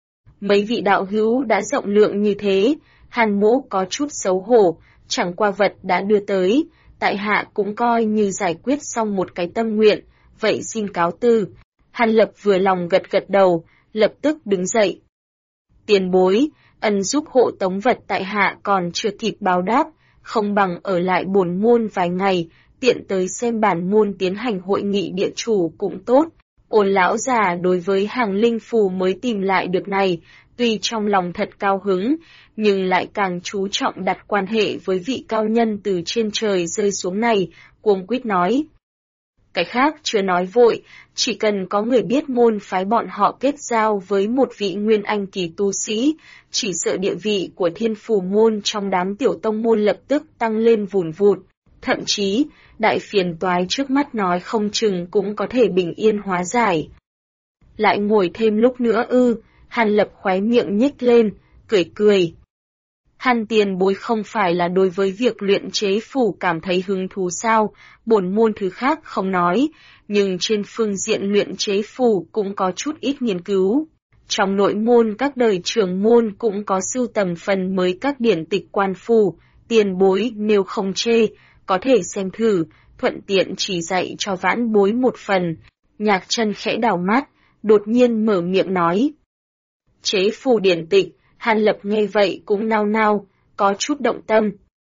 Mấy vị đạo hữu đã rộng lượng như thế, Hàn Mỗ có chút xấu hổ, chẳng qua vật đã đưa tới, tại hạ cũng coi như giải quyết xong một cái tâm nguyện, vậy xin cáo từ. Hàn Lập vừa lòng gật gật đầu, lập tức đứng dậy. Tiền bối, ân giúp hộ tống vật tại hạ còn chưa kịp báo đáp, không bằng ở lại bổn môn vài ngày, tiện tới xem bản môn tiến hành hội nghị địa chủ cũng tốt. Ôn lão già đối với hàng linh phù mới tìm lại được này, tuy trong lòng thật cao hứng, nhưng lại càng chú trọng đặt quan hệ với vị cao nhân từ trên trời rơi xuống này, cuống quýt nói. Cái khác chưa nói vội, chỉ cần có người biết môn phái bọn họ kết giao với một vị nguyên anh kỳ tu sĩ, chỉ sợ địa vị của thiên phù môn trong đám tiểu tông môn lập tức tăng lên vùn vụt. Thậm chí, đại phiền toái trước mắt nói không chừng cũng có thể bình yên hóa giải. Lại ngồi thêm lúc nữa ư, Hàn Lập khóe miệng nhếch lên, cười cười. Hàn tiền bối không phải là đối với việc luyện chế phù cảm thấy hứng thú sao, bổn môn thứ khác không nói, nhưng trên phương diện luyện chế phù cũng có chút ít nghiên cứu. Trong nội môn các đời trưởng môn cũng có sưu tầm phần mới các điển tịch quan phù, tiền bối nếu không chê, có thể xem thử, thuận tiện chỉ dạy cho vãn bối một phần. Nhạc Chân khẽ đảo mắt, đột nhiên mở miệng nói. Chế phù điển tịch, Hàn Lập nghe vậy cũng nao nao, có chút động tâm.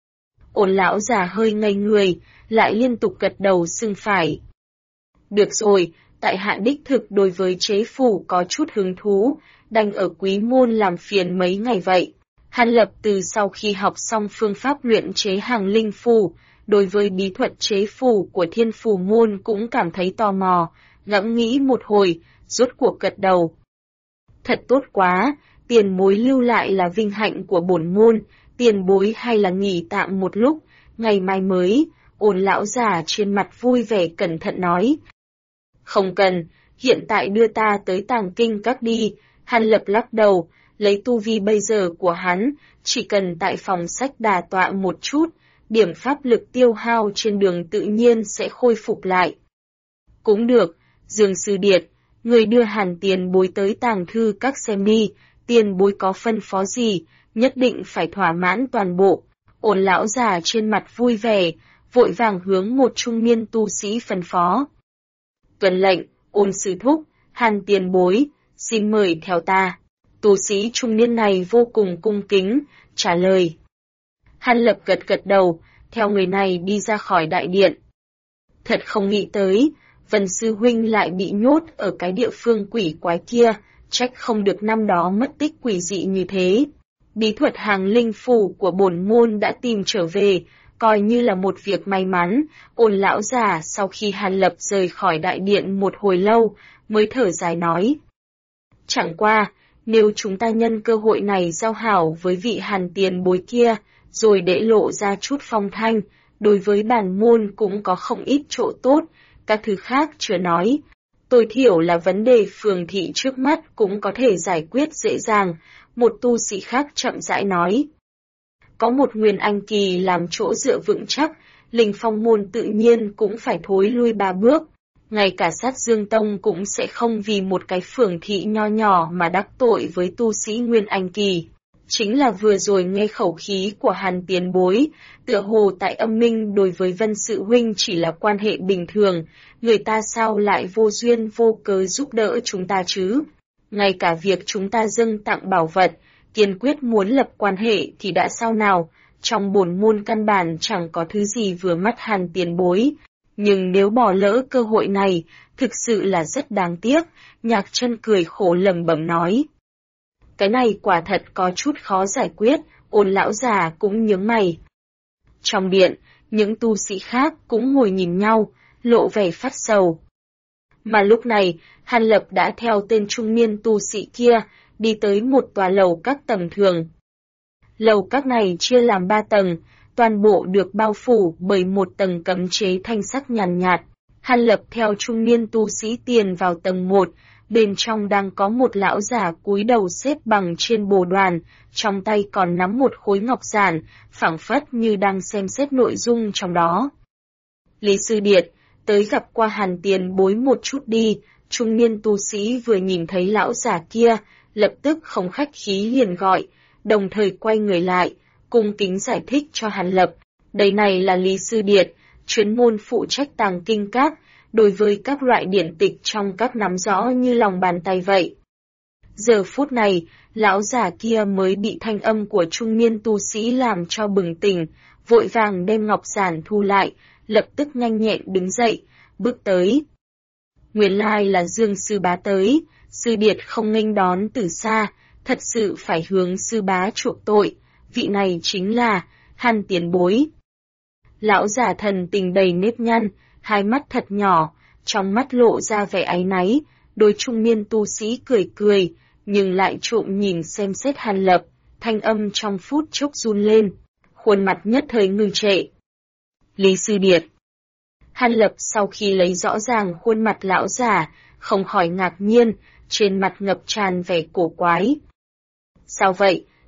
Ôn lão già hơi ngây người, lại liên tục gật đầu xưng phải. Được rồi, tại hạ đích thực đối với chế phù có chút hứng thú, đành ở quý môn làm phiền mấy ngày vậy. Hàn Lập từ sau khi học xong phương pháp luyện chế hàng linh phù, đối với bí thuật chế phù của Thiên Phù môn cũng cảm thấy tò mò, ngẫm nghĩ một hồi, rốt cuộc gật đầu. Thật tốt quá, tiền bối lưu lại là vinh hạnh của bổn môn, tiền bối hay là nghỉ tạm một lúc, ngày mai mới, Ôn lão già trên mặt vui vẻ cẩn thận nói. Không cần, hiện tại đưa ta tới Tàng Kinh Các đi. Hàn Lập lắc đầu, lấy tu vi bây giờ của hắn, chỉ cần tại phòng sách đà tọa một chút, điểm pháp lực tiêu hao trên đường tự nhiên sẽ khôi phục lại. Cũng được, Dương Sư Điệt, người đưa Hàn tiền bối tới Tàng Thư Các xem đi, tiền bối có phân phó gì, nhất định phải thỏa mãn toàn bộ. Ôn lão già trên mặt vui vẻ, vội vàng hướng một trung niên tu sĩ phân phó. Tuân lệnh, Ôn sư thúc, Hàn tiền bối, xin mời theo ta. Tu sĩ trung niên này vô cùng cung kính, trả lời. Hàn Lập gật gật đầu, theo người này đi ra khỏi đại điện. Thật không nghĩ tới, Vân sư huynh lại bị nhốt ở cái địa phương quỷ quái kia, trách không được năm đó mất tích quỷ dị như thế. Bí thuật hàng linh phù của bổn môn đã tìm trở về, coi như là một việc may mắn. Ôn lão già sau khi Hàn Lập rời khỏi đại điện một hồi lâu, mới thở dài nói. Chẳng qua, nếu chúng ta nhân cơ hội này giao hảo với vị Hàn tiền bối kia, rồi để lộ ra chút phong thanh, đối với bản môn cũng có không ít chỗ tốt, các thứ khác chưa nói. Tối thiểu là vấn đề phường thị trước mắt cũng có thể giải quyết dễ dàng, một tu sĩ khác chậm rãi nói. Có một nguyên anh kỳ làm chỗ dựa vững chắc, Linh Phong môn tự nhiên cũng phải thối lui 3 bước. Ngay cả Sát Dương Tông cũng sẽ không vì một cái phường thị nho nhỏ mà đắc tội với tu sĩ nguyên anh kỳ. Chính là vừa rồi nghe khẩu khí của Hàn tiền bối, tựa hồ tại Âm Minh đối với Vân Sự huynh chỉ là quan hệ bình thường, người ta sao lại vô duyên vô cớ giúp đỡ chúng ta chứ? Ngay cả việc chúng ta dâng tặng bảo vật, kiên quyết muốn lập quan hệ thì đã sao nào, trong bổn môn căn bản chẳng có thứ gì vừa mắt Hàn tiền bối. Nhưng nếu bỏ lỡ cơ hội này, thực sự là rất đáng tiếc, Nhạc Chân cười khổ lẩm bẩm nói. Cái này quả thật có chút khó giải quyết, Ôn lão già cũng nhướng mày. Trong điện, những tu sĩ khác cũng ngồi nhìn nhau, lộ vẻ phát sầu. Mà lúc này, Hàn Lập đã theo tên trung niên tu sĩ kia, đi tới một tòa lầu các tầng thường. Lầu các này chia làm 3 tầng, toàn bộ được bao phủ bởi một tầng cấm chế thanh sắc nhàn nhạt. Hàn Lập theo trung niên tu sĩ tiến vào tầng 1, bên trong đang có một lão già cúi đầu xếp bằng trên bồ đoàn, trong tay còn nắm một khối ngọc giản, phảng phất như đang xem xét nội dung trong đó. Lý Sư Điệt, tới gặp qua Hàn tiền bối một chút đi, trung niên tu sĩ vừa nhìn thấy lão già kia, lập tức không khách khí liền gọi, đồng thời quay người lại, cung kính giải thích cho Hàn Lập. Đây này là Lý Sư Điệt, chuyên môn phụ trách Tàng Kinh Các, đối với các loại điển tịch trong các nắm rõ như lòng bàn tay vậy. Giờ phút này, lão già kia mới bị thanh âm của trung niên tu sĩ làm cho bừng tỉnh, vội vàng đem ngọc giản thu lại, lập tức nhanh nhẹn đứng dậy, bước tới. Nguyên lai là Dương sư bá tới, Sư Điệt không nghênh đón từ xa, thật sự phải hướng sư bá chuộc tội, vị này chính là Hàn tiền bối. Lão già thần tình đầy nếp nhăn, hai mắt thật nhỏ, trong mắt lộ ra vẻ áy náy, đối trung niên tu sĩ cười cười, nhưng lại trộm nhìn xem xét Hàn Lập, thanh âm trong phút chốc run lên, khuôn mặt nhất thời ngưng trệ. Lý Sư Điệt. Hàn Lập sau khi lấy rõ ràng khuôn mặt lão già, không khỏi ngạc nhiên, trên mặt ngập tràn vẻ cổ quái. Sao vậy,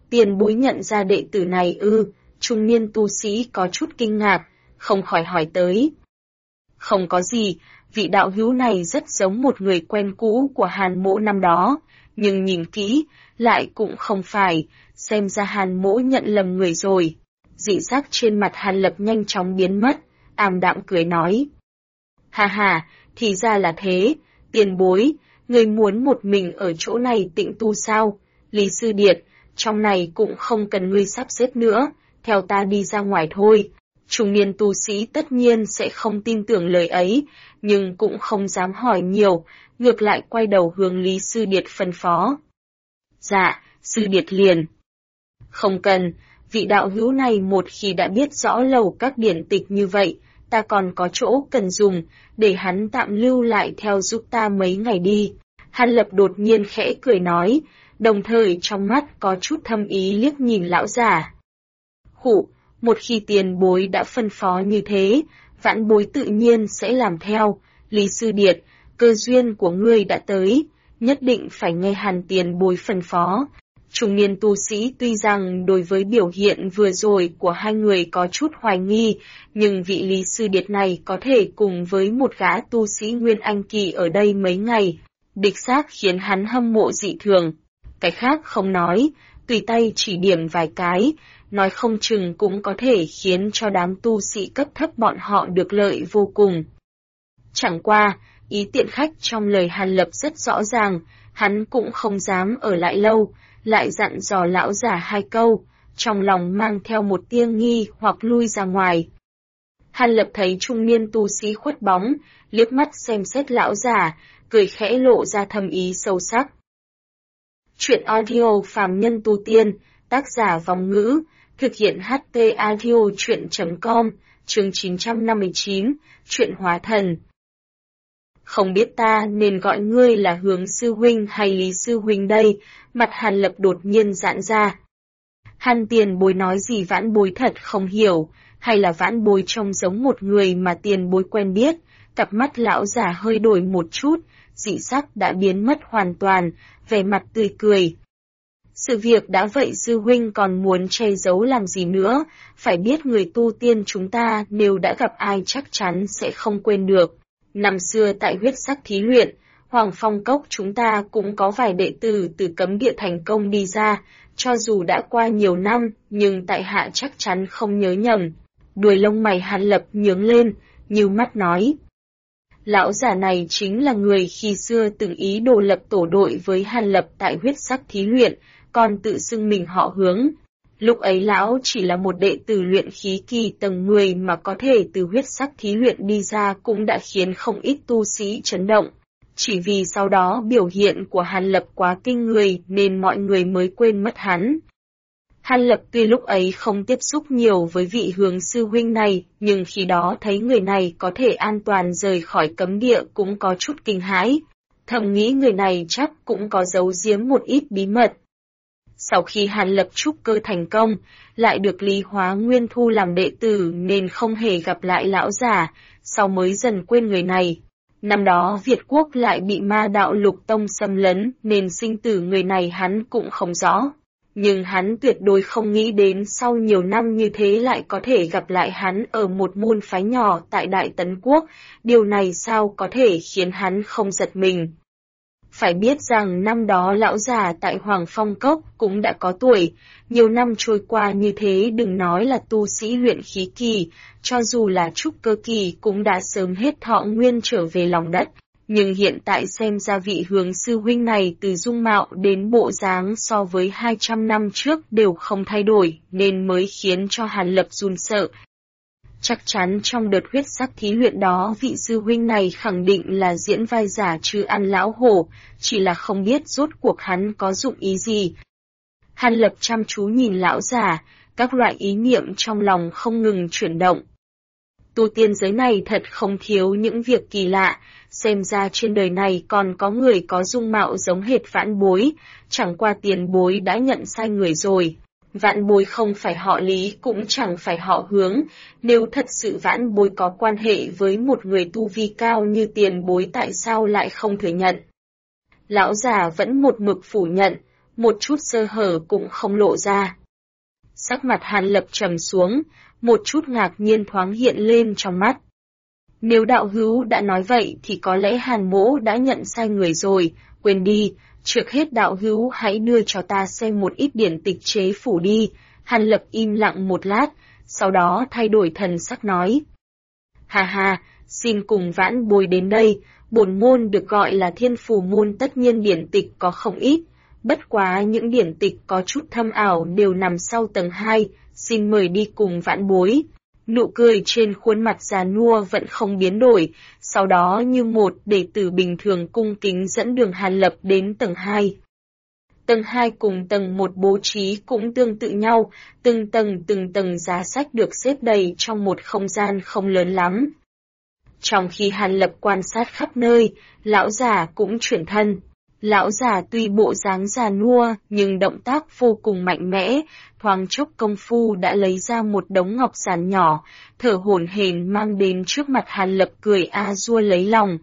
Tiền bối nhận ra đệ tử này ư? Trung niên tu sĩ có chút kinh ngạc, không khỏi hỏi tới. Không có gì, vị đạo hữu này rất giống một người quen cũ của Hàn Mỗ năm đó, nhưng nhìn kỹ, lại cũng không phải, xem ra Hàn Mỗ nhận lầm người rồi. Dị sắc trên mặt Hàn Lập nhanh chóng biến mất, ảm đạm cười nói. Ha ha, thì ra là thế, tiền bối, người muốn một mình ở chỗ này tịnh tu sao? Lý Sư Điệt, trong này cũng không cần ngươi sắp xếp nữa, theo ta đi ra ngoài thôi. Trung niên tu sĩ tất nhiên sẽ không tin tưởng lời ấy, nhưng cũng không dám hỏi nhiều, ngược lại quay đầu hướng Lý Sư Điệt phân phó. Dạ, Sư Điệt liền. Không cần, vị đạo hữu này một khi đã biết rõ lầu các điển tịch như vậy, ta còn có chỗ cần dùng, để hắn tạm lưu lại theo giúp ta mấy ngày đi. Hàn Lập đột nhiên khẽ cười nói, đồng thời trong mắt có chút thâm ý liếc nhìn lão già. Khụ, một khi tiền bối đã phân phó như thế, vãn bối tự nhiên sẽ làm theo. Lý Sư Điệt, cơ duyên của ngươi đã tới, nhất định phải nghe Hàn tiền bối phân phó. Trung niên tu sĩ tuy rằng đối với biểu hiện vừa rồi của hai người có chút hoài nghi, nhưng vị Lý Sư Điệt này có thể cùng với một gã tu sĩ Nguyên Anh Kỳ ở đây mấy ngày, đích xác khiến hắn hâm mộ dị thường. Cái khác không nói, tùy tay chỉ điểm vài cái, nói không chừng cũng có thể khiến cho đám tu sĩ cấp thấp bọn họ được lợi vô cùng. Chẳng qua, ý tiện khách trong lời Hàn Lập rất rõ ràng, hắn cũng không dám ở lại lâu, lại dặn dò lão già hai câu, trong lòng mang theo một tia nghi hoặc lui ra ngoài. Hàn Lập thấy trung niên tu sĩ khuất bóng, liếc mắt xem xét lão già, cười khẽ lộ ra thâm ý sâu sắc. Chuyện audio phàm nhân tu tiên, tác giả Vòng Ngữ, thực hiện HT audio chuyện.com, chương 959, chuyện hóa thần. Không biết ta nên gọi ngươi là Hướng Sư Huynh hay Lý Sư Huynh đây, mặt Hàn Lập đột nhiên giãn ra. Hàn tiền bối nói gì vãn bối thật không hiểu, hay là vãn bối trông giống một người mà tiền bối quen biết, cặp mắt lão già hơi đổi một chút, dị sắc đã biến mất hoàn toàn, vẻ mặt tươi cười. Sự việc đã vậy Sư Huynh còn muốn che giấu làm gì nữa, phải biết người tu tiên chúng ta nếu đã gặp ai chắc chắn sẽ không quên được. Năm xưa tại huyết sắc thí luyện, Hoàng Phong Cốc chúng ta cũng có vài đệ tử từ cấm địa thành công đi ra, cho dù đã qua nhiều năm, nhưng tại hạ chắc chắn không nhớ nhầm. Đuôi lông mày Hàn Lập nhướng lên, như mắt nói. Lão già này chính là người khi xưa từng ý đồ lập tổ đội với Hàn Lập tại huyết sắc thí luyện, còn tự xưng mình họ Hướng. Lúc ấy lão chỉ là một đệ tử luyện khí kỳ tầng 10 mà có thể từ huyết sắc thí luyện đi ra cũng đã khiến không ít tu sĩ chấn động. Chỉ vì sau đó biểu hiện của Hàn Lập quá kinh người nên mọi người mới quên mất hắn. Hàn Lập tuy lúc ấy không tiếp xúc nhiều với vị Hướng sư huynh này, nhưng khi đó thấy người này có thể an toàn rời khỏi cấm địa cũng có chút kinh hãi. Thầm nghĩ người này chắc cũng có giấu giếm một ít bí mật. Sau khi Hàn Lập trúc cơ thành công, lại được Lý Hóa Nguyên thu làm đệ tử nên không hề gặp lại lão già, sau mới dần quên người này. Năm đó Việt Quốc lại bị ma đạo Lục Tông xâm lấn nên sinh tử người này hắn cũng không rõ. Nhưng hắn tuyệt đối không nghĩ đến sau nhiều năm như thế lại có thể gặp lại hắn ở một môn phái nhỏ tại Đại Tấn Quốc, điều này sao có thể khiến hắn không giật mình. Phải biết rằng năm đó lão già tại Hoàng Phong Cốc cũng đã có tuổi, nhiều năm trôi qua như thế đừng nói là tu sĩ luyện khí kỳ, cho dù là trúc cơ kỳ cũng đã sớm hết thọ nguyên trở về lòng đất. Nhưng hiện tại xem ra vị Hướng sư huynh này từ dung mạo đến bộ dáng so với 200 năm trước đều không thay đổi nên mới khiến cho Hàn Lập run sợ. Chắc chắn trong đợt huyết sắc thí luyện đó vị sư huynh này khẳng định là diễn vai giả chứ ăn lão hổ, chỉ là không biết rốt cuộc hắn có dụng ý gì. Hàn Lập chăm chú nhìn lão già, các loại ý niệm trong lòng không ngừng chuyển động. Tu tiên giới này thật không thiếu những việc kỳ lạ, xem ra trên đời này còn có người có dung mạo giống hệt vãn bối, chẳng qua tiền bối đã nhận sai người rồi. Vãn bối không phải họ Lý cũng chẳng phải họ Hướng, nếu thật sự vãn bối có quan hệ với một người tu vi cao như tiền bối tại sao lại không thừa nhận. Lão già vẫn một mực phủ nhận, một chút sơ hở cũng không lộ ra. Sắc mặt Hàn Lập trầm xuống, một chút ngạc nhiên thoáng hiện lên trong mắt. Nếu đạo hữu đã nói vậy thì có lẽ Hàn mỗ đã nhận sai người rồi, quên đi, trước hết đạo hữu hãy đưa cho ta xem một ít điển tịch chế phủ đi. Hàn Lập im lặng một lát, sau đó thay đổi thần sắc nói. Hà hà, xin cùng vãn bối đến đây, bổn môn được gọi là Thiên Phù môn, tất nhiên điển tịch có không ít, bất quá những điển tịch có chút thâm ảo đều nằm sau tầng 2, xin mời đi cùng vãn bối. Nụ cười trên khuôn mặt già nua vẫn không biến đổi, sau đó như một đệ tử bình thường cung kính dẫn đường Hàn Lập đến tầng 2. Tầng 2 cùng tầng 1 bố trí cũng tương tự nhau, từng tầng giá sách được xếp đầy trong một không gian không lớn lắm. Trong khi Hàn Lập quan sát khắp nơi, lão già cũng chuyển thân. Lão già tuy bộ dáng già nua nhưng động tác vô cùng mạnh mẽ, thoáng chốc công phu đã lấy ra một đống ngọc giản nhỏ, thở hổn hển mang đến trước mặt Hàn Lập, cười a dua lấy lòng.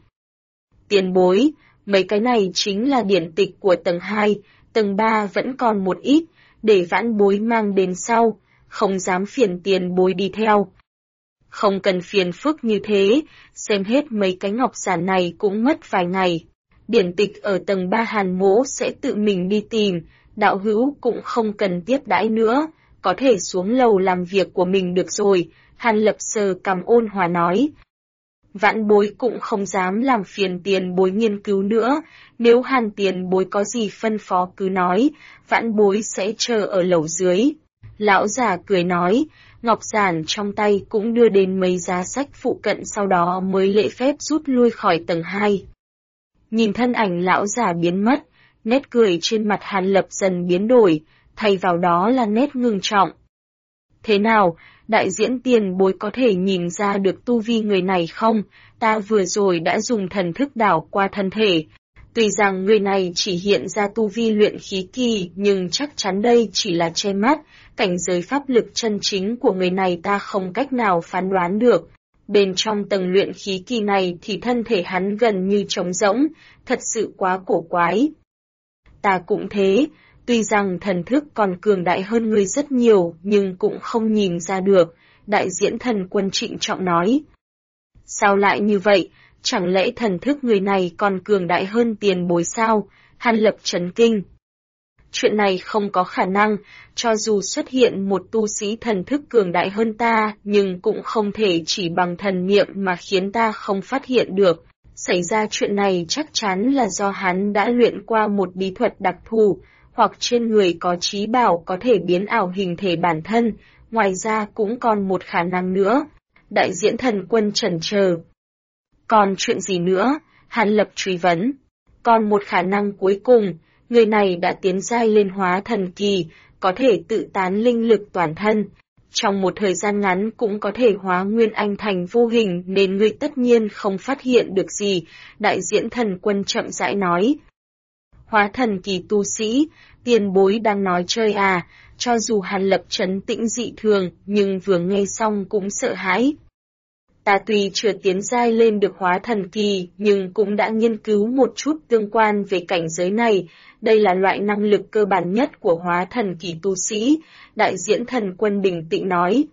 Tiền bối, mấy cái này chính là điển tịch của tầng 2, tầng 3 vẫn còn một ít, để vãn bối mang đến sau, không dám phiền tiền bối đi theo. Không cần phiền phức như thế, xem hết mấy cái ngọc giản này cũng mất vài ngày. Điển tịch ở tầng 3 Hàn mỗ sẽ tự mình đi tìm, đạo hữu cũng không cần tiếp đãi nữa, có thể xuống lầu làm việc của mình được rồi, Hàn Lập sờ cằm ôn hòa nói. Vãn bối cũng không dám làm phiền tiền bối nghiên cứu nữa, nếu Hàn tiền bối có gì phân phó cứ nói, vãn bối sẽ chờ ở lầu dưới. Lão già cười nói, ngọc giản trong tay cũng đưa đến mấy giá sách phụ cận, sau đó mới lễ phép rút lui khỏi tầng 2. Nhìn thân ảnh lão già biến mất, nét cười trên mặt Hàn Lập dần biến đổi, thay vào đó là nét ngưng trọng. Thế nào, đại diễn tiền bối có thể nhìn ra được tu vi người này không? Ta vừa rồi đã dùng thần thức đảo qua thân thể. Tuy rằng người này chỉ hiện ra tu vi luyện khí kỳ, nhưng chắc chắn đây chỉ là che mắt, cảnh giới pháp lực chân chính của người này ta không cách nào phán đoán được. Bên trong tầng luyện khí kỳ này thì thân thể hắn gần như trống rỗng, thật sự quá cổ quái. Ta cũng thế, tuy rằng thần thức còn cường đại hơn ngươi rất nhiều, nhưng cũng không nhìn ra được, đại diễn thần quân trịnh trọng nói. Sao lại như vậy, chẳng lẽ thần thức người này còn cường đại hơn tiền bối sao? Hàn Lập chấn kinh. Chuyện này không có khả năng, cho dù xuất hiện một tu sĩ thần thức cường đại hơn ta, nhưng cũng không thể chỉ bằng thần niệm mà khiến ta không phát hiện được. Xảy ra chuyện này chắc chắn là do hắn đã luyện qua một bí thuật đặc thù, hoặc trên người có trí bảo có thể biến ảo hình thể bản thân, ngoài ra cũng còn một khả năng nữa. Đại diễn thần quân chần chờ. Còn chuyện gì nữa? Hàn Lập truy vấn. Còn một khả năng cuối cùng, người này đã tiến giai lên hóa thần kỳ, có thể tự tán linh lực toàn thân. Trong một thời gian ngắn cũng có thể hóa nguyên anh thành vô hình, nên ngươi tất nhiên không phát hiện được gì, đại diễn thần quân chậm rãi nói. Hóa thần kỳ tu sĩ, tiền bối đang nói chơi à? Cho dù Hàn Lập trấn tĩnh dị thường, nhưng vừa nghe xong cũng sợ hãi. Ta tuy chưa tiến giai lên được hóa thần kỳ, nhưng cũng đã nghiên cứu một chút tương quan về cảnh giới này. Đây là loại năng lực cơ bản nhất của hóa thần kỳ tu sĩ, đại diễn thần quân bình tĩnh nói.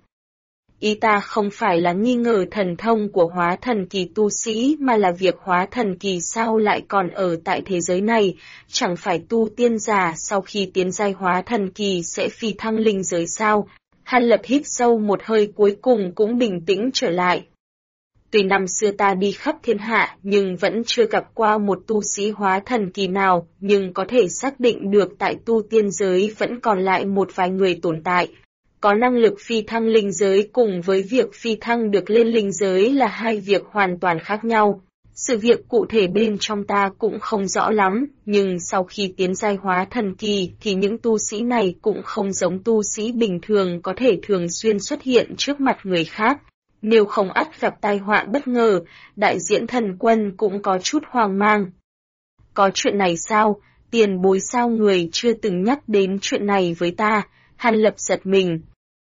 Ý ta không phải là nghi ngờ thần thông của hóa thần kỳ tu sĩ, mà là việc hóa thần kỳ sao lại còn ở tại thế giới này, chẳng phải tu tiên giả sau khi tiến giai hóa thần kỳ sẽ phi thăng linh giới sao? Hàn Lập hít sâu một hơi, cuối cùng cũng bình tĩnh trở lại. Tuy năm xưa ta đi khắp thiên hạ nhưng vẫn chưa gặp qua một tu sĩ hóa thần kỳ nào, nhưng có thể xác định được tại tu tiên giới vẫn còn lại một vài người tồn tại. Có năng lực phi thăng linh giới cùng với việc phi thăng được lên linh giới là hai việc hoàn toàn khác nhau. Sự việc cụ thể bên trong ta cũng không rõ lắm, nhưng sau khi tiến giai hóa thần kỳ thì những tu sĩ này cũng không giống tu sĩ bình thường có thể thường xuyên xuất hiện trước mặt người khác. Nếu không ắt gặp tai họa bất ngờ, đại diễn thần quân cũng có chút hoang mang. Có chuyện này sao? Tiền bối sao người chưa từng nhắc đến chuyện này với ta? Hàn Lập giật mình.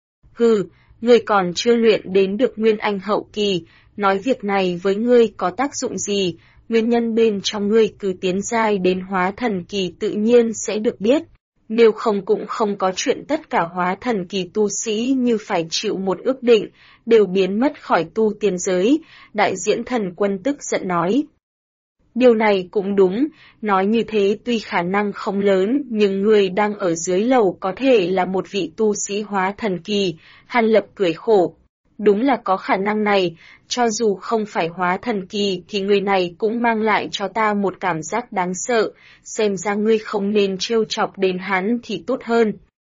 Hừ, ngươi còn chưa luyện đến được nguyên anh hậu kỳ, nói việc này với ngươi có tác dụng gì? Nguyên nhân bên trong ngươi cứ tiến giai đến hóa thần kỳ tự nhiên sẽ được biết. Nếu không cũng không có chuyện tất cả hóa thần kỳ tu sĩ như phải chịu một ước định, đều biến mất khỏi tu tiên giới, đại diễn thần quân tức giận nói. Điều này cũng đúng, nói như thế tuy khả năng không lớn, nhưng người đang ở dưới lầu có thể là một vị tu sĩ hóa thần kỳ, Hàn Lập cười khổ. Đúng là có khả năng này, cho dù không phải hóa thần kỳ thì người này cũng mang lại cho ta một cảm giác đáng sợ, xem ra ngươi không nên trêu chọc đến hắn thì tốt hơn.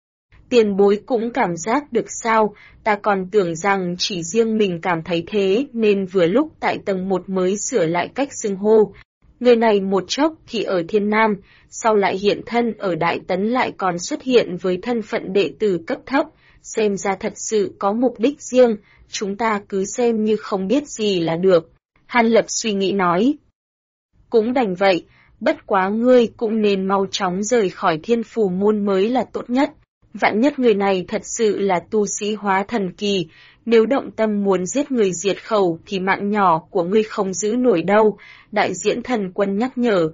Tiền bối cũng cảm giác được sao, ta còn tưởng rằng chỉ riêng mình cảm thấy thế nên vừa lúc tại tầng 1 mới sửa lại cách xưng hô. Người này một chốc thì ở Thiên Nam, sau lại hiện thân ở Đại Tấn lại còn xuất hiện với thân phận đệ tử cấp thấp, xem ra thật sự có mục đích riêng, chúng ta cứ xem như không biết gì là được. Hàn Lập suy nghĩ nói. Cũng đành vậy, bất quá ngươi cũng nên mau chóng rời khỏi Thiên Phù Môn mới là tốt nhất. Vạn nhất người này thật sự là tu sĩ hóa thần kỳ, nếu động tâm muốn giết người diệt khẩu thì mạng nhỏ của ngươi không giữ nổi đâu, đại diễn thần quân nhắc nhở.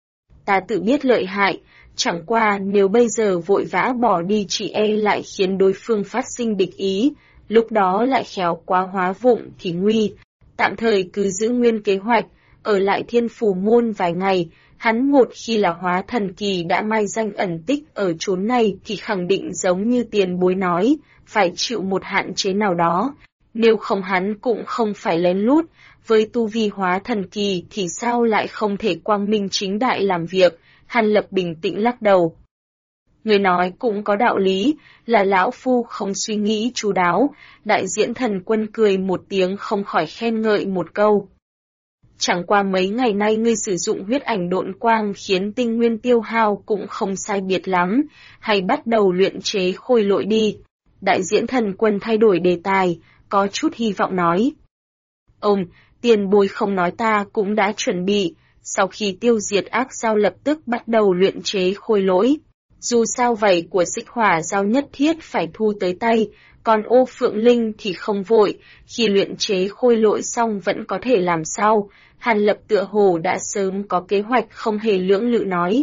Ta tự biết lợi hại, chẳng qua nếu bây giờ vội vã bỏ đi chỉ e lại khiến đối phương phát sinh địch ý, lúc đó lại khéo quá hóa vụng thì nguy. Tạm thời cứ giữ nguyên kế hoạch, ở lại Thiên Phù Môn vài ngày. Hắn một khi là hóa thần kỳ đã mai danh ẩn tích ở chốn này thì khẳng định giống như tiền bối nói, phải chịu một hạn chế nào đó. Nếu không hắn cũng không phải lén lút, với tu vi hóa thần kỳ thì sao lại không thể quang minh chính đại làm việc, Hàn Lập bình tĩnh lắc đầu. Người nói cũng có đạo lý, là lão phu không suy nghĩ chu đáo, đại diễn thần quân cười một tiếng không khỏi khen ngợi một câu. Chẳng qua mấy ngày nay ngươi sử dụng huyết ảnh độn quang khiến tinh nguyên tiêu hao cũng không sai biệt lắm, hay bắt đầu luyện chế khôi lỗi đi. Đại diễn thần quân thay đổi đề tài, có chút hy vọng nói. Ông, tiền bối không nói ta cũng đã chuẩn bị, sau khi tiêu diệt ác giao lập tức bắt đầu luyện chế khôi lỗi. Dù sao vậy của xích hỏa giao nhất thiết phải thu tới tay, còn ô phượng linh thì không vội, khi luyện chế khôi lỗi xong vẫn có thể làm sau. Hàn Lập tựa hồ đã sớm có kế hoạch không hề lưỡng lự nói.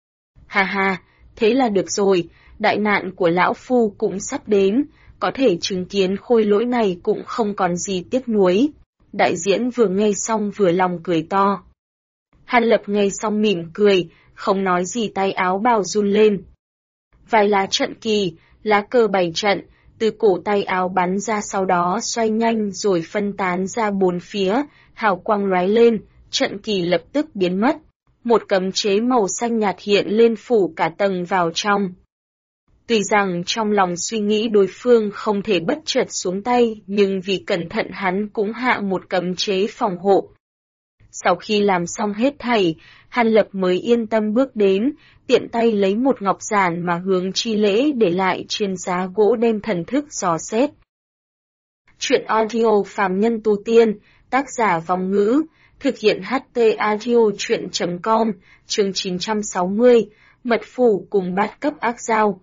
Hà hà, thế là được rồi, đại nạn của lão phu cũng sắp đến, có thể chứng kiến khôi lỗi này cũng không còn gì tiếc nuối. Đại diễn vừa nghe xong vừa lòng cười to. Hàn Lập nghe xong mỉm cười, không nói gì tay áo bào run lên. Vài lá trận kỳ, lá cờ bày trận, từ cổ tay áo bắn ra sau đó xoay nhanh rồi phân tán ra bốn phía, hào quang lóe lên, trận kỳ lập tức biến mất. Một cấm chế màu xanh nhạt hiện lên phủ cả tầng vào trong. Tuy rằng trong lòng suy nghĩ đối phương không thể bất chợt xuống tay, nhưng vì cẩn thận hắn cũng hạ một cấm chế phòng hộ. Sau khi làm xong hết thảy, Hàn Lập mới yên tâm bước đến, tiện tay lấy một ngọc giản mà hướng chi lễ để lại trên giá gỗ đem thần thức dò xét. Chuyện audio phàm nhân tu tiên, tác giả Vong Ngữ, thực hiện HT audio chuyện.com, chương 960, mật phủ cùng bát cấp ác giao.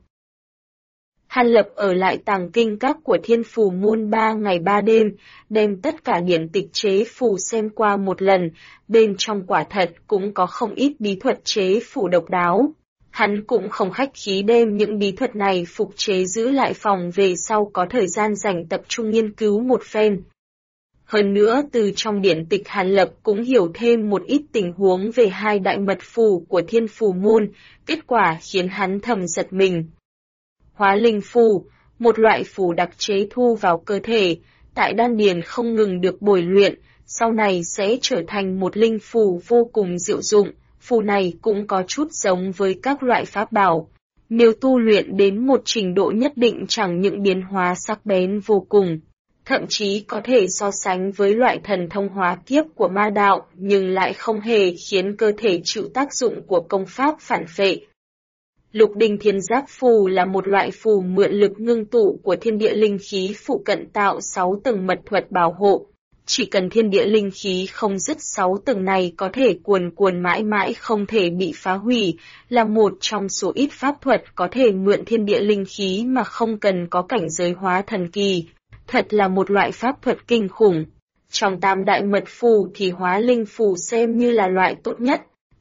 Hàn Lập ở lại tàng kinh các của Thiên Phù Môn 3 ngày 3 đêm, đem tất cả điển tịch chế phù xem qua một lần, bên trong quả thật cũng có không ít bí thuật chế phù độc đáo. Hắn cũng không khách khí đem những bí thuật này phục chế giữ lại phòng về sau có thời gian rảnh tập trung nghiên cứu một phen. Hơn nữa từ trong điển tịch Hàn Lập cũng hiểu thêm một ít tình huống về hai đại mật phù của Thiên Phù Môn, kết quả khiến hắn thầm giật mình. Hóa linh phù, một loại phù đặc chế thu vào cơ thể, tại đan điền không ngừng được bồi luyện, sau này sẽ trở thành một linh phù vô cùng diệu dụng. Phù này cũng có chút giống với các loại pháp bảo. Nếu tu luyện đến một trình độ nhất định chẳng những biến hóa sắc bén vô cùng, thậm chí có thể so sánh với loại thần thông hóa kiếp của ma đạo, nhưng lại không hề khiến cơ thể chịu tác dụng của công pháp phản phệ. Lục Đình Thiên Giáp Phù là một loại phù mượn lực ngưng tụ của thiên địa linh khí phụ cận tạo 6 tầng mật thuật bảo hộ. Chỉ cần thiên địa linh khí không dứt 6 tầng này có thể cuồn mãi mãi không thể bị phá hủy, là một trong số ít pháp thuật có thể mượn thiên địa linh khí mà không cần có cảnh giới hóa thần kỳ. Thật là một loại pháp thuật kinh khủng. Trong tam đại mật phù thì hóa linh phù xem như là loại tốt nhất.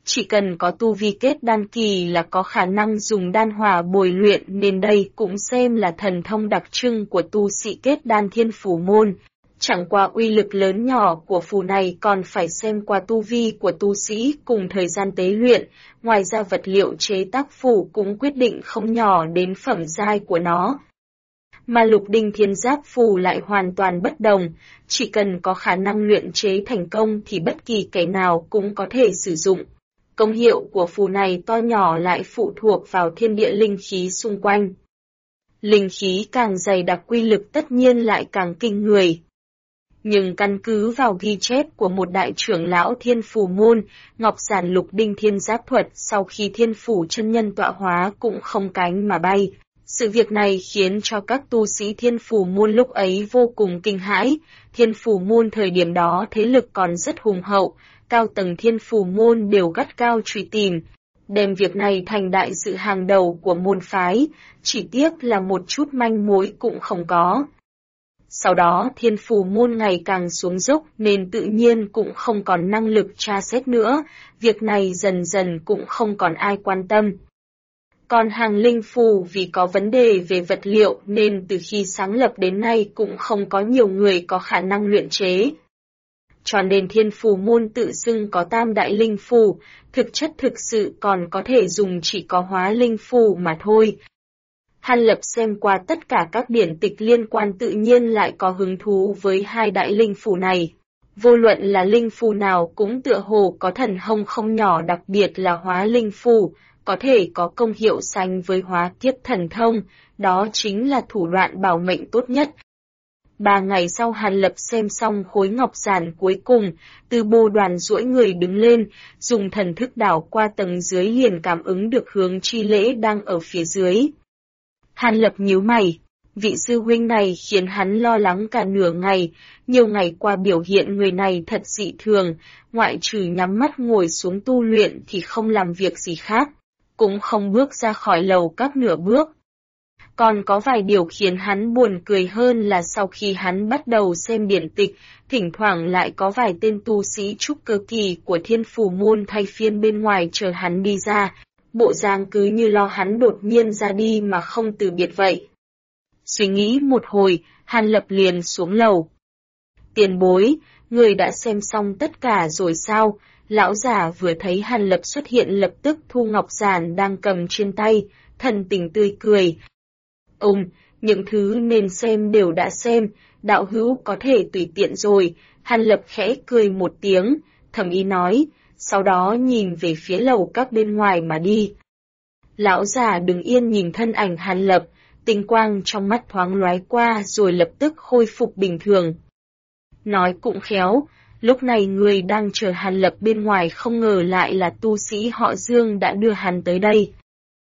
Chỉ cần có tu vi kết đan kỳ là có khả năng dùng đan hỏa bồi luyện, nên đây cũng xem là thần thông đặc trưng của tu sĩ kết đan Thiên Phủ môn. Chẳng qua uy lực lớn nhỏ của phù này còn phải xem qua tu vi của tu sĩ cùng thời gian tế luyện, ngoài ra vật liệu chế tác phù cũng quyết định không nhỏ đến phẩm giai của nó. Mà Lục Đinh Thiên Giáp phù lại hoàn toàn bất đồng, chỉ cần có khả năng luyện chế thành công thì bất kỳ kẻ nào cũng có thể sử dụng. Công hiệu của phù này to nhỏ lại phụ thuộc vào thiên địa linh khí xung quanh. Linh khí càng dày đặc quy lực tất nhiên lại càng kinh người. Nhưng căn cứ vào ghi chép của một đại trưởng lão Thiên Phủ môn, Ngọc Giản Lục Đinh Thiên Giáp thuật sau khi Thiên Phủ chân nhân tọa hóa cũng không cánh mà bay. Sự việc này khiến cho các tu sĩ Thiên Phủ môn lúc ấy vô cùng kinh hãi. Thiên Phủ môn thời điểm đó thế lực còn rất hùng hậu, cao tầng Thiên Phủ môn đều gắt gao truy tìm, đem việc này thành đại sự hàng đầu của môn phái, chỉ tiếc là một chút manh mối cũng không có. Sau đó Thiên Phủ môn ngày càng xuống dốc nên tự nhiên cũng không còn năng lực tra xét nữa, việc này dần dần cũng không còn ai quan tâm. Còn hàng linh phù vì có vấn đề về vật liệu nên từ khi sáng lập đến nay cũng không có nhiều người có khả năng luyện chế. Cho nên Thiên Phủ môn tự xưng có tam đại linh phù, thực chất thực sự còn có thể dùng chỉ có hóa linh phù mà thôi. Hàn Lập xem qua tất cả các điển tịch liên quan tự nhiên lại có hứng thú với hai đại linh phù này. Vô luận là linh phù nào cũng tựa hồ có thần thông không nhỏ, đặc biệt là hóa linh phù, có thể có công hiệu sánh với hóa kiếp thần thông, đó chính là thủ đoạn bảo mệnh tốt nhất. 3 ngày sau Hàn Lập xem xong khối ngọc giản cuối cùng, từ bồ đoàn duỗi người đứng lên, dùng thần thức đảo qua tầng dưới liền cảm ứng được hướng chi lễ đang ở phía dưới. Hàn Lập nhíu mày, vị sư huynh này khiến hắn lo lắng cả nửa ngày, nhiều ngày qua biểu hiện người này thật dị thường, ngoại trừ nhắm mắt ngồi xuống tu luyện thì không làm việc gì khác, cũng không bước ra khỏi lầu các nửa bước. Còn có vài điều khiến hắn buồn cười hơn là sau khi hắn bắt đầu xem điển tịch, thỉnh thoảng lại có vài tên tu sĩ trúc cơ kỳ của Thiên Phủ môn thay phiên bên ngoài chờ hắn đi ra, bộ dáng cứ như lo hắn đột nhiên ra đi mà không từ biệt vậy. Suy nghĩ một hồi, Hàn Lập liền xuống lầu. Tiền bối, người đã xem xong tất cả rồi sao? Lão giả vừa thấy Hàn Lập xuất hiện lập tức thu ngọc giản đang cầm trên tay, thần tình tươi cười. Những thứ nên xem đều đã xem, đạo hữu có thể tùy tiện rồi. Hàn Lập khẽ cười một tiếng, thầm ý nói, sau đó nhìn về phía lầu các bên ngoài mà đi. Lão già đứng yên nhìn thân ảnh Hàn Lập, tinh quang trong mắt thoáng lóe qua rồi lập tức khôi phục bình thường. Nói cũng khéo, lúc này người đang chờ Hàn Lập bên ngoài không ngờ lại là tu sĩ họ Dương đã đưa hắn tới đây.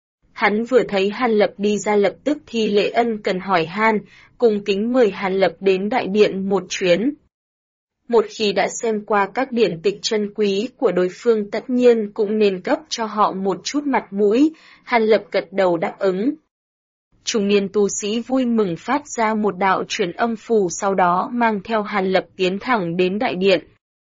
Hắn vừa thấy Hàn Lập đi ra lập tức thi lễ ân cần hỏi han, cùng kính mời Hàn Lập đến đại điện một chuyến. Một khi đã xem qua các điển tịch chân quý của đối phương tất nhiên cũng nên cấp cho họ một chút mặt mũi, Hàn Lập gật đầu đáp ứng. Trung niên tu sĩ vui mừng phát ra một đạo truyền âm phù sau đó mang theo Hàn Lập tiến thẳng đến đại điện.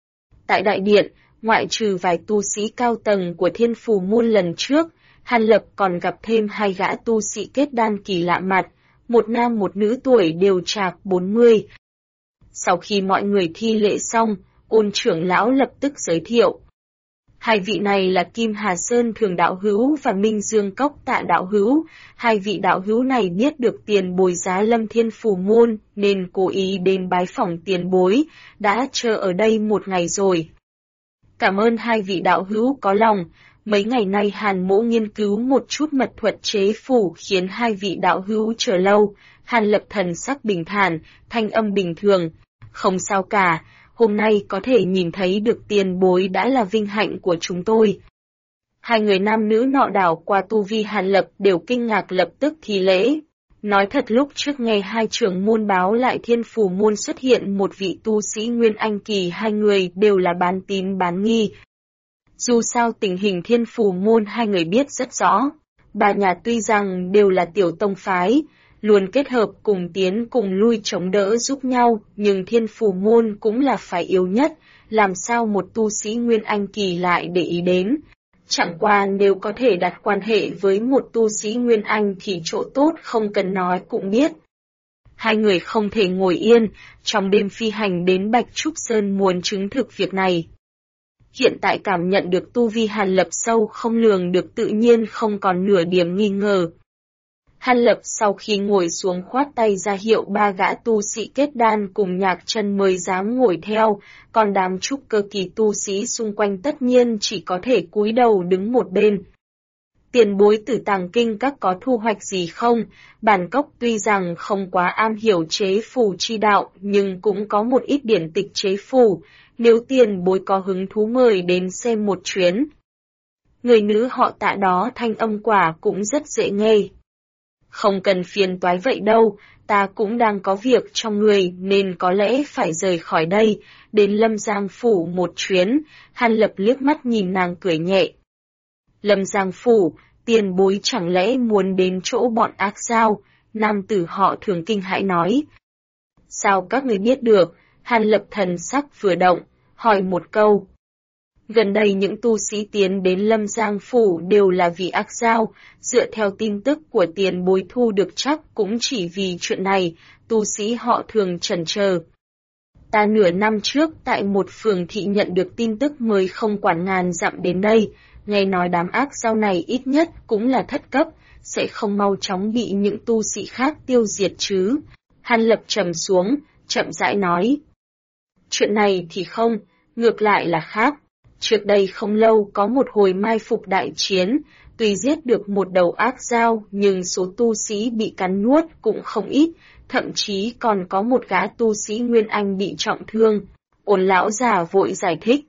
Tại đại điện, ngoại trừ vài tu sĩ cao tầng của Thiên Phủ môn lần trước, Hàn Lập còn gặp thêm hai gã tu sĩ kết đan kỳ lạ mặt, một nam một nữ tuổi đều trạc 40. Sau khi mọi người thi lễ xong, Ôn trưởng lão lập tức giới thiệu. Hai vị này là Kim Hà Sơn Thường đạo hữu và Minh Dương Cốc Tạ đạo hữu. Hai vị đạo hữu này biết được tiền bối giá lâm Thiên Phủ môn nên cố ý đến bái phỏng tiền bối, đã chờ ở đây một ngày rồi. Cảm ơn hai vị đạo hữu có lòng. Mấy ngày nay Hàn mỗ nghiên cứu một chút mật thuật chế phù khiến hai vị đạo hữu chờ lâu. Hàn Lập thần sắc bình thản, thanh âm bình thường. Không sao cả, hôm nay có thể nhìn thấy được tiền bối đã là vinh hạnh của chúng tôi. Hai người nam nữ nọ đảo qua tu vi Hàn Lập đều kinh ngạc lập tức thi lễ. Nói thật lúc trước nghe hai trưởng môn báo lại Thiên Phủ môn xuất hiện một vị tu sĩ Nguyên Anh kỳ, hai người đều là bán tín bán nghi. Dù sao tình hình Thiên Phủ môn hai người biết rất rõ. Ba nhà tuy rằng đều là tiểu tông phái, luôn kết hợp cùng tiến cùng lui chống đỡ giúp nhau, nhưng Thiên Phủ môn cũng là phải yếu nhất, làm sao một tu sĩ Nguyên Anh kỳ lại để ý đến. Chẳng qua nếu có thể đặt quan hệ với một tu sĩ Nguyên Anh thì chỗ tốt không cần nói cũng biết. Hai người không thể ngồi yên, trong đêm phi hành đến Bạch Trúc Sơn muốn chứng thực việc này. Hiện tại cảm nhận được tu vi Hàn Lập sâu không lường được tự nhiên không còn nửa điểm nghi ngờ. Hàn Lập sau khi ngồi xuống khoát tay ra hiệu ba gã tu sĩ kết đan cùng Nhạc Chân mới dám ngồi theo, còn đám trúc cơ kỳ tu sĩ xung quanh tất nhiên chỉ có thể cúi đầu đứng một bên. Tiền bối Tử Tàng Kinh các có thu hoạch gì không? Bản Cốc tuy rằng không quá am hiểu chế phù chi đạo nhưng cũng có một ít điển tịch chế phù, nếu tiền bối có hứng thú mời đến xem một chuyến. Người nữ họ Tạ đó thanh âm quả cũng rất dễ nghe. Không cần phiền toái vậy đâu, ta cũng đang có việc trong người nên có lẽ phải rời khỏi đây, đến Lâm Giang Phủ một chuyến. Hàn Lập liếc mắt nhìn nàng cười nhẹ. Lâm Giang Phủ, tiền bối chẳng lẽ muốn đến chỗ bọn ác sao? Nam tử họ Thường kinh hãi nói. Sao các người biết được? Hàn Lập thần sắc vừa động, hỏi một câu. Gần đây những tu sĩ tiến đến Lâm Giang Phủ đều là vì ác giao, dựa theo tin tức của tiền bối thu được chắc cũng chỉ vì chuyện này, tu sĩ họ Thường chần chờ. Ta nửa năm trước tại một phường thị nhận được tin tức mới không quản ngàn dặm đến đây, nghe nói đám ác giao này ít nhất cũng là thất cấp, sẽ không mau chóng bị những tu sĩ khác tiêu diệt chứ. Hàn Lập trầm xuống, chậm rãi nói. Chuyện này thì không, ngược lại là khác. Trước đây không lâu có một hồi mai phục đại chiến, tuy giết được một đầu ác giao nhưng số tu sĩ bị cắn nuốt cũng không ít, thậm chí còn có một gã tu sĩ Nguyên Anh bị trọng thương. Ôn lão già vội giải thích.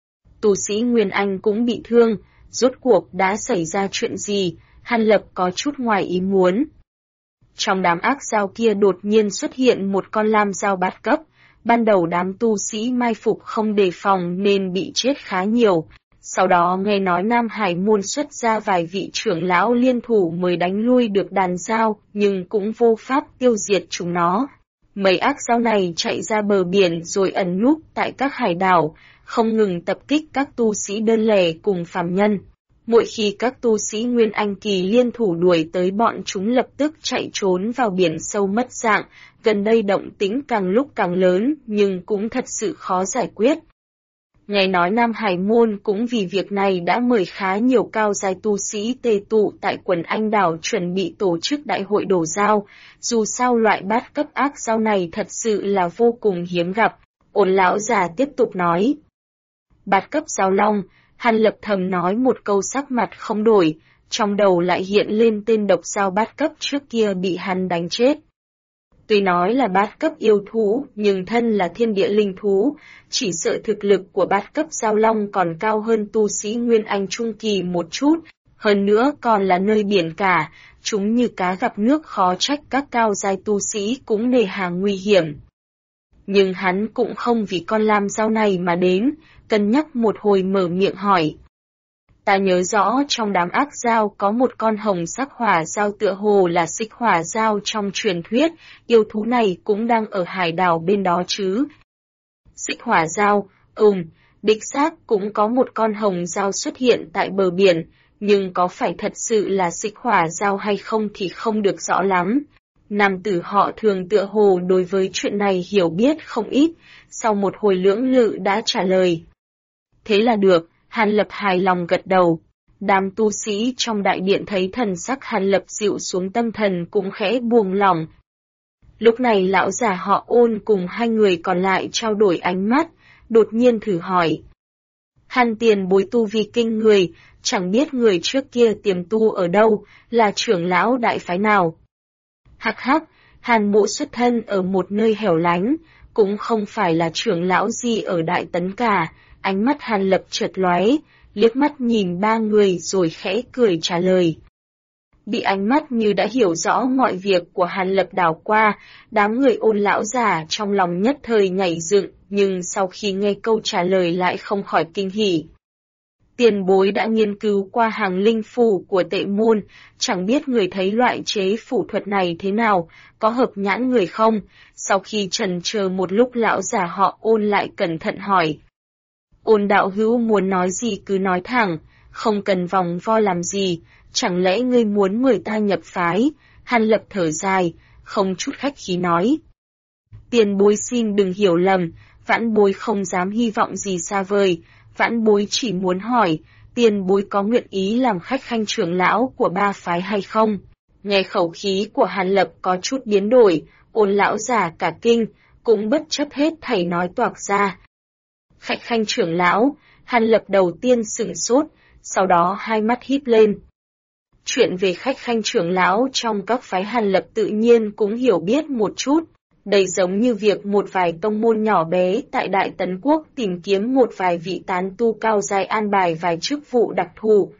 Tu sĩ Nguyên Anh cũng bị thương, rốt cuộc đã xảy ra chuyện gì? Hàn Lập có chút ngoài ý muốn. Trong đám ác giao kia đột nhiên xuất hiện một con lam giao bát cấp. Ban đầu đám tu sĩ mai phục không đề phòng nên bị chết khá nhiều. Sau đó nghe nói Nam Hải môn xuất ra vài vị trưởng lão liên thủ mới đánh lui được đàn giao, nhưng cũng vô pháp tiêu diệt chúng nó. Mấy ác giao này chạy ra bờ biển rồi ẩn núp tại các hải đảo, không ngừng tập kích các tu sĩ đơn lẻ cùng phàm nhân. Mỗi khi các tu sĩ Nguyên Anh kỳ liên thủ đuổi tới bọn chúng lập tức chạy trốn vào biển sâu mất dạng, gần đây động tĩnh càng lúc càng lớn nhưng cũng thật sự khó giải quyết. Nghe nói Nam Hải Môn cũng vì việc này đã mời khá nhiều cao giai tu sĩ tề tụ tại quần Anh đảo chuẩn bị tổ chức đại hội đổ giao, dù sao loại bát cấp ác giao này thật sự là vô cùng hiếm gặp. Ôn lão già tiếp tục nói. Bát cấp giao long, Hàn Lập thầm nói một câu sắc mặt không đổi, trong đầu lại hiện lên tên độc giao bát cấp trước kia bị hắn đánh chết. Tuy nói là bát cấp yêu thú, nhưng thân là thiên địa linh thú, chỉ sợ thực lực của bát cấp giao long còn cao hơn tu sĩ Nguyên Anh trung kỳ một chút, hơn nữa còn là nơi biển cả, chúng như cá gặp nước khó trách các cao giai tu sĩ cũng nề hà nguy hiểm. Nhưng hắn cũng không vì con lam giao này mà đến, cân nhắc một hồi mở miệng hỏi. Ta nhớ rõ trong đám ác giao có một con hồng sắc hỏa giao tựa hồ là xích hỏa giao trong truyền thuyết, yêu thú này cũng đang ở hải đảo bên đó chứ. Xích hỏa giao, đích xác cũng có một con hồng giao xuất hiện tại bờ biển, nhưng có phải thật sự là xích hỏa giao hay không thì không được rõ lắm. Nam tử họ Thường tựa hồ đối với chuyện này hiểu biết không ít, sau một hồi lưỡng lự đã trả lời. Thế là được. Hàn Lập hài lòng gật đầu. Đám tu sĩ trong đại điện thấy thần sắc Hàn Lập dịu xuống tâm thần cũng khẽ buông lỏng. Lúc này lão già họ Ôn cùng hai người còn lại trao đổi ánh mắt, đột nhiên thử hỏi. Hàn tiền bối tu vi kinh người, chẳng biết người trước kia tiềm tu ở đâu, là trưởng lão đại phái nào. Hắc hắc, Hàn mộ xuất thân ở một nơi hẻo lánh, cũng không phải là trưởng lão gì ở Đại Tấn cả. Ánh mắt Hàn Lập chợt lóe, liếc mắt nhìn ba người rồi khẽ cười trả lời. Bị ánh mắt như đã hiểu rõ mọi việc của Hàn Lập đảo qua, đám người Ôn lão già trong lòng nhất thời nhảy dựng, nhưng sau khi nghe câu trả lời lại không khỏi kinh hỉ. Tiền bối đã nghiên cứu qua hàng linh phù của Tệ môn, chẳng biết người thấy loại chế phù thuật này thế nào, có hợp nhãn người không? Sau khi chần chờ một lúc lão già họ Ôn lại cẩn thận hỏi. Ôn đạo hữu muốn nói gì cứ nói thẳng, không cần vòng vo làm gì, chẳng lẽ ngươi muốn mời ta nhập phái? Hàn Lập thở dài, không chút khách khí nói. Tiền bối xin đừng hiểu lầm, vãn bối không dám hy vọng gì xa vời, vãn bối chỉ muốn hỏi, tiền bối có nguyện ý làm khách khanh trưởng lão của ba phái hay không? Nghe khẩu khí của Hàn Lập có chút biến đổi, Ôn lão già cả kinh, cũng bất chấp hết thảy nói toạc ra. Khách khanh trưởng lão, Hàn Lập đầu tiên sửng sốt, sau đó hai mắt híp lên. Chuyện về khách khanh trưởng lão trong các phái Hàn Lập tự nhiên cũng hiểu biết một chút. Đây giống như việc một vài tông môn nhỏ bé tại Đại Tấn Quốc tìm kiếm một vài vị tán tu cao giai an bài vài chức vụ đặc thù.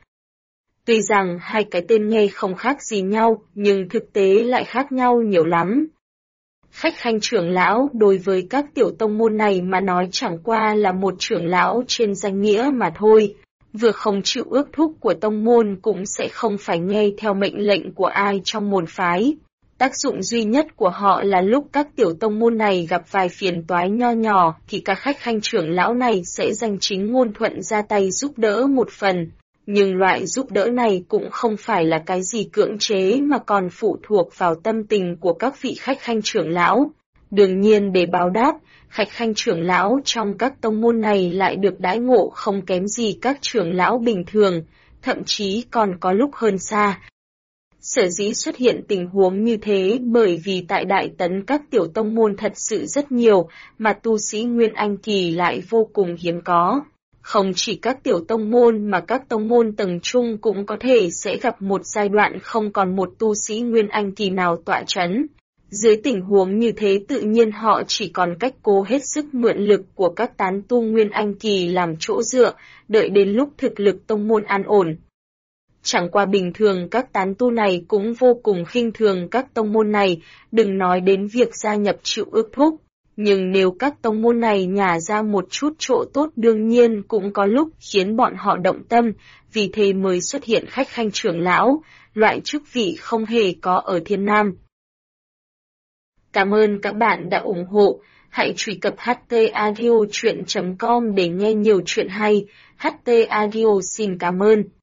Tuy rằng hai cái tên nghe không khác gì nhau, nhưng thực tế lại khác nhau nhiều lắm. Khách khanh trưởng lão đối với các tiểu tông môn này mà nói chẳng qua là một trưởng lão trên danh nghĩa mà thôi. Vừa không chịu ước thúc của tông môn cũng sẽ không phải nghe theo mệnh lệnh của ai trong môn phái. Tác dụng duy nhất của họ là lúc các tiểu tông môn này gặp vài phiền toái nho nhỏ thì các khách khanh trưởng lão này sẽ danh chính ngôn thuận ra tay giúp đỡ một phần. Nhưng loại giúp đỡ này cũng không phải là cái gì cưỡng chế mà còn phụ thuộc vào tâm tình của các vị khách khanh trưởng lão. Đương nhiên để báo đáp, khách khanh trưởng lão trong các tông môn này lại được đãi ngộ không kém gì các trưởng lão bình thường, thậm chí còn có lúc hơn xa. Sở dĩ xuất hiện tình huống như thế bởi vì tại Đại Tấn các tiểu tông môn thật sự rất nhiều, mà tu sĩ Nguyên Anh Kỳ lại vô cùng hiếm có. Không chỉ các tiểu tông môn mà các tông môn tầng trung cũng có thể sẽ gặp một giai đoạn không còn một tu sĩ Nguyên Anh Kỳ nào tọa chấn. Dưới tình huống như thế tự nhiên họ chỉ còn cách cố hết sức mượn lực của các tán tu Nguyên Anh Kỳ làm chỗ dựa, đợi đến lúc thực lực tông môn an ổn. Chẳng qua bình thường các tán tu này cũng vô cùng khinh thường các tông môn này, đừng nói đến việc gia nhập chịu ước thúc. Nhưng nếu các tông môn này nhả ra một chút chỗ tốt đương nhiên cũng có lúc khiến bọn họ động tâm, vì thế mới xuất hiện khách khanh trưởng lão, loại chức vị không hề có ở Thiên Nam. Cảm ơn các bạn đã ủng hộ, hãy truy cập htaudio.com để nghe nhiều chuyện hay, HT Audio xin cảm ơn.